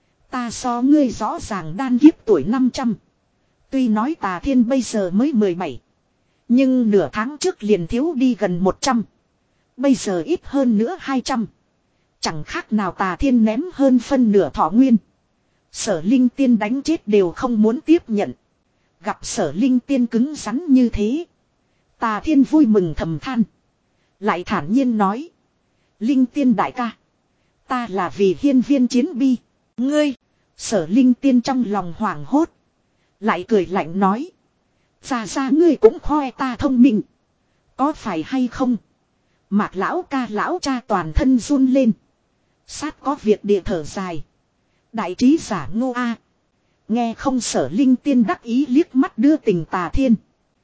Ta so ngươi rõ ràng đan kiếp tuổi năm trăm. Tuy nói Tà Thiên bây giờ mới mười bảy. Nhưng nửa tháng trước liền thiếu đi gần một trăm. Bây giờ ít hơn nữa hai trăm. Chẳng khác nào Tà Thiên ném hơn phân nửa thọ nguyên. Sở Linh Tiên đánh chết đều không muốn tiếp nhận. Gặp Sở Linh Tiên cứng rắn như thế. Tà Thiên vui mừng thầm than. Lại thản nhiên nói. Linh Tiên đại ca. Ta là vì hiên viên chiến bi. Ngươi. Sở Linh Tiên trong lòng hoảng hốt. Lại cười lạnh nói. Ra ra ngươi cũng khoe ta thông minh. Có phải hay không? Mạc lão ca lão cha toàn thân run lên. Sát có việc địa thở dài. Đại trí giả ngô a. Nghe không, Sở Linh Tiên đắc ý liếc mắt đưa tình Tà Thiên.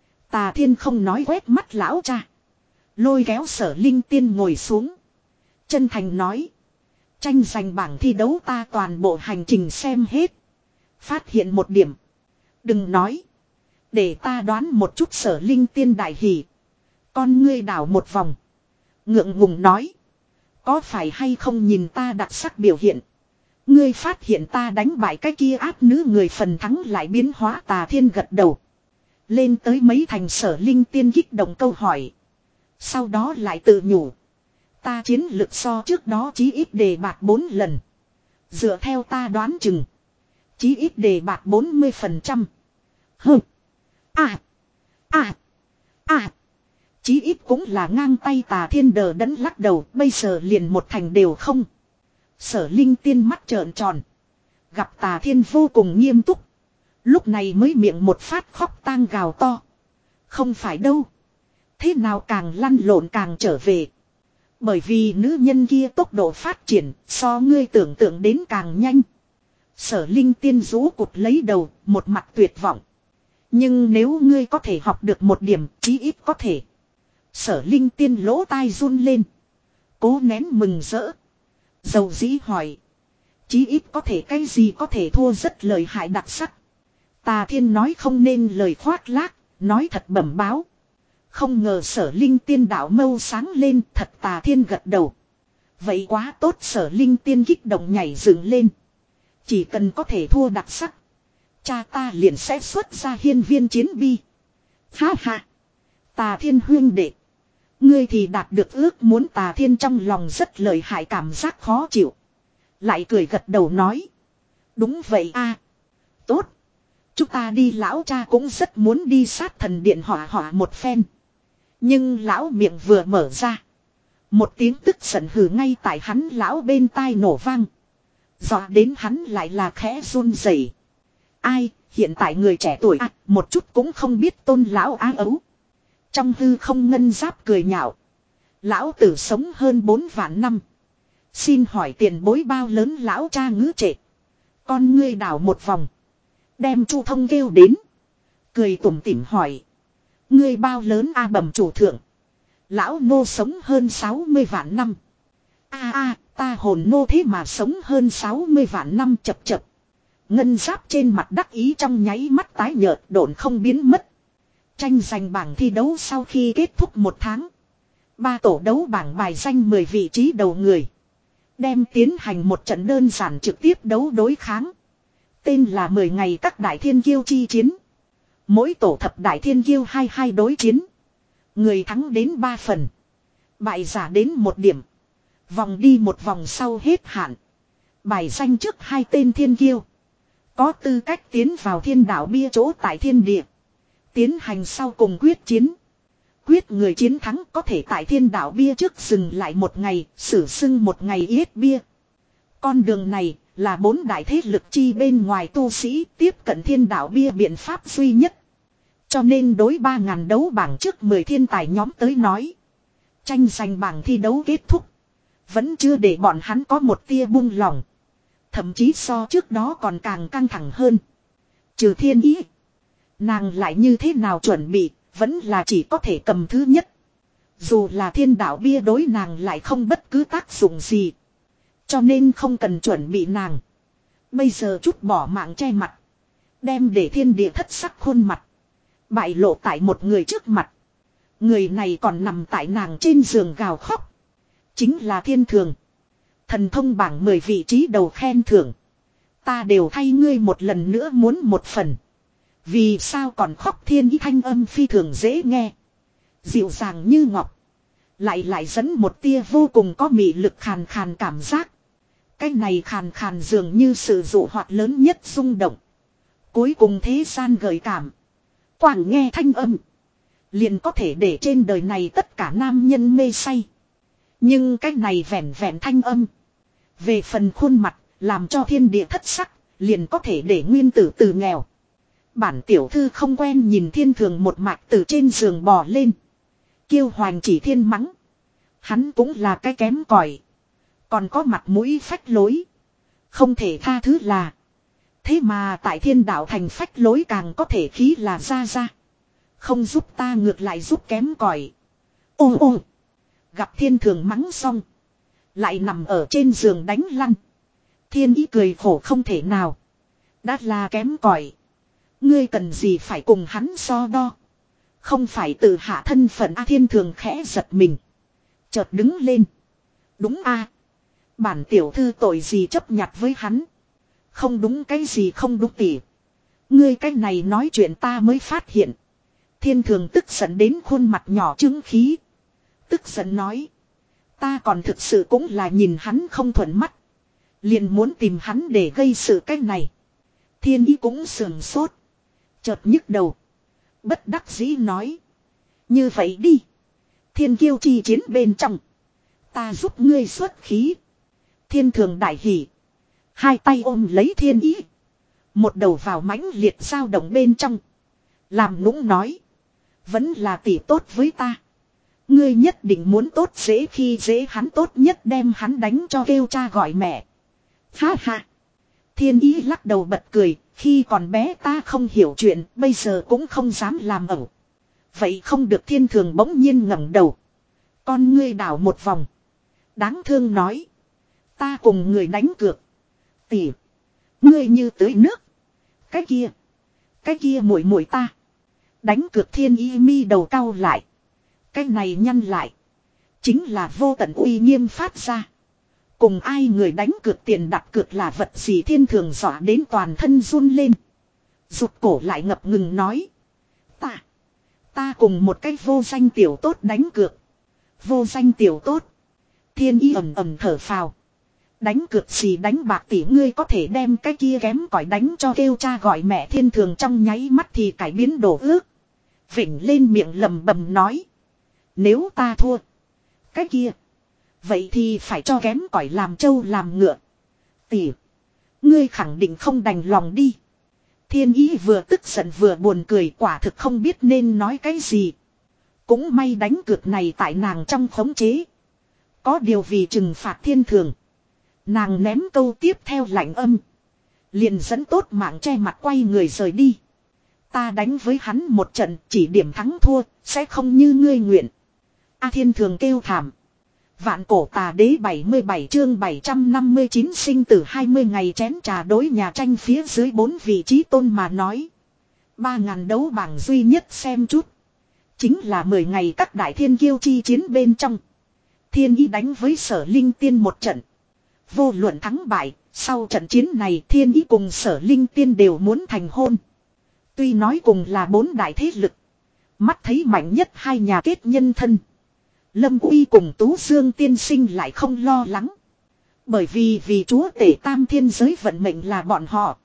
Tà Thiên không nói, quét mắt lão cha. Lôi kéo Sở Linh Tiên ngồi xuống. Chân thành nói. Tranh giành bảng thi đấu ta toàn bộ hành trình xem hết. Phát hiện một điểm. Đừng nói. Để ta đoán một chút. Sở Linh Tiên đại hỉ. Con ngươi đảo một vòng. Ngượng ngùng nói. Có phải hay không nhìn ta đặc sắc biểu hiện. Ngươi phát hiện ta đánh bại cái kia áp nữ người, phần thắng lại biến hóa. Tà Thiên gật đầu. Lên tới mấy thành. Sở Linh Tiên kích động câu hỏi. Sau đó lại tự nhủ. Ta chiến lực so trước đó chí ít đề bạt bốn lần. Dựa theo ta đoán chừng. Chí ít đề bạt bốn mươi phần trăm. Hừ. À. À. À. Chí ít cũng là ngang tay. Tà Thiên đờ đẫn lắc đầu. Bây giờ liền một thành đều không. Sở Linh Tiên mắt trợn tròn. Gặp Tà Thiên vô cùng nghiêm túc. Lúc này mới miệng một phát khóc tang gào to. Không phải đâu. Thế nào càng lăn lộn càng trở về. Bởi vì nữ nhân kia tốc độ phát triển so ngươi tưởng tượng đến càng nhanh. Sở Linh Tiên rũ cụt lấy đầu, một mặt tuyệt vọng. Nhưng nếu ngươi có thể học được một điểm, chí ít có thể. Sở Linh Tiên lỗ tai run lên. Cố nén mừng rỡ. Dầu dĩ hỏi. Chí ít có thể cái gì có thể thua rất lợi hại đặc sắc. Tà Thiên nói không nên lời khoác lác, nói thật bẩm báo. Không ngờ Sở Linh Tiên đạo mâu sáng lên, thật. Tà Thiên gật đầu. Vậy quá tốt. Sở Linh Tiên kích động nhảy dựng lên. Chỉ cần có thể thua đặc sắc, cha ta liền sẽ xuất ra hiên viên chiến bi. Ha ha. Tà Thiên huyên đệ. Ngươi thì đạt được ước muốn. Tà Thiên trong lòng rất lợi hại, cảm giác khó chịu. Lại cười gật đầu nói. Đúng vậy a. Tốt. Chúng ta đi. Lão cha cũng rất muốn đi sát thần điện hỏa hỏa một phen. Nhưng lão miệng vừa mở ra. Một tiếng tức giận hừ ngay tại hắn lão bên tai nổ vang. Dọa đến hắn lại là khẽ run rẩy. Ai, hiện tại người trẻ tuổi à, một chút cũng không biết tôn lão á ấu. Trong hư không ngân giáp cười nhạo. Lão tử sống hơn bốn vạn năm. Xin hỏi tiền bối bao lớn? Lão cha ngữ trệ. Con ngươi đảo một vòng. Đem Chu Thông kêu đến. Cười tủm tỉm hỏi. Ngươi bao lớn? A bẩm chủ thượng. Lão nô sống hơn sáu mươi vạn năm. A a, ta hồn nô thế mà sống hơn sáu mươi vạn năm. Chập chập. Ngân giáp trên mặt đắc ý trong nháy mắt tái nhợt, độn không biến mất. Tranh giành bảng thi đấu sau khi kết thúc một tháng. Ba tổ đấu bảng bài danh mười vị trí đầu người. Đem tiến hành một trận đơn giản trực tiếp đấu đối kháng. Tên là mười ngày các đại thiên kiêu chi chiến. Mỗi tổ thập đại thiên kiêu hai hai đối chiến. Người thắng đến ba phần. Bại giả đến một điểm. Vòng đi một vòng sau hết hạn. Bài danh trước hai tên thiên kiêu có tư cách tiến vào thiên đạo bia chỗ tại thiên địa. Tiến hành sau cùng quyết chiến. Quyết người chiến thắng có thể tại thiên đạo bia trước dừng lại một ngày, xử xưng một ngày yết bia. Con đường này là bốn đại thế lực chi bên ngoài tu sĩ tiếp cận thiên đạo bia biện pháp duy nhất. Cho nên đối ba ngàn đấu bảng trước mười thiên tài nhóm tới nói. Tranh giành bảng thi đấu kết thúc. Vẫn chưa để bọn hắn có một tia buông lỏng. Thậm chí so trước đó còn càng căng thẳng hơn. Trừ Thiên Ý. Nàng lại như thế nào chuẩn bị, vẫn là chỉ có thể cầm thứ nhất. Dù là thiên đạo bia đối nàng lại không bất cứ tác dụng gì. Cho nên không cần chuẩn bị nàng. Bây giờ chút bỏ mạng che mặt. Đem để thiên địa thất sắc khuôn mặt. Bại lộ tại một người trước mặt. Người này còn nằm tại nàng trên giường gào khóc. Chính là Thiên Thường. Thần thông bảng mười vị trí đầu khen thưởng. Ta đều thay ngươi một lần nữa muốn một phần. Vì sao còn khóc? Thiên Ý thanh âm phi thường dễ nghe. Dịu dàng như ngọc. Lại lại dẫn một tia vô cùng có mị lực khàn khàn cảm giác. Cái này khàn khàn dường như sự dụ hoạt lớn nhất rung động. Cuối cùng thế gian gợi cảm. Quảng nghe thanh âm. Liền có thể để trên đời này tất cả nam nhân mê say. Nhưng cái này vẹn vẹn thanh âm. Về phần khuôn mặt, làm cho thiên địa thất sắc, liền có thể để nguyên tử từ nghèo. Bản tiểu thư không quen nhìn Thiên Thường một mạch từ trên giường bò lên. Kiêu hoành chỉ thiên mắng. Hắn cũng là cái kém cỏi. Còn có mặt mũi phách lối. Không thể tha thứ là. Thế mà tại thiên đạo thành phách lối càng có thể khí là ra ra. Không giúp ta ngược lại giúp kém cỏi. Ô ô. Gặp thiên thường mắng xong. Lại nằm ở trên giường đánh lăn. Thiên ý cười khổ không thể nào. Đã là kém cỏi. Ngươi cần gì phải cùng hắn so đo. Không phải tự hạ thân phận A thiên thường khẽ giật mình. Chợt đứng lên. Đúng a, bản tiểu thư tội gì chấp nhặt với hắn. Không đúng cái gì không đúng tỉ. Ngươi cái này nói chuyện ta mới phát hiện. Thiên thường tức giận đến khuôn mặt nhỏ trứng khí. Tức giận nói. Ta còn thực sự cũng là nhìn hắn không thuận mắt. Liền muốn tìm hắn để gây sự cái này. Thiên ý cũng sườn sốt. Chợt nhức đầu. Bất đắc dĩ nói. Như vậy đi. Thiên kiêu chi chiến bên trong. Ta giúp ngươi xuất khí. Thiên thường đại hỉ. Hai tay ôm lấy thiên ý. Một đầu vào mãnh liệt dao động bên trong. Làm nũng nói. Vẫn là tỷ tốt với ta. Ngươi nhất định muốn tốt dễ khi dễ hắn tốt nhất đem hắn đánh cho kêu cha gọi mẹ. Ha ha. Thiên ý lắc đầu bật cười. Khi còn bé ta không hiểu chuyện. Bây giờ cũng không dám làm ẩu. Vậy không được thiên thường bỗng nhiên ngẩng đầu. Con ngươi đảo một vòng. Đáng thương nói. Ta cùng người đánh cược. Tỷ. Ngươi như tưới nước. Cái kia. Cái kia muội muội ta. Đánh cược thiên y mi đầu cau lại. Cái này nhăn lại. Chính là vô tận uy nghiêm phát ra. Cùng ai người đánh cược tiền đặt cược là vật gì thiên thường dọa đến toàn thân run lên. Rụt cổ lại ngập ngừng nói. Ta. Ta cùng một cái vô danh tiểu tốt đánh cược. Vô danh tiểu tốt. Thiên y ầm ầm thở phào. Đánh cược gì đánh bạc tỷ ngươi có thể đem cái kia kém cỏi đánh cho kêu cha gọi mẹ thiên thường trong nháy mắt thì cải biến đồ ước. Vỉnh lên miệng lầm bầm nói. Nếu ta thua. Cái kia. Vậy thì phải cho kém cỏi làm trâu làm ngựa. Tỷ. Ngươi khẳng định không đành lòng đi. Thiên ý vừa tức giận vừa buồn cười quả thực không biết nên nói cái gì. Cũng may đánh cược này tại nàng trong khống chế. Có điều vì trừng phạt thiên thường. Nàng ném câu tiếp theo lạnh âm. Liền dẫn tốt mạng che mặt quay người rời đi. Ta đánh với hắn một trận chỉ điểm thắng thua. Sẽ không như ngươi nguyện. A thiên thường kêu thảm. Vạn cổ tà đế bảy mươi bảy chương bảy trăm năm mươi chín sinh tử hai mươi ngày chén trà đối nhà tranh phía dưới bốn vị trí tôn mà nói. Ba ngàn đấu bảng duy nhất xem chút. Chính là mười ngày các đại thiên kiêu chi chiến bên trong. Thiên ý đánh với sở linh tiên một trận. Vô luận thắng bại, sau trận chiến này thiên ý cùng sở linh tiên đều muốn thành hôn. Tuy nói cùng là bốn đại thế lực. Mắt thấy mạnh nhất hai nhà kết nhân thân. Lâm Uy cùng Tú Dương tiên sinh lại không lo lắng. Bởi vì vì chúa tể tam thiên giới vận mệnh là bọn họ.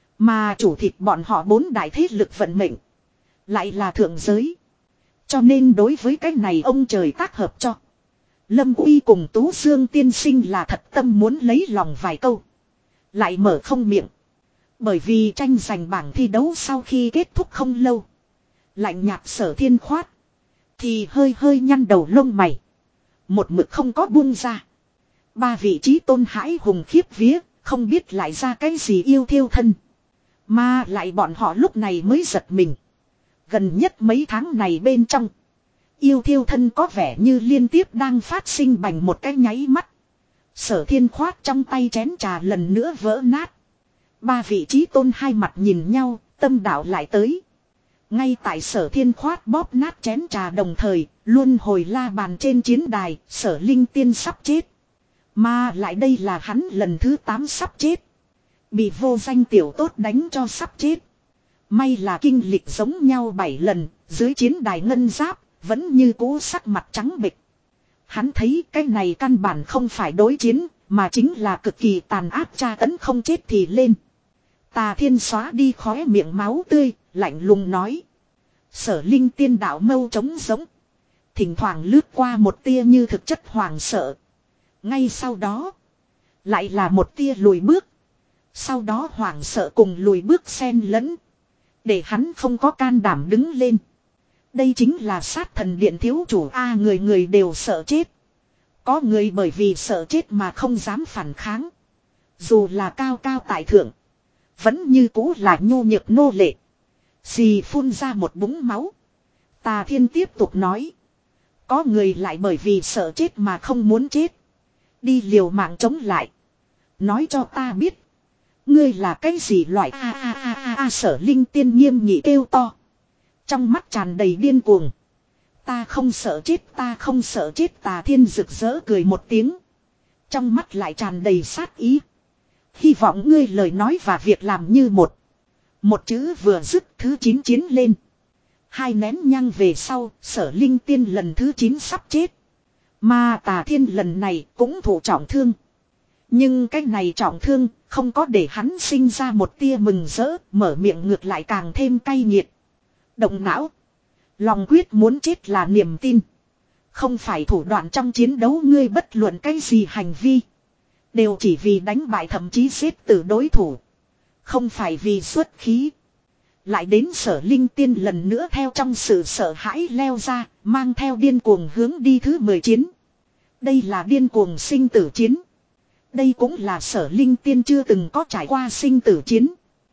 Mà chủ thịt bọn họ bốn đại thế lực vận mệnh. Lại là thượng giới. Cho nên đối với cái này ông trời tác hợp cho. Lâm Uy cùng Tú Dương tiên sinh là thật tâm muốn lấy lòng vài câu. Lại mở không miệng. Bởi vì tranh giành bảng thi đấu sau khi kết thúc không lâu. Lạnh nhạt sở thiên khoát. Thì hơi hơi nhăn đầu lông mày. Một mực không có buông ra. Ba vị trí tôn hãi hùng khiếp vía. Không biết lại ra cái gì yêu thiêu thân. Mà lại bọn họ lúc này mới giật mình. Gần nhất mấy tháng này bên trong. Yêu thiêu thân có vẻ như liên tiếp đang phát sinh bành một cái nháy mắt. Sở thiên khoát trong tay chén trà lần nữa vỡ nát. Ba vị trí tôn hai mặt nhìn nhau, tâm đạo lại tới. Ngay tại sở thiên khoát bóp nát chén trà đồng thời, luôn hồi la bàn trên chiến đài, sở linh tiên sắp chết. Mà lại đây là hắn lần thứ tám sắp chết. Bị vô danh tiểu tốt đánh cho sắp chết. May là kinh lịch giống nhau bảy lần, dưới chiến đài ngân giáp, vẫn như cũ sắc mặt trắng bệch. Hắn thấy cái này căn bản không phải đối chiến, mà chính là cực kỳ tàn ác tra tấn không chết thì lên. Tà thiên xóa đi khóe miệng máu tươi, lạnh lùng nói. Sở linh tiên đạo mâu trống giống. Thỉnh thoảng lướt qua một tia như thực chất hoàng sợ. Ngay sau đó, lại là một tia lùi bước. Sau đó hoàng sợ cùng lùi bước xen lẫn. Để hắn không có can đảm đứng lên. Đây chính là sát thần điện thiếu chủ A, người người đều sợ chết. Có người bởi vì sợ chết mà không dám phản kháng. Dù là cao cao tại thượng. Vẫn như cũ là nhu nhược nô lệ. Xì phun ra một búng máu. Tà Thiên tiếp tục nói. Có người lại bởi vì sợ chết mà không muốn chết. Đi liều mạng chống lại. Nói cho ta biết. Ngươi là cái gì loại a a a a a Sở Linh Tiên nghiêm nghị kêu to. Trong mắt tràn đầy điên cuồng. Ta không sợ chết, ta không sợ chết. Tà Thiên rực rỡ cười một tiếng. Trong mắt lại tràn đầy sát ý. Hy vọng ngươi lời nói và việc làm như một. Một chữ vừa dứt, thứ chín chiến lên. Hai nén nhang về sau, Sở Linh Tiên lần thứ chín sắp chết. Mà Tà Thiên lần này cũng thụ trọng thương. Nhưng cái này trọng thương không có để hắn sinh ra một tia mừng rỡ, mở miệng ngược lại càng thêm cay nghiệt. Động não. Lòng quyết muốn chết là niềm tin. Không phải thủ đoạn trong chiến đấu, ngươi bất luận cái gì hành vi. Đều chỉ vì đánh bại thậm chí giết tử đối thủ. Không phải vì xuất khí. Lại đến Sở Linh Tiên lần nữa theo trong sự sợ hãi leo ra, mang theo điên cuồng hướng đi thứ mười chiến. Đây là điên cuồng sinh tử chiến. Đây cũng là Sở Linh Tiên chưa từng có trải qua sinh tử chiến.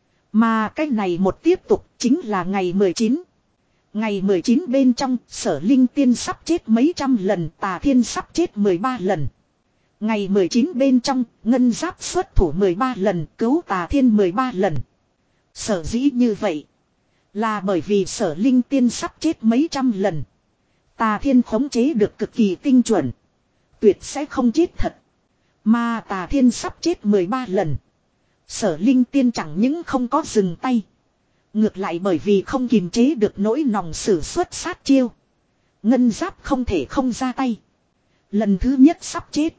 Mà cái này một tiếp tục chính là ngày mười chín. Ngày mười chín bên trong, Sở Linh Tiên sắp chết mấy trăm lần, Tà Thiên sắp chết mười ba lần. Ngày mười chín bên trong, Ngân Giáp xuất thủ mười ba lần, cứu Tà Thiên mười ba lần. Sở dĩ như vậy là bởi vì Sở Linh Tiên sắp chết mấy trăm lần. Tà Thiên khống chế được cực kỳ tinh chuẩn. Tuyệt sẽ không chết thật. Mà Tà Thiên sắp chết mười ba lần. Sở Linh Tiên chẳng những không có dừng tay. Ngược lại bởi vì không kiềm chế được nỗi lòng sử xuất sát chiêu. Ngân Giáp không thể không ra tay. Lần thứ nhất sắp chết.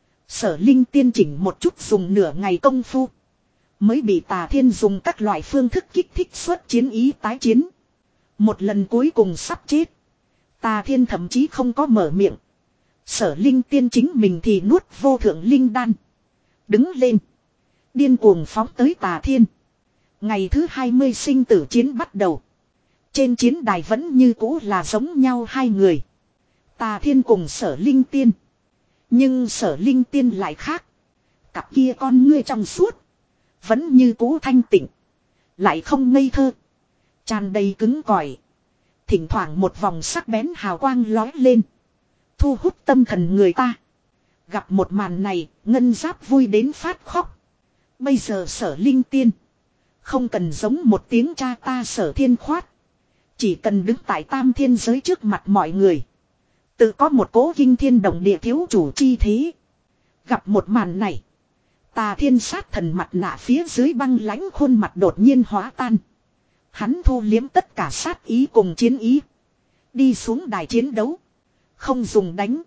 Sở Linh Tiên chỉnh một chút dùng nửa ngày công phu. Mới bị Tà Thiên dùng các loại phương thức kích thích xuất chiến ý tái chiến. Một lần cuối cùng sắp chết. Tà Thiên thậm chí không có mở miệng. Sở Linh Tiên chính mình thì nuốt vô thượng linh đan. Đứng lên. Điên cuồng phóng tới Tà Thiên. Ngày thứ hai mươi sinh tử chiến bắt đầu. Trên chiến đài vẫn như cũ là giống nhau hai người. Tà Thiên cùng Sở Linh Tiên. Nhưng Sở Linh Tiên lại khác. Cặp kia con ngươi trong suốt. Vẫn như cũ thanh tịnh. Lại không ngây thơ. Tràn đầy cứng cỏi. Thỉnh thoảng một vòng sắc bén hào quang lói lên. Thu hút tâm thần người ta. Gặp một màn này, Ngân Giáp vui đến phát khóc. Bây giờ Sở Linh Tiên. Không cần giống một tiếng cha ta Sở Thiên Khoát. Chỉ cần đứng tại tam thiên giới trước mặt mọi người. Tự có một cố kinh thiên động địa thiếu chủ chi thế. Gặp một màn này. Tà Thiên sát thần mặt nạ phía dưới băng lãnh khuôn mặt đột nhiên hóa tan. Hắn thu liếm tất cả sát ý cùng chiến ý. Đi xuống đài chiến đấu. Không dùng đánh.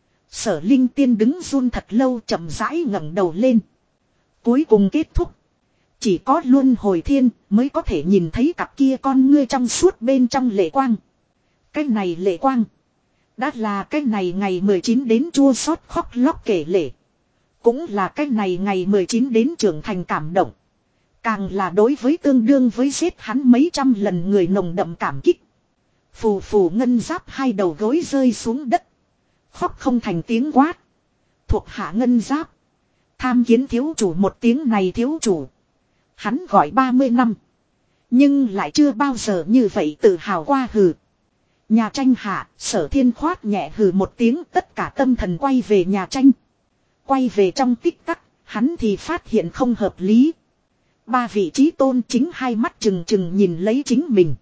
Sở Linh Tiên đứng run thật lâu chậm rãi ngẩng đầu lên. Cuối cùng kết thúc. Chỉ có luân hồi thiên mới có thể nhìn thấy cặp kia con ngươi trong suốt bên trong lệ quang. Cái này lệ quang. Đã là cái này ngày mười chín đến chua xót khóc lóc kể lể. Cũng là cái này ngày mười chín đến trưởng thành cảm động. Càng là đối với tương đương với giết hắn mấy trăm lần người nồng đậm cảm kích. Phù phù Ngân Giáp hai đầu gối rơi xuống đất. Khóc không thành tiếng quát. Thuộc hạ Ngân Giáp. Tham kiến thiếu chủ một tiếng này thiếu chủ. Hắn gọi ba mươi năm. Nhưng lại chưa bao giờ như vậy tự hào qua hừ. Nhà tranh hạ, Sở Thiên Khoát nhẹ hừ một tiếng, tất cả tâm thần quay về nhà tranh. Quay về trong tích tắc, hắn thì phát hiện không hợp lý. Ba vị trí tôn chính hai mắt trừng trừng nhìn lấy chính mình.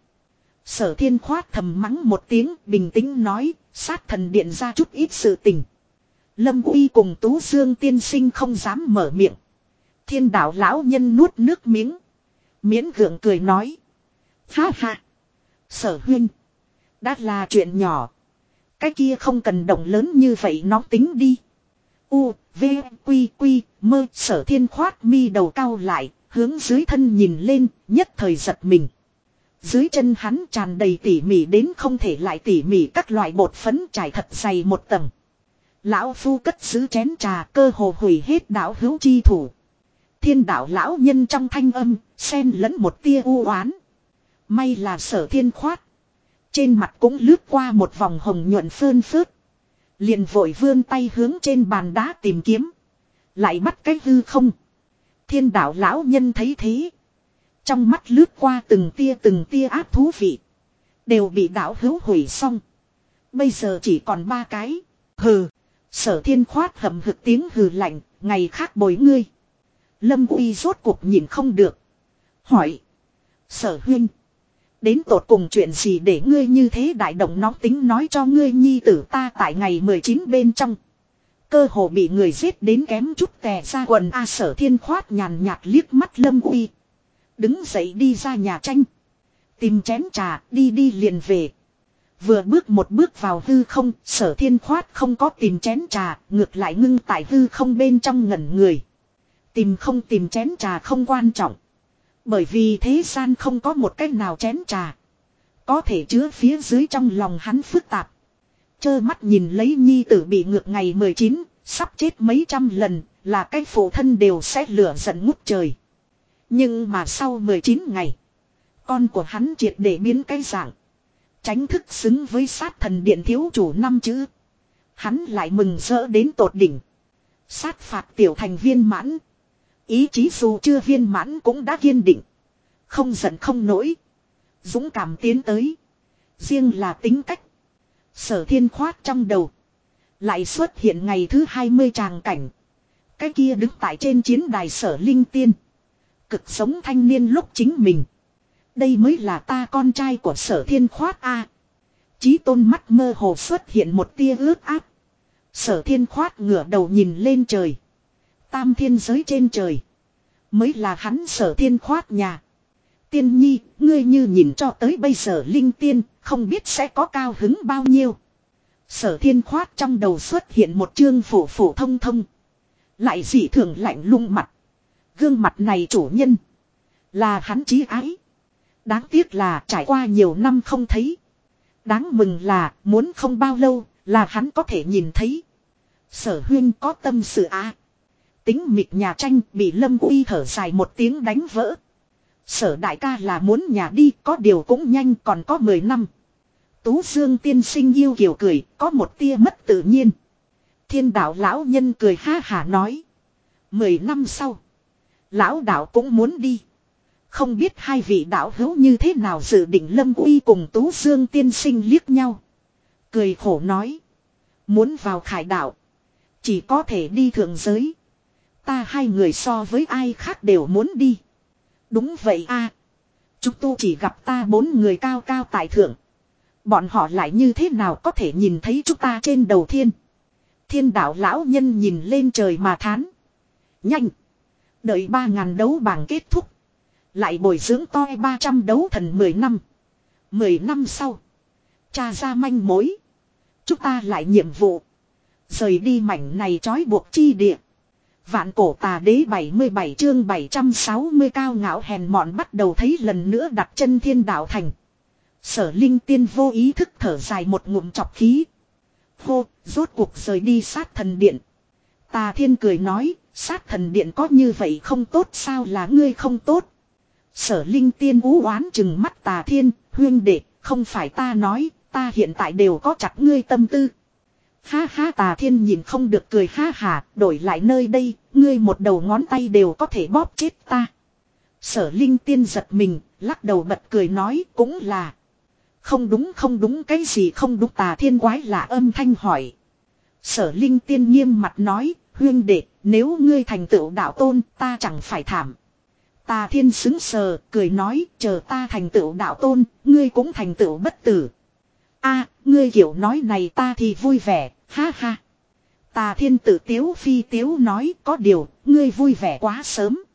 Sở Thiên Khoát thầm mắng một tiếng, bình tĩnh nói, sát thần điện ra chút ít sự tình. Lâm Uy cùng Tú Dương tiên sinh không dám mở miệng. Thiên đạo lão nhân nuốt nước miếng. Miễn gượng cười nói. Ha ha. Sở huynh. Đã là chuyện nhỏ. Cái kia không cần động lớn như vậy nó tính đi. U, V, Quy, Quy, mơ. Sở Thiên Khoát mi đầu cao lại. Hướng dưới thân nhìn lên. Nhất thời giật mình. Dưới chân hắn tràn đầy tỉ mỉ đến không thể lại tỉ mỉ các loại bột phấn trải thật dày một tầng. Lão phu cất giữ chén trà cơ hồ hủy hết đạo hữu chi thủ. Thiên đạo lão nhân trong thanh âm, xen lẫn một tia u oán. May là Sở Thiên Khoát. Trên mặt cũng lướt qua một vòng hồng nhuận phơn phớt. Liền vội vươn tay hướng trên bàn đá tìm kiếm. Lại bắt cái hư không. Thiên đạo lão nhân thấy thế. Trong mắt lướt qua từng tia từng tia áp thú vị. Đều bị đạo hữu hủy xong. Bây giờ chỉ còn ba cái. Hừ. Sở Thiên khoát hậm hực tiếng hừ lạnh. Ngày khác bồi ngươi. Lâm Uy rốt cuộc nhìn không được. Hỏi. Sở huynh. Đến tột cùng chuyện gì để ngươi như thế đại động nóng tính nói cho ngươi nhi tử ta tại ngày mười chín bên trong. Cơ hồ bị người giết đến kém chút tè ra quần A. Sở Thiên khoát nhàn nhạt liếc mắt Lâm Uy. Đứng dậy đi ra nhà tranh. Tìm chén trà đi đi liền về. Vừa bước một bước vào hư không. Sở Thiên khoát không có tìm chén trà. Ngược lại ngưng tại hư không bên trong ngẩn người. Tìm không tìm chén trà không quan trọng. Bởi vì thế gian không có một cách nào chén trà. Có thể chứa phía dưới trong lòng hắn phức tạp. Chơ mắt nhìn lấy nhi tử bị ngược ngày mười chín. Sắp chết mấy trăm lần. Là cái phụ thân đều sẽ lửa giận ngút trời. Nhưng mà sau mười chín ngày. Con của hắn triệt để biến cái dạng. Tránh thức xứng với sát thần điện thiếu chủ năm chữ. Hắn lại mừng rỡ đến tột đỉnh. Sát phạt tiểu thành viên mãn. Ý chí dù chưa viên mãn cũng đã kiên định. Không giận không nổi. Dũng cảm tiến tới. Riêng là tính cách. Sở Thiên khoát trong đầu. Lại xuất hiện ngày thứ hai mươi tràng cảnh. Cái kia đứng tại trên chiến đài Sở Linh Tiên. Cực sống thanh niên lúc chính mình. Đây mới là ta con trai của Sở Thiên khoát a. Chí tôn mắt mơ hồ xuất hiện một tia ướt áp. Sở Thiên khoát ngửa đầu nhìn lên trời. Tam thiên giới trên trời. Mới là hắn Sở Thiên khoát nhà. Tiên nhi, ngươi như nhìn cho tới bây giờ Linh Tiên, không biết sẽ có cao hứng bao nhiêu. Sở Thiên khoát trong đầu xuất hiện một chương phổ phổ thông thông. Lại dị thường lạnh lùng mặt. Gương mặt này chủ nhân. Là hắn chí ái. Đáng tiếc là trải qua nhiều năm không thấy. Đáng mừng là muốn không bao lâu là hắn có thể nhìn thấy. Sở huyên có tâm sự á. À. Tính mịt nhà tranh bị Lâm Uy thở dài một tiếng đánh vỡ. Sở đại ca là muốn nhà đi có điều cũng nhanh còn có mười năm. Tú Dương tiên sinh yêu kiều cười có một tia mất tự nhiên. Thiên đạo lão nhân cười ha hả nói. Mười năm sau. Lão đạo cũng muốn đi. Không biết hai vị đạo hữu như thế nào dự định Lâm Uy cùng Tú Dương tiên sinh liếc nhau. Cười khổ nói. Muốn vào khải đạo. Chỉ có thể đi thượng giới. Ta hai người so với ai khác đều muốn đi. Đúng vậy a. Chúng tu chỉ gặp ta bốn người cao cao tại thượng. Bọn họ lại như thế nào có thể nhìn thấy chúng ta trên đầu thiên. Thiên đạo lão nhân nhìn lên trời mà thán. Nhanh. Đợi ba ngàn đấu bảng kết thúc. Lại bồi dưỡng toi ba trăm đấu thần mười năm. Mười năm sau. Tra ra manh mối. Chúng ta lại nhiệm vụ. Rời đi mảnh này trói buộc chi địa. Vạn cổ tà đế bảy mươi bảy chương bảy trăm sáu mươi cao ngạo hèn mọn bắt đầu thấy lần nữa đặt chân thiên đạo thành. Sở Linh Tiên vô ý thức thở dài một ngụm chọc khí. Hô, rốt cuộc rời đi sát thần điện. Tà Thiên cười nói, sát thần điện có như vậy không tốt sao là ngươi không tốt. Sở Linh Tiên ú oán chừng mắt Tà Thiên, huyên đệ, không phải ta nói, ta hiện tại đều có chặt ngươi tâm tư. Ha ha Tà Thiên nhìn không được cười ha hà, đổi lại nơi đây, ngươi một đầu ngón tay đều có thể bóp chết ta. Sở Linh Tiên giật mình, lắc đầu bật cười nói cũng là. Không đúng không đúng cái gì không đúng Tà Thiên quái lạ âm thanh hỏi. Sở Linh Tiên nghiêm mặt nói, huyên đệ, nếu ngươi thành tựu đạo tôn, ta chẳng phải thảm. Tà Thiên xứng sờ, cười nói, chờ ta thành tựu đạo tôn, ngươi cũng thành tựu bất tử. A, ngươi kiểu nói này ta thì vui vẻ, ha ha. Tà Thiên tự tiếu phi tiếu nói, có điều, ngươi vui vẻ quá sớm.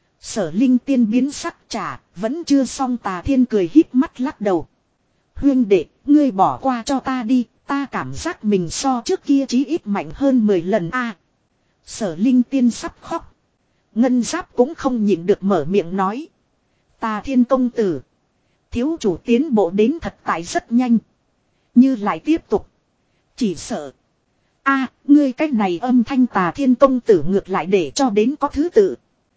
Sở Linh Tiên biến sắc trả, vẫn chưa xong Tà Thiên cười híp mắt lắc đầu. Huyên đệ, ngươi bỏ qua cho ta đi, ta cảm giác mình so trước kia chí ít mạnh hơn mười lần a. À, Sở Linh Tiên sắp khóc. Ngân Giáp cũng không nhịn được mở miệng nói. Tà Thiên công tử. Thiếu chủ tiến bộ đến thật tại rất nhanh. Như lại tiếp tục. Chỉ sợ. A, à, ngươi cách này âm thanh Tà Thiên công tử ngược lại để cho đến có thứ tự.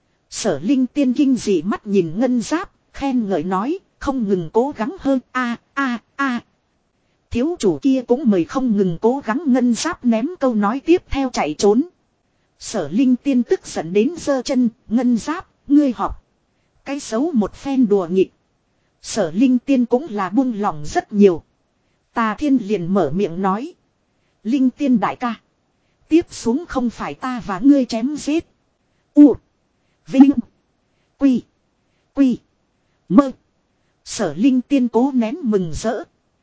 Sở Linh Tiên kinh dị mắt nhìn Ngân Giáp, khen ngợi nói, không ngừng cố gắng hơn a a a. Thiếu chủ kia cũng mời không ngừng cố gắng Ngân Giáp ném câu nói tiếp theo chạy trốn. Sở Linh Tiên tức giận đến giơ chân, Ngân Giáp, ngươi học. Cái xấu một phen đùa nghịch. Sở Linh Tiên cũng là buông lòng rất nhiều. Tà Thiên liền mở miệng nói. Linh Tiên đại ca. Tiếp xuống không phải ta và ngươi chém giết. U. Vinh. Quy. Quy. Mơ. Sở Linh Tiên cố nén mừng rỡ.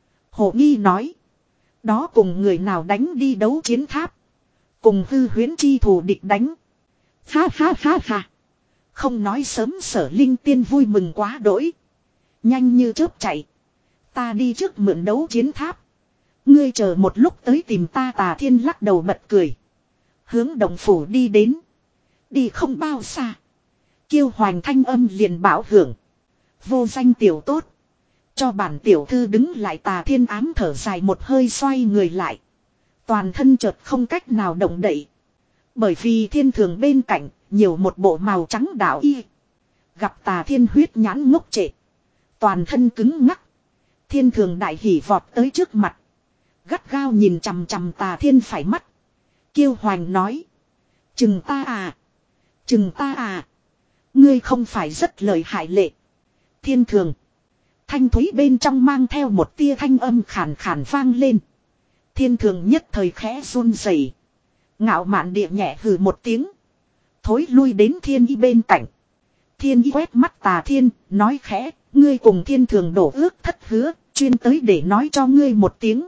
Hồ nghi nói. Đó cùng người nào đánh đi đấu chiến tháp. Cùng hư huyễn chi thù địch đánh. Ha ha ha ha. Không nói sớm Sở Linh Tiên vui mừng quá đỗi. Nhanh như chớp chạy. Ta đi trước mượn đấu chiến tháp. Ngươi chờ một lúc tới tìm ta. Tà Thiên lắc đầu bật cười. Hướng động phủ đi đến. Đi không bao xa. Kiêu hoành thanh âm liền bảo hưởng. Vô danh tiểu tốt. Cho bản tiểu thư đứng lại. Tà Thiên ám thở dài một hơi xoay người lại. Toàn thân chợt không cách nào động đậy. Bởi vì thiên thường bên cạnh nhiều một bộ màu trắng đạo y. Gặp Tà Thiên huyết nhãn ngốc trệ. Toàn thân cứng ngắc. Thiên thường đại hỉ vọt tới trước mặt. Gắt gao nhìn chằm chằm Tà Thiên phải mắt. Kiêu hoành nói. Chừng ta à. Chừng ta à. Ngươi không phải rất lợi hại lệ. Thiên thường. Thanh thúy bên trong mang theo một tia thanh âm khàn khàn vang lên. Thiên thường nhất thời khẽ run rẩy. Ngạo mạn địa nhẹ hừ một tiếng. Thối lui đến Thiên Y bên cạnh. Thiên Y quét mắt Tà Thiên, nói khẽ. Ngươi cùng thiên thường đổ ước thất hứa, chuyên tới để nói cho ngươi một tiếng.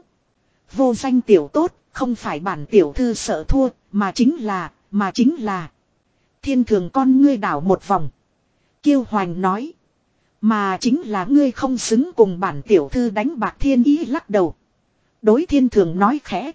Vô danh tiểu tốt, không phải bản tiểu thư sợ thua, mà chính là, mà chính là. Thiên thường con ngươi đảo một vòng. Kiêu hoành nói. Mà chính là ngươi không xứng cùng bản tiểu thư đánh bạc. Thiên Ý lắc đầu. Đối thiên thường nói khẽ.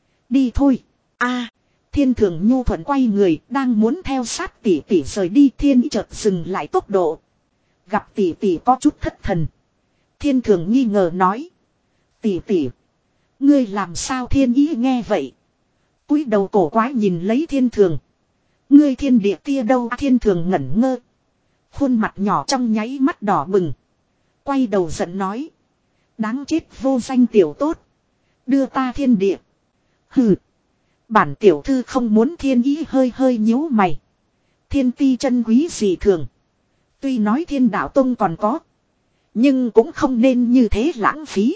Đi thôi. A. Thiên thường nhu thuận quay người, đang muốn theo sát tỷ tỷ rời đi. Thiên Ý chợt dừng lại tốc độ. Gặp tỷ tỷ có chút thất thần. Thiên thường nghi ngờ nói. Tỷ tỷ. Ngươi làm sao? Thiên Ý nghe vậy. Cúi đầu cổ quái nhìn lấy thiên thường. Ngươi thiên địa tia đâu? Thiên thường ngẩn ngơ. Khuôn mặt nhỏ trong nháy mắt đỏ bừng. Quay đầu giận nói. Đáng chết vô danh tiểu tốt. Đưa ta thiên địa. Hừ. Bản tiểu thư không muốn. Thiên Ý hơi hơi nhíu mày. Thiên ti chân quý gì thường. Tuy nói thiên đạo tông còn có. Nhưng cũng không nên như thế lãng phí.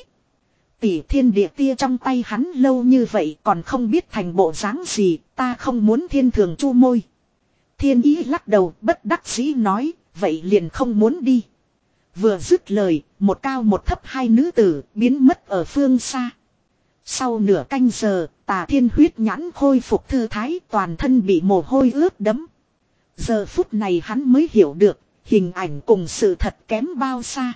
Tỷ thiên địa tia trong tay hắn lâu như vậy còn không biết thành bộ dáng gì. Ta không muốn. Thiên thường chu môi. Thiên Ý lắc đầu bất đắc dĩ nói. Vậy liền không muốn đi. Vừa dứt lời. Một cao một thấp hai nữ tử biến mất ở phương xa. Sau nửa canh giờ. Tà Thiên huyết nhãn khôi phục thư thái. Toàn thân bị mồ hôi ướt đẫm. Giờ phút này hắn mới hiểu được. Hình ảnh cùng sự thật kém bao xa.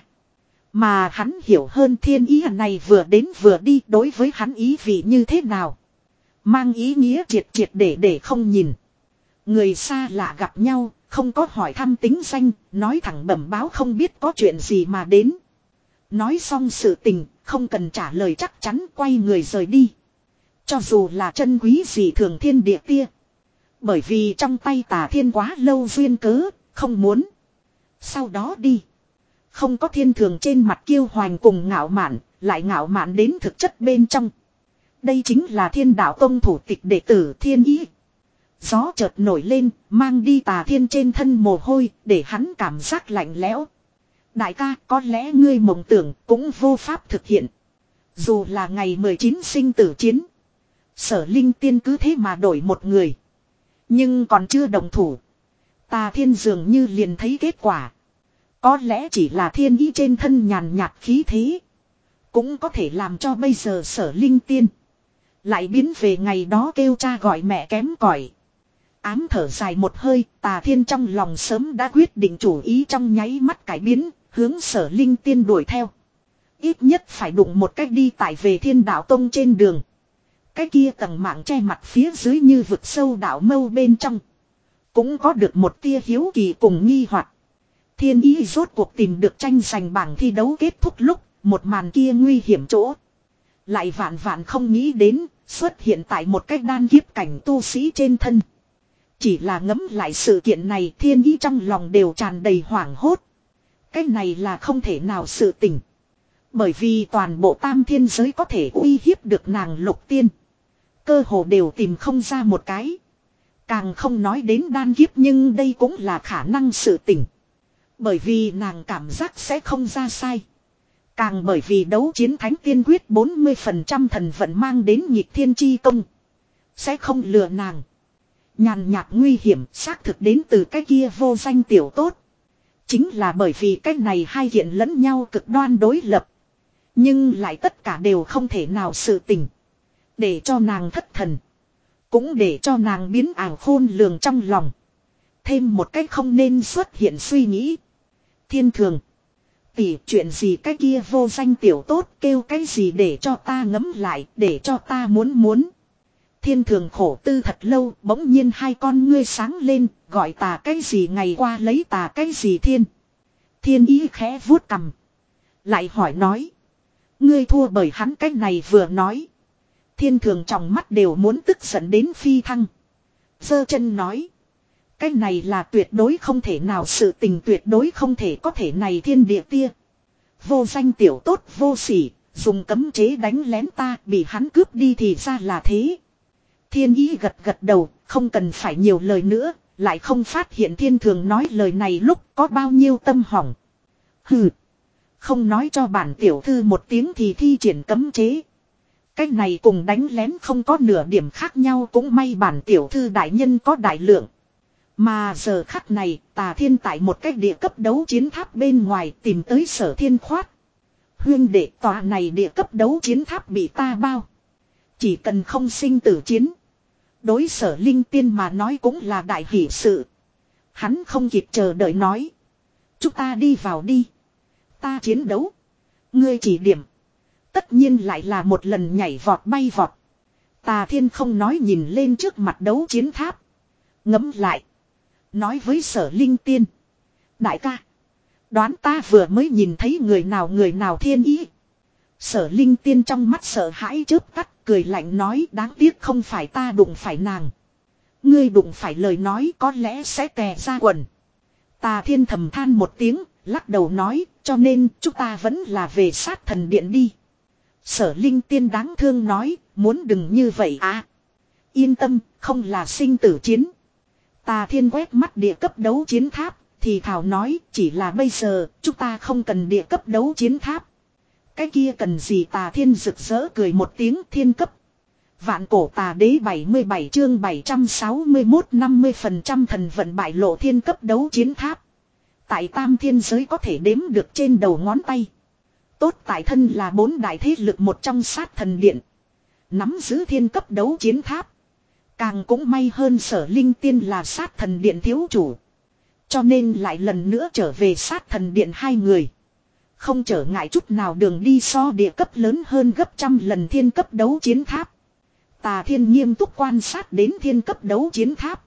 Mà hắn hiểu hơn Thiên Ý này vừa đến vừa đi đối với hắn ý vị như thế nào. Mang ý nghĩa triệt triệt để để không nhìn. Người xa lạ gặp nhau, không có hỏi thăm tính danh, nói thẳng bẩm báo không biết có chuyện gì mà đến. Nói xong sự tình, không cần trả lời chắc chắn quay người rời đi. Cho dù là chân quý gì thường thiên địa tia. Bởi vì trong tay Tà Thiên quá lâu duyên cớ, không muốn. Sau đó đi. Không có thiên thường trên mặt kiêu hoành cùng ngạo mạn, lại ngạo mạn đến thực chất bên trong. Đây chính là Thiên Đạo Tông thủ tịch đệ tử Thiên Ý. Gió chợt nổi lên, mang đi Tà Thiên trên thân mồ hôi, để hắn cảm giác lạnh lẽo. Đại ca, có lẽ ngươi mộng tưởng cũng vô pháp thực hiện. Dù là ngày mười chín sinh tử chiến. Sở Linh Tiên cứ thế mà đổi một người. Nhưng còn chưa đồng thủ. Tà Thiên dường như liền thấy kết quả. Có lẽ chỉ là Thiên Ý trên thân nhàn nhạt khí thế. Cũng có thể làm cho bây giờ Sở Linh Tiên lại biến về ngày đó kêu cha gọi mẹ kém cỏi. Ám thở dài một hơi, Tà Thiên trong lòng sớm đã quyết định chủ ý trong nháy mắt cải biến, hướng Sở Linh Tiên đuổi theo. Ít nhất phải đụng một cách đi tại về Thiên Đạo Tông trên đường. Cái kia tầng mạng che mặt phía dưới như vực sâu đạo mâu bên trong. Cũng có được một tia hiếu kỳ cùng nghi hoặc. Thiên Ý rốt cuộc tìm được tranh giành bảng thi đấu kết thúc lúc, một màn kia nguy hiểm chỗ. Lại vạn vạn không nghĩ đến, xuất hiện tại một cách đan kiếp cảnh tu sĩ trên thân. Chỉ là ngẫm lại sự kiện này Thiên Ý trong lòng đều tràn đầy hoảng hốt. Cái này là không thể nào sự tình. Bởi vì toàn bộ tam thiên giới có thể uy hiếp được nàng Lục Tiên. Cơ hồ đều tìm không ra một cái. Càng không nói đến đan kiếp nhưng đây cũng là khả năng sự tình. Bởi vì nàng cảm giác sẽ không ra sai. Càng bởi vì đấu chiến thánh tiên quyết bốn mươi phần trăm thần vận mang đến nhịp thiên chi công. Sẽ không lừa nàng. Nhàn nhạt nguy hiểm xác thực đến từ cái kia vô danh tiểu tốt. Chính là bởi vì cái này hai hiện lẫn nhau cực đoan đối lập. Nhưng lại tất cả đều không thể nào sự tình. Để cho nàng thất thần. Cũng để cho nàng biến ảo khôn lường trong lòng. Thêm một cách không nên xuất hiện suy nghĩ. Thiên thường. Tỷ chuyện gì cái kia vô danh tiểu tốt kêu cái gì để cho ta ngấm lại, để cho ta muốn muốn. Thiên thường khổ tư thật lâu, bỗng nhiên hai con ngươi sáng lên, gọi tà cái gì ngày qua lấy tà cái gì thiên. Thiên ý khẽ vuốt cằm. Lại hỏi nói. Ngươi thua bởi hắn cái này vừa nói. Thiên thường trong mắt đều muốn tức giận đến phi thăng. Giơ chân nói. Cái này là tuyệt đối không thể nào sự tình tuyệt đối không thể có thể này thiên địa tia. Vô danh tiểu tốt vô sỉ, dùng cấm chế đánh lén ta bị hắn cướp đi thì ra là thế. Thiên ý gật gật đầu, không cần phải nhiều lời nữa, lại không phát hiện thiên thường nói lời này lúc có bao nhiêu tâm hỏng. Hừ, không nói cho bản tiểu thư một tiếng thì thi triển cấm chế. Cái này cùng đánh lén không có nửa điểm khác nhau cũng may bản tiểu thư đại nhân có đại lượng. Mà giờ khắc này Tà Thiên tại một cách địa cấp đấu chiến tháp bên ngoài tìm tới Sở Thiên khoát. Huyên đệ tòa này địa cấp đấu chiến tháp bị ta bao. Chỉ cần không sinh tử chiến. Đối Sở Linh Tiên mà nói cũng là đại hỷ sự. Hắn không kịp chờ đợi nói. Chúng ta đi vào đi. Ta chiến đấu. Ngươi chỉ điểm. Tất nhiên lại là một lần nhảy vọt bay vọt. Tà Thiên không nói nhìn lên trước mặt đấu chiến tháp. Ngẫm lại. Nói với Sở Linh Tiên. Đại ca. Đoán ta vừa mới nhìn thấy người nào người nào thiên ý. Sở Linh Tiên trong mắt sợ hãi chớp tắt cười lạnh nói đáng tiếc không phải ta đụng phải nàng. Ngươi đụng phải lời nói có lẽ sẽ tè ra quần. Tà Thiên thầm than một tiếng, lắc đầu nói cho nên chúng ta vẫn là về sát thần điện đi. Sở Linh Tiên đáng thương nói muốn đừng như vậy à. Yên tâm, không là sinh tử chiến. Tà Thiên quét mắt địa cấp đấu chiến tháp, thì thảo nói chỉ là bây giờ chúng ta không cần địa cấp đấu chiến tháp. Cái kia cần gì Tà Thiên rực rỡ cười một tiếng thiên cấp. Vạn cổ tà đế bảy mươi bảy chương bảy trăm sáu mươi mốt năm mươi phần trăm thần vận bại lộ thiên cấp đấu chiến tháp. Tại tam thiên giới có thể đếm được trên đầu ngón tay. Tốt tại thân là bốn đại thế lực một trong sát thần điện. Nắm giữ thiên cấp đấu chiến tháp. Càng cũng may hơn Sở Linh Tiên là sát thần điện thiếu chủ. Cho nên lại lần nữa trở về sát thần điện hai người. Không trở ngại chút nào đường đi so địa cấp lớn hơn gấp trăm lần thiên cấp đấu chiến tháp. Tà Thiên nghiêm túc quan sát đến thiên cấp đấu chiến tháp.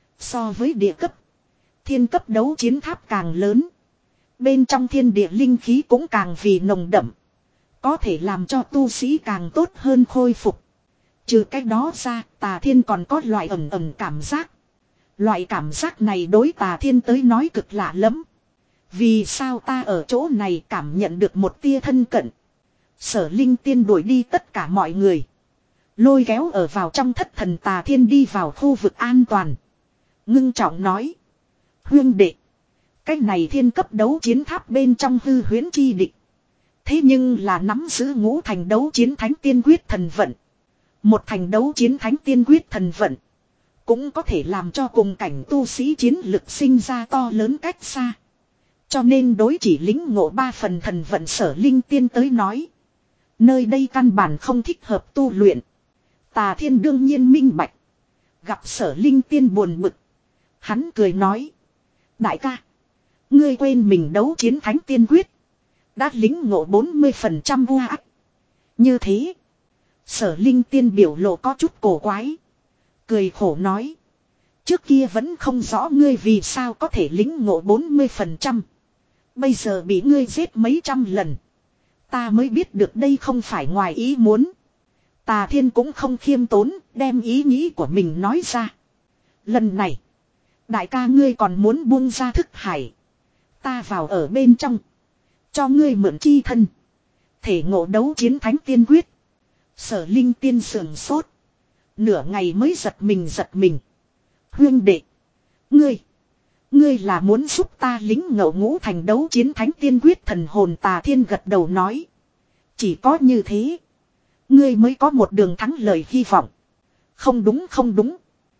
So với địa cấp, thiên cấp đấu chiến tháp càng lớn. Bên trong thiên địa linh khí cũng càng vì nồng đậm. Có thể làm cho tu sĩ càng tốt hơn khôi phục. Trừ cách đó ra, Tà Thiên còn có loại ẩm ẩm cảm giác. Loại cảm giác này đối Tà Thiên tới nói cực lạ lắm. Vì sao ta ở chỗ này cảm nhận được một tia thân cận. Sở Linh Tiên đuổi đi tất cả mọi người. Lôi kéo ở vào trong thất thần Tà Thiên đi vào khu vực an toàn. Ngưng trọng nói. Huyên đệ. Cái này thiên cấp đấu chiến tháp bên trong hư huyễn chi địch. Thế nhưng là nắm giữ ngũ thành đấu chiến thánh tiên quyết thần vận. Một thành đấu chiến thánh tiên quyết thần vận. Cũng có thể làm cho cùng cảnh tu sĩ chiến lực sinh ra to lớn cách xa. Cho nên đối chỉ lính ngộ ba phần thần vận Sở Linh Tiên tới nói. Nơi đây căn bản không thích hợp tu luyện. Tà Thiên đương nhiên minh bạch. Gặp Sở Linh Tiên buồn bực. Hắn cười nói. Đại ca. Ngươi quên mình đấu chiến thánh tiên quyết. Đã lính ngộ bốn mươi phần trăm vua ác. Như thế. Sở Linh Tiên biểu lộ có chút cổ quái. Cười khổ nói. Trước kia vẫn không rõ ngươi vì sao có thể lính ngộ bốn mươi phần trăm. Bây giờ bị ngươi giết mấy trăm lần. Ta mới biết được đây không phải ngoài ý muốn. Tà Thiên cũng không khiêm tốn, đem ý nghĩ của mình nói ra. Lần này, đại ca ngươi còn muốn buông ra thức hải. Ta vào ở bên trong. Cho ngươi mượn chi thân. Thể ngộ đấu chiến thánh tiên quyết. Sở Linh Tiên sườn sốt. Nửa ngày mới giật mình giật mình. Huyên đệ. Ngươi. Ngươi là muốn giúp ta lính ngộ ngũ thành đấu chiến thánh tiên quyết thần hồn Tà Thiên gật đầu nói. Chỉ có như thế. Ngươi mới có một đường thắng lợi hy vọng. Không đúng không đúng.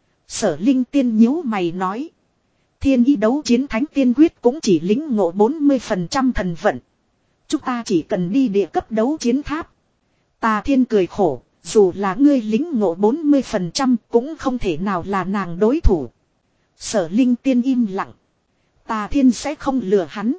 Sở Linh Tiên nhíu mày nói. Thiên ý đấu chiến thánh tiên quyết cũng chỉ lính ngộ bốn mươi phần trăm thần vận. Chúng ta chỉ cần đi địa cấp đấu chiến tháp. Tà Thiên cười khổ. Dù là ngươi lính ngộ bốn mươi phần trăm cũng không thể nào là nàng đối thủ. Sở Linh Tiên im lặng. Tà Thiên sẽ không lừa hắn.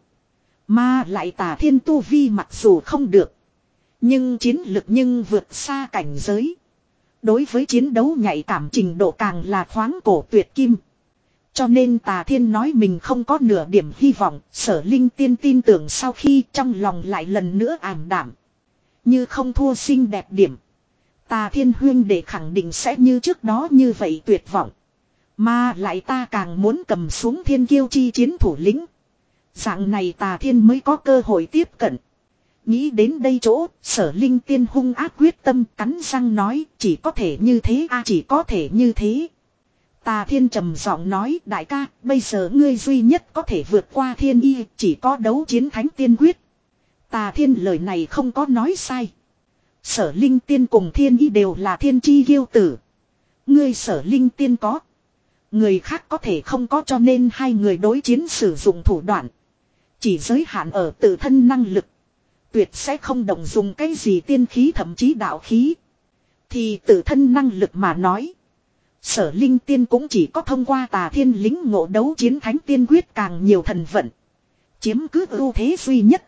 Mà lại Tà Thiên tu vi mặc dù không được. Nhưng chiến lực nhưng vượt xa cảnh giới. Đối với chiến đấu nhạy cảm trình độ càng là khoáng cổ tuyệt kim. Cho nên Tà Thiên nói mình không có nửa điểm hy vọng. Sở Linh Tiên tin tưởng sau khi trong lòng lại lần nữa ảm đạm. Như không thua xinh đẹp điểm. Tà Thiên huyên để khẳng định sẽ như trước đó như vậy tuyệt vọng. Mà lại ta càng muốn cầm xuống thiên kiêu chi chiến thủ lĩnh. Dạng này Tà Thiên mới có cơ hội tiếp cận. Nghĩ đến đây chỗ, Sở Linh Tiên hung ác quyết tâm cắn răng nói, chỉ có thể như thế a à, chỉ có thể như thế. Tà Thiên trầm giọng nói, đại ca, bây giờ ngươi duy nhất có thể vượt qua thiên y, chỉ có đấu chiến thánh tiên quyết. Tà Thiên lời này không có nói sai. Sở Linh Tiên cùng thiên y đều là thiên chi kiêu tử. Ngươi Sở Linh Tiên có. Người khác có thể không có, cho nên hai người đối chiến sử dụng thủ đoạn. Chỉ giới hạn ở tự thân năng lực. Tuyệt sẽ không động dùng cái gì tiên khí thậm chí đạo khí. Thì tự thân năng lực mà nói. Sở Linh Tiên cũng chỉ có thông qua Tà Thiên lính ngộ đấu chiến thánh tiên quyết càng nhiều thần vận. Chiếm cứ ưu thế duy nhất.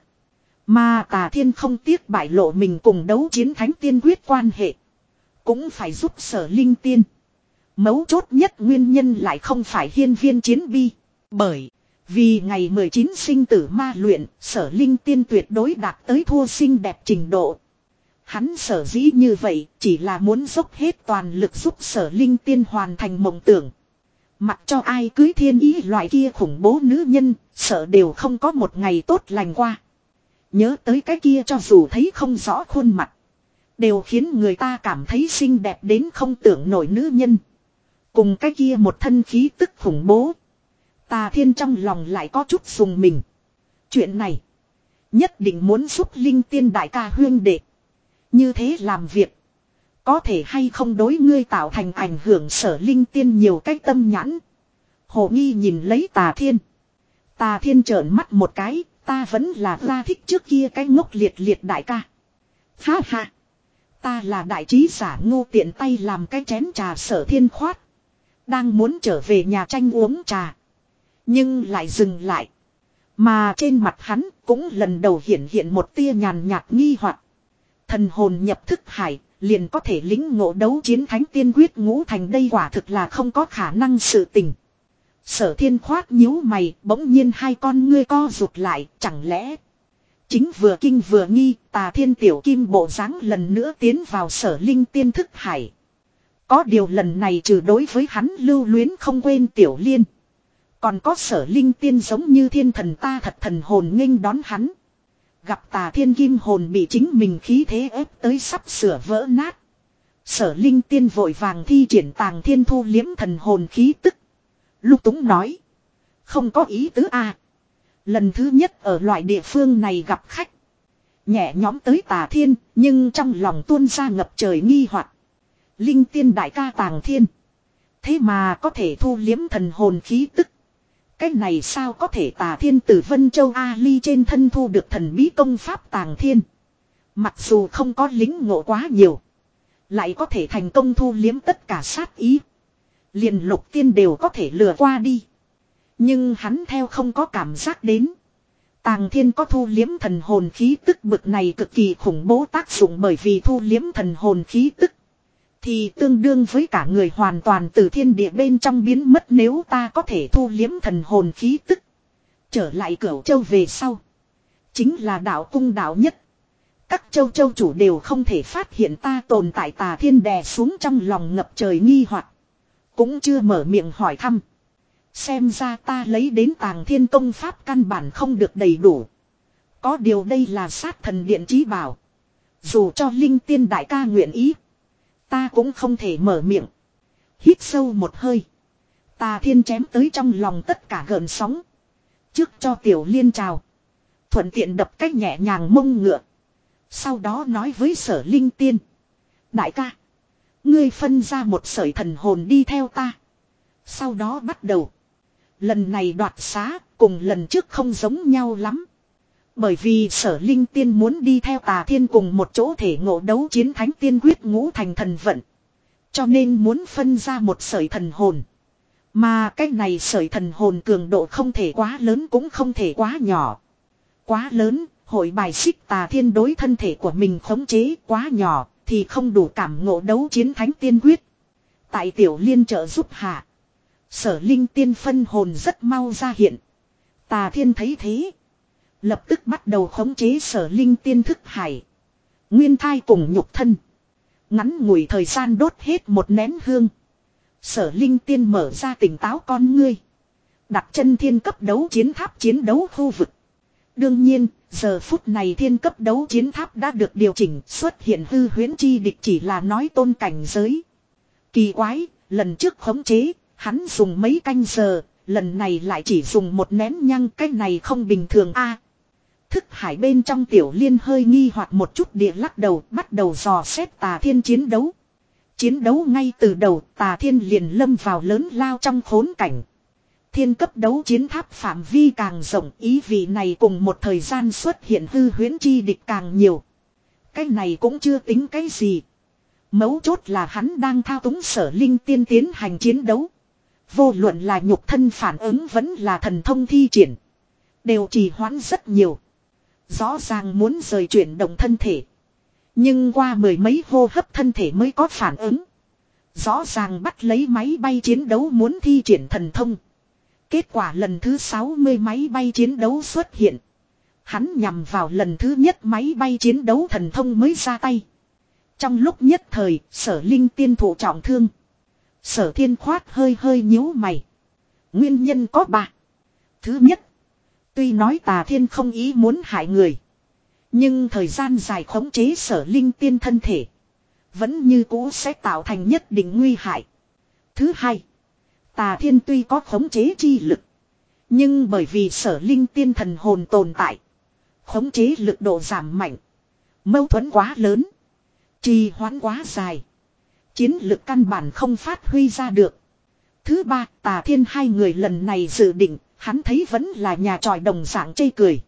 Mà Tà Thiên không tiếc bại lộ mình cùng đấu chiến thánh tiên quyết quan hệ. Cũng phải giúp Sở Linh Tiên. Mấu chốt nhất nguyên nhân lại không phải hiên viên chiến bi. Bởi vì ngày mười chín sinh tử ma luyện, Sở Linh Tiên tuyệt đối đạt tới thua xinh đẹp trình độ. Hắn sở dĩ như vậy chỉ là muốn dốc hết toàn lực giúp Sở Linh Tiên hoàn thành mộng tưởng. Mặc cho ai cưới thiên ý loại kia khủng bố nữ nhân, sợ đều không có một ngày tốt lành qua. Nhớ tới cái kia cho dù thấy không rõ khuôn mặt, đều khiến người ta cảm thấy xinh đẹp đến không tưởng nổi nữ nhân. Cùng cái kia một thân khí tức khủng bố. Tà Thiên trong lòng lại có chút dùng mình. Chuyện này nhất định muốn giúp Linh Tiên đại ca huyên đệ. Như thế làm việc có thể hay không đối ngươi tạo thành ảnh hưởng. Sở Linh Tiên nhiều cách tâm nhãn. Hồ nghi nhìn lấy Tà Thiên. Tà Thiên trợn mắt một cái. Ta vẫn là ra thích trước kia cái ngốc liệt liệt đại ca. Ha ha. Ta là đại trí giả ngu tiện tay làm cái chén trà. Sở Thiên khoát. Đang muốn trở về nhà tranh uống trà. Nhưng lại dừng lại. Mà trên mặt hắn cũng lần đầu hiện hiện một tia nhàn nhạt nghi hoặc. Thần hồn nhập thức hải, liền có thể lính ngộ đấu chiến thánh tiên quyết ngũ thành, đây quả thực là không có khả năng sự tình. Sở Thiên khoát nhíu mày, bỗng nhiên hai con ngươi co rụt lại, chẳng lẽ. Chính vừa kinh vừa nghi, Tà Thiên tiểu kim bộ dáng lần nữa tiến vào Sở Linh Tiên thức hải. Có điều lần này trừ đối với hắn lưu luyến không quên tiểu liên. Còn có Sở Linh Tiên giống như thiên thần ta thật thần hồn nghênh đón hắn. Gặp Tà Thiên kim hồn bị chính mình khí thế ép tới sắp sửa vỡ nát. Sở Linh Tiên vội vàng thi triển Tàng Thiên thu liếm thần hồn khí tức. Lục túng nói. Không có ý tứ a. Lần thứ nhất ở loại địa phương này gặp khách. Nhẹ nhõm tới Tà Thiên, nhưng trong lòng tuôn ra ngập trời nghi hoặc. Linh Tiên đại ca Tàng Thiên. Thế mà có thể thu liếm thần hồn khí tức. Cái này sao có thể? Tà Thiên từ Vân Châu A Ly trên thân thu được thần bí công pháp Tàng Thiên. Mặc dù không có lính ngộ quá nhiều. Lại có thể thành công thu liếm tất cả sát ý. Liền Lục Tiên đều có thể lừa qua đi. Nhưng hắn theo không có cảm giác đến. Tàng Thiên có thu liếm thần hồn khí tức bực này cực kỳ khủng bố tác dụng, bởi vì thu liếm thần hồn khí tức. Thì tương đương với cả người hoàn toàn từ thiên địa bên trong biến mất. Nếu ta có thể thu liếm thần hồn khí tức. Trở lại Cửu Châu về sau. Chính là đạo cung đạo nhất. Các châu châu chủ đều không thể phát hiện ta tồn tại. Tà Thiên đè xuống trong lòng ngập trời nghi hoặc. Cũng chưa mở miệng hỏi thăm. Xem ra ta lấy đến Tàng Thiên công pháp căn bản không được đầy đủ. Có điều đây là sát thần điện chí bảo. Dù cho Linh Tiên đại ca nguyện ý. Ta cũng không thể mở miệng. Hít sâu một hơi. Tà Thiên chém tới trong lòng tất cả gợn sóng. Trước cho Tiểu Liên chào. Thuận tiện đập cách nhẹ nhàng mông ngựa. Sau đó nói với Sở Linh Tiên. Đại ca. Ngươi phân ra một sợi thần hồn đi theo ta. Sau đó bắt đầu. Lần này đoạt xá cùng lần trước không giống nhau lắm. Bởi vì Sở Linh Tiên muốn đi theo Tà Thiên cùng một chỗ thể ngộ đấu chiến thánh tiên quyết ngũ thành thần vận. Cho nên muốn phân ra một sợi thần hồn. Mà cái này sợi thần hồn cường độ không thể quá lớn cũng không thể quá nhỏ. Quá lớn, hội bài xích Tà Thiên đối thân thể của mình khống chế, quá nhỏ thì không đủ cảm ngộ đấu chiến thánh tiên quyết. Tại Tiểu Liên trợ giúp hạ, Sở Linh Tiên phân hồn rất mau ra hiện. Tà Thiên thấy thế, lập tức bắt đầu khống chế Sở Linh Tiên thức hải, nguyên thai cùng nhục thân. Ngắn ngủi thời gian đốt hết một nén hương. Sở Linh Tiên mở ra tỉnh táo con ngươi, đặt chân thiên cấp đấu chiến tháp chiến đấu khu vực. Đương nhiên, giờ phút này thiên cấp đấu chiến tháp đã được điều chỉnh, xuất hiện hư huyễn chi địch chỉ là nói tôn cảnh giới. Kỳ quái, lần trước khống chế, hắn dùng mấy canh giờ, lần này lại chỉ dùng một nén nhăng, cái này không bình thường a. Thức hải bên trong Tiểu Liên hơi nghi hoặc một chút địa lắc đầu, bắt đầu dò xét Tà Thiên chiến đấu. Chiến đấu ngay từ đầu, Tà Thiên liền lâm vào lớn lao trong khốn cảnh. Thiên cấp đấu chiến tháp phạm vi càng rộng, ý vị này cùng một thời gian xuất hiện hư huyễn chi địch càng nhiều. Cái này cũng chưa tính cái gì. Mấu chốt là hắn đang thao túng Sở Linh Tiên tiến hành chiến đấu. Vô luận là nhục thân phản ứng vẫn là thần thông thi triển, đều trì hoãn rất nhiều. Rõ ràng muốn rời chuyển động thân thể, nhưng qua mười mấy hô hấp thân thể mới có phản ứng. Rõ ràng bắt lấy máy bay chiến đấu muốn thi triển thần thông. Kết quả lần thứ sáu mươi máy bay chiến đấu xuất hiện. Hắn nhằm vào lần thứ nhất máy bay chiến đấu thần thông mới ra tay. Trong lúc nhất thời, Sở Linh Tiên thụ trọng thương. Sở Thiên Khoát hơi hơi nhíu mày. Nguyên nhân có ba. Thứ nhất, tuy nói Tà Thiên không ý muốn hại người, nhưng thời gian dài khống chế Sở Linh Tiên thân thể, vẫn như cũ sẽ tạo thành nhất định nguy hại. Thứ hai, Tà Thiên tuy có khống chế chi lực, nhưng bởi vì Sở Linh Tiên thần hồn tồn tại, khống chế lực độ giảm mạnh. Mâu thuẫn quá lớn, trì hoãn quá dài, chiến lực căn bản không phát huy ra được. Thứ ba, Tà Thiên hai người lần này dự định, hắn thấy vẫn là nhà tròi đồng dạng chê cười.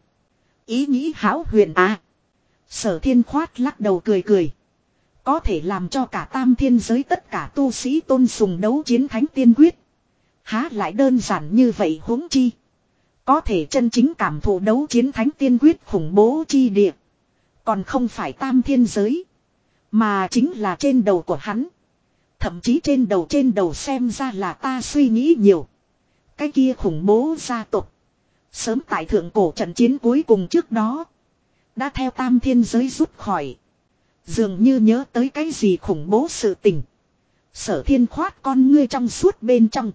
Ý nghĩ hão huyền à. Sở Thiên Khoát lắc đầu cười cười. Có thể làm cho cả tam thiên giới tất cả tu sĩ tôn sùng đấu chiến thánh tiên quyết, há lại đơn giản như vậy, huống chi có thể chân chính cảm thụ đấu chiến thánh tiên quyết khủng bố chi địa, còn không phải tam thiên giới, mà chính là trên đầu của hắn. Thậm chí trên đầu trên đầu xem ra là ta suy nghĩ nhiều. Cái kia khủng bố gia tộc, sớm tại thượng cổ trận chiến cuối cùng trước đó, đã theo tam thiên giới rút khỏi. Dường như nhớ tới cái gì khủng bố sự tình. Sở Thiên Khoát con ngươi trong suốt bên trong,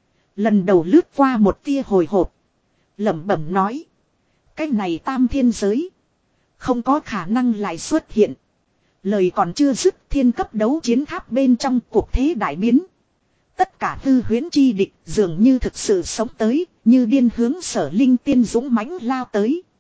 lần đầu lướt qua một tia hồi hộp, lẩm bẩm nói: cái này tam thiên giới không có khả năng lại xuất hiện. Lời còn chưa dứt, thiên cấp đấu chiến tháp bên trong cuộc thế đại biến. Tất cả hư huyễn chi địch dường như thực sự sống tới, như điên hướng Sở Linh Tiên dũng mãnh lao tới.